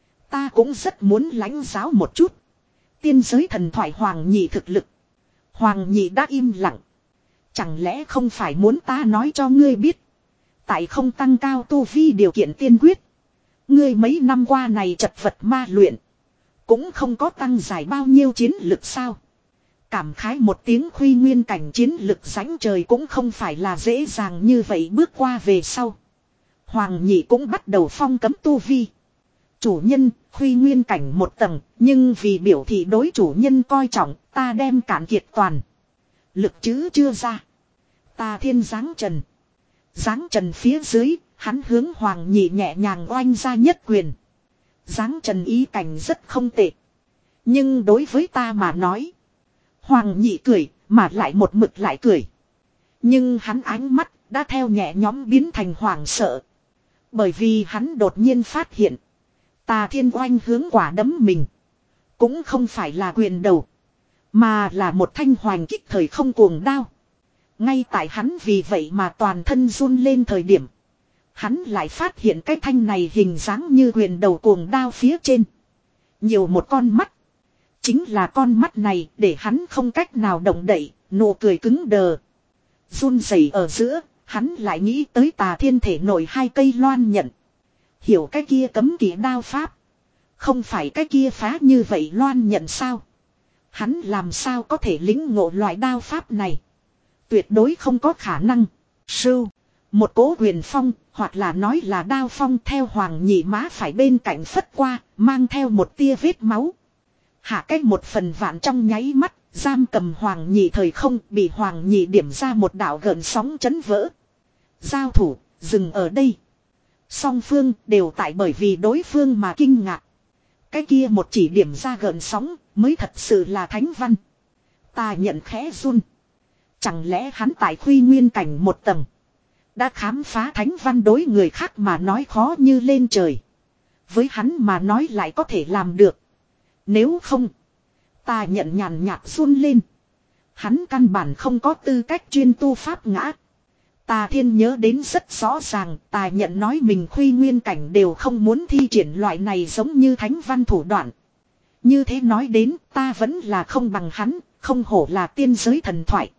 Ta cũng rất muốn lãnh giáo một chút. Tiên giới thần thoại Hoàng Nhị thực lực. Hoàng Nhị đã im lặng. Chẳng lẽ không phải muốn ta nói cho ngươi biết. Tại không tăng cao tu vi điều kiện tiên quyết. Ngươi mấy năm qua này chật vật ma luyện. Cũng không có tăng giải bao nhiêu chiến lực sao. Cảm khái một tiếng Khuy Nguyên cảnh chiến lực rãnh trời cũng không phải là dễ dàng như vậy bước qua về sau. Hoàng Nhị cũng bắt đầu phong cấm tu vi. Chủ nhân, Khuy Nguyên cảnh một tầng, nhưng vì biểu thị đối chủ nhân coi trọng, ta đem cạn kiệt toàn. Lực chứ chưa ra. Ta thiên giáng trần. Giáng trần phía dưới, hắn hướng Hoàng Nhị nhẹ nhàng oanh ra nhất quyền. Giáng trần ý cảnh rất không tệ. Nhưng đối với ta mà nói. Hoàng Nhị cười, mà lại một mực lại cười. Nhưng hắn ánh mắt đã theo nhẹ nhóm biến thành hoảng sợ. Bởi vì hắn đột nhiên phát hiện. Tà thiên oanh hướng quả đấm mình. Cũng không phải là quyền đầu. Mà là một thanh hoành kích thời không cuồng đao. Ngay tại hắn vì vậy mà toàn thân run lên thời điểm. Hắn lại phát hiện cái thanh này hình dáng như quyền đầu cuồng đao phía trên. Nhiều một con mắt. Chính là con mắt này để hắn không cách nào động đậy, nụ cười cứng đờ. Run rẩy ở giữa, hắn lại nghĩ tới Tà Thiên thể nổi hai cây loan nhận. Hiểu cái kia cấm kỵ đao pháp. Không phải cái kia phá như vậy loan nhận sao. Hắn làm sao có thể lĩnh ngộ loại đao pháp này. Tuyệt đối không có khả năng. Sưu. Một cỗ huyền phong, hoặc là nói là đao phong theo Hoàng Nhị má phải bên cạnh phất qua, mang theo một tia vết máu. Hạ cách một phần vạn trong nháy mắt, giam cầm Hoàng Nhị thời không bị Hoàng Nhị điểm ra một đạo gợn sóng chấn vỡ. Giao thủ, dừng ở đây. Song phương đều tại bởi vì đối phương mà kinh ngạc. Cái kia một chỉ điểm ra gợn sóng mới thật sự là thánh văn. Ta nhận khẽ run. Chẳng lẽ hắn tại Khuy Nguyên cảnh một tầng. Đã khám phá thánh văn đối người khác mà nói khó như lên trời. Với hắn mà nói lại có thể làm được. Nếu không. Ta nhận nhàn nhạt run lên. Hắn căn bản không có tư cách chuyên tu pháp ngã. Tà Thiên nhớ đến rất rõ ràng, Tà nhận nói mình Khuy Nguyên cảnh đều không muốn thi triển loại này giống như thánh văn thủ đoạn. Như thế nói đến, ta vẫn là không bằng hắn, không hổ là tiên giới thần thoại.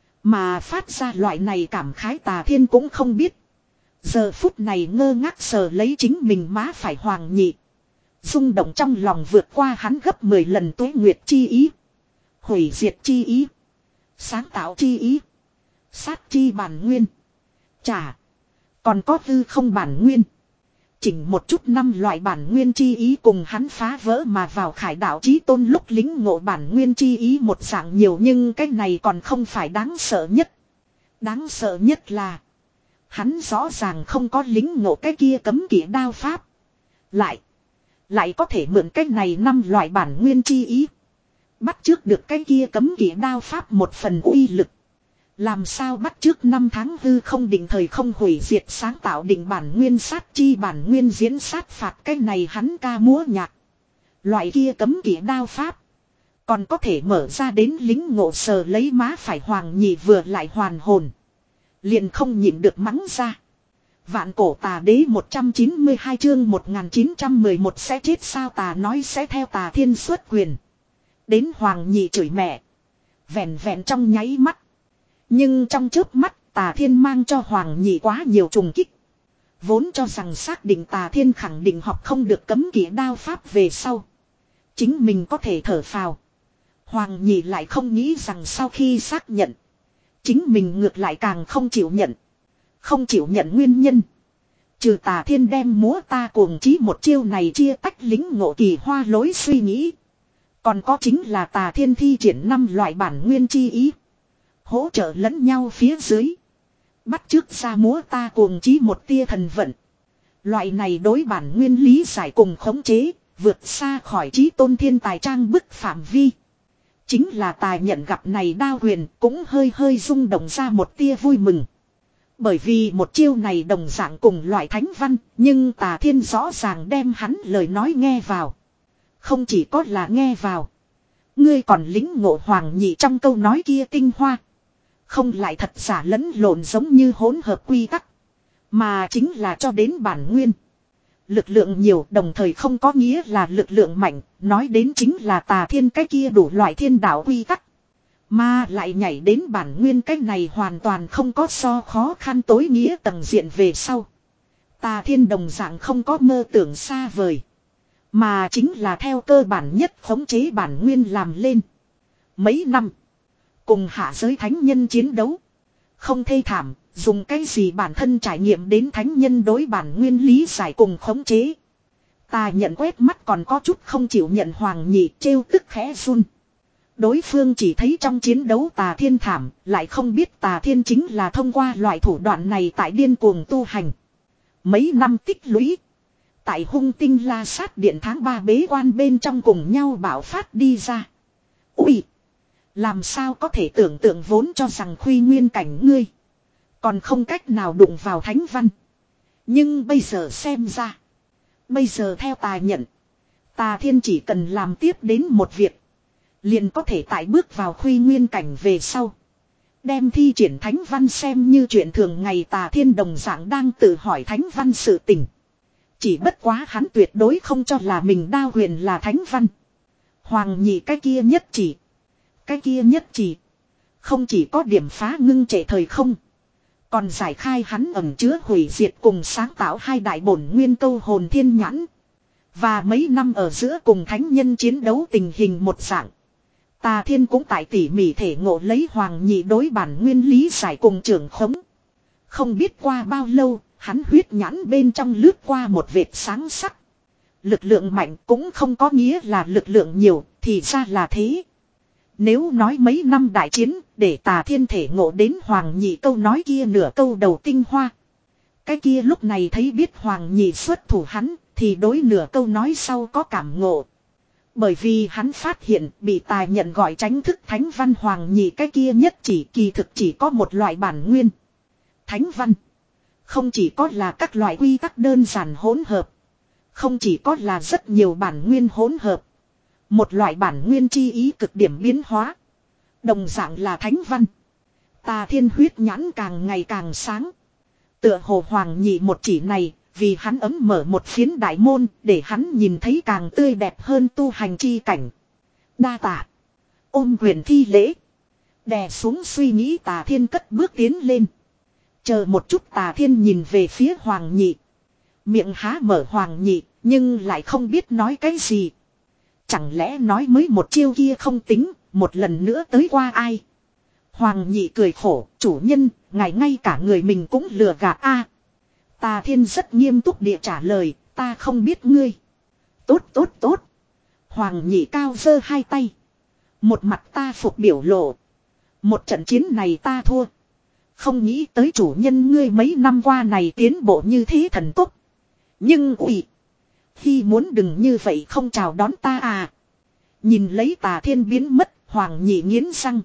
Mà phát ra loại này cảm khái Tà Thiên cũng không biết. Giờ phút này ngơ ngác sờ lấy chính mình má phải Hoàng Nhị. Rung động trong lòng vượt qua hắn gấp mười lần tuế nguyệt chi ý. Hủy diệt chi ý. Sáng tạo chi ý. Sát chi bản nguyên. Chả. Còn có hư không bản nguyên. Chỉnh một chút năm loại bản nguyên chi ý cùng hắn phá vỡ mà vào khải đạo chí tôn lúc lính ngộ bản nguyên chi ý một dạng nhiều, nhưng cái này còn không phải đáng sợ nhất. Đáng sợ nhất là. Hắn rõ ràng không có lính ngộ cái kia cấm kỵ đao pháp. Lại. Lại có thể mượn cái này năm loại bản nguyên chi ý. Bắt trước được cái kia cấm kỵ đao pháp một phần uy lực. Làm sao bắt trước năm tháng hư không định thời không hủy diệt sáng tạo định bản nguyên sát chi bản nguyên diễn sát phạt cái này hắn ca múa nhạc. Loại kia cấm kỵ đao pháp. Còn có thể mở ra đến lính ngộ sờ lấy má phải Hoàng Nhị vừa lại hoàn hồn. Liền không nhịn được mắng ra. Vạn cổ tà đế một trăm chín mươi hai chương một nghìn chín trăm mười một sẽ chết sao, Tà nói sẽ theo Tà Thiên xuất quyền. Đến Hoàng Nhị chửi mẹ. Vẹn vẹn trong nháy mắt. Nhưng trong chớp mắt Tà Thiên mang cho Hoàng Nhị quá nhiều trùng kích. Vốn cho rằng xác định Tà Thiên khẳng định học không được cấm kỵ đao pháp về sau. Chính mình có thể thở phào. Hoàng Nhị lại không nghĩ rằng sau khi xác nhận. Chính mình ngược lại càng không chịu nhận. Không chịu nhận nguyên nhân. Trừ Tà Thiên đem múa ta cuồng chí một chiêu này chia tách lính ngộ kỳ hoa lối suy nghĩ. Còn có chính là Tà Thiên thi triển năm loại bản nguyên chi ý. Hỗ trợ lẫn nhau phía dưới. Bắt chước ra múa ta cuồng chí một tia thần vận. Loại này đối bản nguyên lý giải cùng khống chế. Vượt xa khỏi chí tôn thiên tài trang bức phạm vi. Chính là Tà nhận gặp này đao huyền cũng hơi hơi rung động ra một tia vui mừng. Bởi vì một chiêu này đồng dạng cùng loại thánh văn. Nhưng Tà Thiên rõ ràng đem hắn lời nói nghe vào. Không chỉ có là nghe vào. Ngươi còn lính ngộ Hoàng Nhị trong câu nói kia tinh hoa. Không lại thật giả lẫn lộn giống như hỗn hợp quy tắc. Mà chính là cho đến bản nguyên. Lực lượng nhiều đồng thời không có nghĩa là lực lượng mạnh, nói đến chính là tà thiên cái kia đủ loại thiên đạo quy tắc. Mà lại nhảy đến bản nguyên cái này hoàn toàn không có so khó khăn tối nghĩa tầng diện về sau. Tà thiên đồng dạng không có mơ tưởng xa vời. Mà chính là theo cơ bản nhất khống chế bản nguyên làm lên. Mấy năm. Cùng hạ giới thánh nhân chiến đấu. Không thê thảm. Dùng cái gì bản thân trải nghiệm đến thánh nhân đối bản nguyên lý giải cùng khống chế. Tà nhận quét mắt còn có chút không chịu nhận hoàng nhị trêu tức khẽ run. Đối phương chỉ thấy trong chiến đấu tà thiên thảm. Lại không biết tà thiên chính là thông qua loại thủ đoạn này tại điên cuồng tu hành. Mấy năm tích lũy. Tại hung tinh la sát điện tháng ba bế quan bên trong cùng nhau bảo phát đi ra. Ui! Làm sao có thể tưởng tượng vốn cho rằng khuy nguyên cảnh ngươi. Còn không cách nào đụng vào thánh văn. Nhưng bây giờ xem ra. Bây giờ theo tà nhận. Tà thiên chỉ cần làm tiếp đến một việc. Liền có thể tại bước vào khuy nguyên cảnh về sau. Đem thi triển thánh văn xem như chuyện thường ngày tà thiên đồng dạng đang tự hỏi thánh văn sự tình. Chỉ bất quá hắn tuyệt đối không cho là mình đao huyền là thánh văn. Hoàng nhị cái kia nhất chỉ. Cái kia nhất chỉ. Không chỉ có điểm phá ngưng trệ thời không. Còn giải khai hắn ẩn chứa hủy diệt cùng sáng tạo hai đại bổn nguyên câu hồn thiên nhãn. Và mấy năm ở giữa cùng thánh nhân chiến đấu tình hình một dạng. Tà thiên cũng tại tỉ mỉ thể ngộ lấy hoàng nhị đối bản nguyên lý giải cùng trưởng khống. Không biết qua bao lâu, hắn huyết nhãn bên trong lướt qua một vệt sáng sắc. Lực lượng mạnh cũng không có nghĩa là lực lượng nhiều, thì ra là thế. Nếu nói mấy năm đại chiến, để tà thiên thể ngộ đến hoàng nhị câu nói kia nửa câu đầu tinh hoa. Cái kia lúc này thấy biết hoàng nhị xuất thủ hắn, thì đối nửa câu nói sau có cảm ngộ. Bởi vì hắn phát hiện bị tà nhận gọi tránh thức thánh văn hoàng nhị cái kia nhất chỉ kỳ thực chỉ có một loại bản nguyên. Thánh văn. Không chỉ có là các loại quy tắc đơn giản hỗn hợp. Không chỉ có là rất nhiều bản nguyên hỗn hợp. Một loại bản nguyên chi ý cực điểm biến hóa. Đồng dạng là thánh văn. Tà thiên huyết nhãn càng ngày càng sáng. Tựa hồ hoàng nhị một chỉ này, vì hắn ấm mở một phiến đại môn, để hắn nhìn thấy càng tươi đẹp hơn tu hành chi cảnh. Đa tạ. Ôm quyền thi lễ. Đè xuống suy nghĩ tà thiên cất bước tiến lên. Chờ một chút tà thiên nhìn về phía hoàng nhị. Miệng há mở hoàng nhị, nhưng lại không biết nói cái gì. Chẳng lẽ nói mới một chiêu kia không tính, một lần nữa tới qua ai. Hoàng nhị cười khổ, chủ nhân, ngài ngay cả người mình cũng lừa gạt a. Tà thiên rất nghiêm túc địa trả lời, ta không biết ngươi. Tốt tốt tốt. Hoàng nhị cao giơ hai tay. Một mặt ta phục biểu lộ. Một trận chiến này ta thua. Không nghĩ tới chủ nhân ngươi mấy năm qua này tiến bộ như thế thần tốc. Nhưng ủy. Khi muốn đừng như vậy không chào đón ta à. Nhìn lấy tà thiên biến mất, hoàng nhị nghiến răng.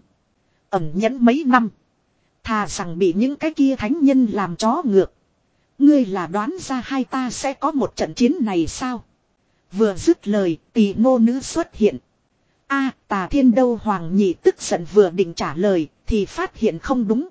Ẩn nhẫn mấy năm. Thà rằng bị những cái kia thánh nhân làm chó ngược. Ngươi là đoán ra hai ta sẽ có một trận chiến này sao? Vừa dứt lời, tỳ nô nữ xuất hiện. A, tà thiên đâu hoàng nhị tức giận vừa định trả lời, thì phát hiện không đúng.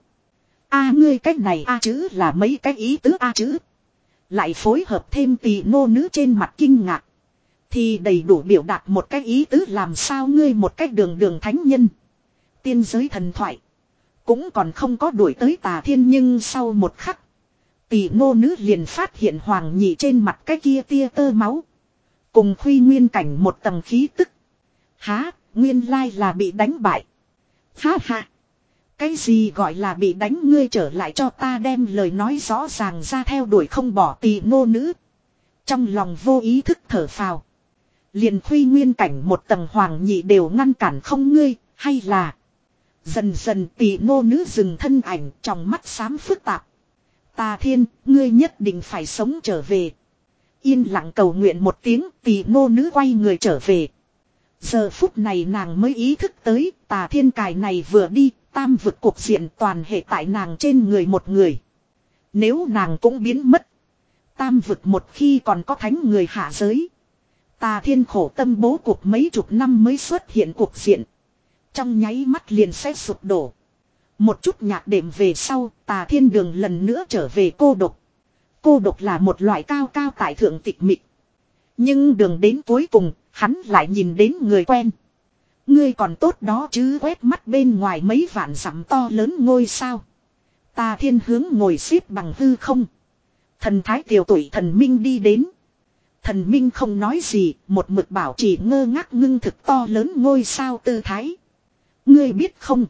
A ngươi cách này A chữ là mấy cái ý tứ A chữ. Lại phối hợp thêm tỳ nô nữ trên mặt kinh ngạc. Thì đầy đủ biểu đạt một cái ý tứ làm sao ngươi một cách đường đường thánh nhân. Tiên giới thần thoại. Cũng còn không có đuổi tới tà thiên nhưng sau một khắc. Tỷ nô nữ liền phát hiện hoàng nhị trên mặt cái kia tia tơ máu. Cùng khuy nguyên cảnh một tầng khí tức. Há, nguyên lai là bị đánh bại. Ha ha. Cái gì gọi là bị đánh ngươi trở lại cho ta đem lời nói rõ ràng ra theo đuổi không bỏ tỷ nô nữ. Trong lòng vô ý thức thở phào. Liền khuy nguyên cảnh một tầng hoàng nhị đều ngăn cản không ngươi, hay là. Dần dần tỷ nô nữ dừng thân ảnh trong mắt xám phức tạp. Tà thiên, ngươi nhất định phải sống trở về. Yên lặng cầu nguyện một tiếng, tỷ nô nữ quay người trở về. Giờ phút này nàng mới ý thức tới, tà thiên cài này vừa đi, tam vực cuộc diện toàn hệ tại nàng trên người một người. Nếu nàng cũng biến mất. Tam vực một khi còn có thánh người hạ giới. Tà thiên khổ tâm bố cuộc mấy chục năm mới xuất hiện cuộc diện. Trong nháy mắt liền sẽ sụp đổ. Một chút nhạc đệm về sau, tà thiên đường lần nữa trở về cô độc. Cô độc là một loại cao cao tại thượng tịch mịch. Nhưng đường đến cuối cùng, hắn lại nhìn đến người quen. Ngươi còn tốt đó chứ, quét mắt bên ngoài mấy vạn dặm to lớn ngôi sao. Tà Thiên hướng ngồi xếp bằng hư không. Thần thái tiểu tuổi thần minh đi đến. Thần minh không nói gì, một mực bảo trì ngơ ngác ngưng thực to lớn ngôi sao tư thái. Ngươi biết không?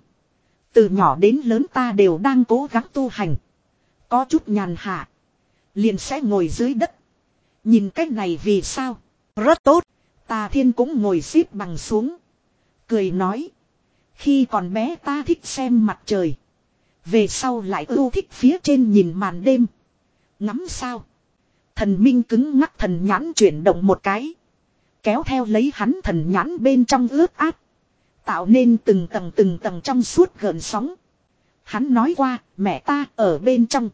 Từ nhỏ đến lớn ta đều đang cố gắng tu hành. Có chút nhàn hạ. Liền sẽ ngồi dưới đất. Nhìn cách này vì sao? Rất tốt. Tà Thiên cũng ngồi xếp bằng xuống. Cười nói. Khi còn bé ta thích xem mặt trời. Về sau lại ưu thích phía trên nhìn màn đêm. Ngắm sao. Thần minh cứng ngắc thần nhãn chuyển động một cái. Kéo theo lấy hắn thần nhãn bên trong ướt át. Tạo nên từng tầng từng tầng trong suốt gợn sóng. Hắn nói qua, mẹ ta ở bên trong.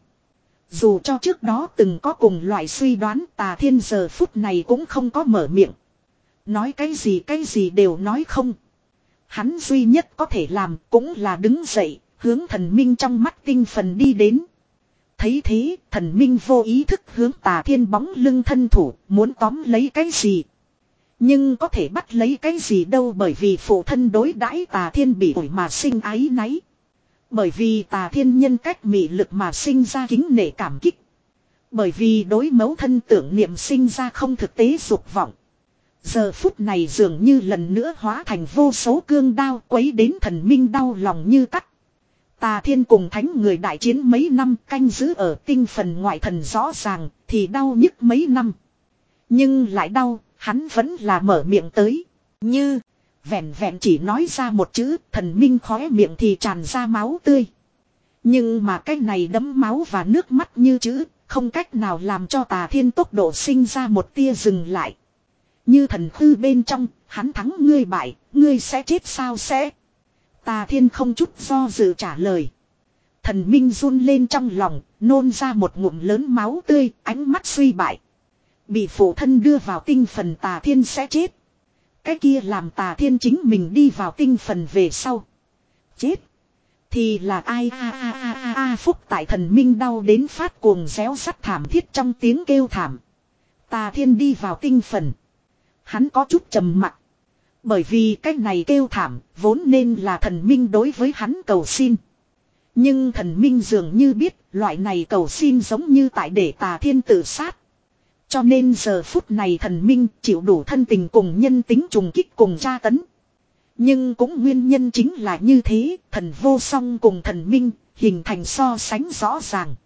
Dù cho trước đó từng có cùng loại suy đoán, Tà Thiên giờ phút này cũng không có mở miệng. Nói cái gì cái gì đều nói không. Hắn duy nhất có thể làm cũng là đứng dậy, hướng thần minh trong mắt tinh phần đi đến. Thấy thế, thần minh vô ý thức hướng Tà Thiên bóng lưng thân thủ, muốn tóm lấy cái gì. Nhưng có thể bắt lấy cái gì đâu, bởi vì phụ thân đối đãi Tà Thiên bị ủi mà sinh ái náy. Bởi vì Tà Thiên nhân cách mị lực mà sinh ra kính nể cảm kích. Bởi vì đối mẫu thân tưởng niệm sinh ra không thực tế dục vọng. Giờ phút này dường như lần nữa hóa thành vô số cương đao quấy đến thần minh đau lòng như cắt. Tà Thiên cùng thánh người đại chiến mấy năm, canh giữ ở tinh phần ngoại thần rõ ràng thì đau nhức mấy năm. Nhưng lại đau, hắn vẫn là mở miệng tới. Như, vẹn vẹn chỉ nói ra một chữ, thần minh khóe miệng thì tràn ra máu tươi. Nhưng mà cái này đấm máu và nước mắt như chữ, không cách nào làm cho Tà Thiên tốc độ sinh ra một tia dừng lại. Như thần hư bên trong, hắn thắng ngươi bại, ngươi sẽ chết sao sẽ. Tà Thiên không chút do dự trả lời. Thần minh run lên trong lòng, nôn ra một ngụm lớn máu tươi, ánh mắt suy bại. Bị phụ thân đưa vào tinh phần Tà Thiên sẽ chết. Cái kia làm Tà Thiên chính mình đi vào tinh phần về sau. Chết. Thì là ai a a a a a phúc tại thần minh đau đến phát cuồng réo sắt thảm thiết trong tiếng kêu thảm. Tà Thiên đi vào tinh phần. Hắn có chút trầm mặc. Bởi vì cái này kêu thảm vốn nên là thần minh đối với hắn cầu xin. Nhưng thần minh dường như biết loại này cầu xin giống như tại để Tà Thiên tự sát. Cho nên giờ phút này thần minh chịu đủ thân tình cùng nhân tính trùng kích cùng tra tấn. Nhưng cũng nguyên nhân chính là như thế, thần vô song cùng thần minh hình thành so sánh rõ ràng.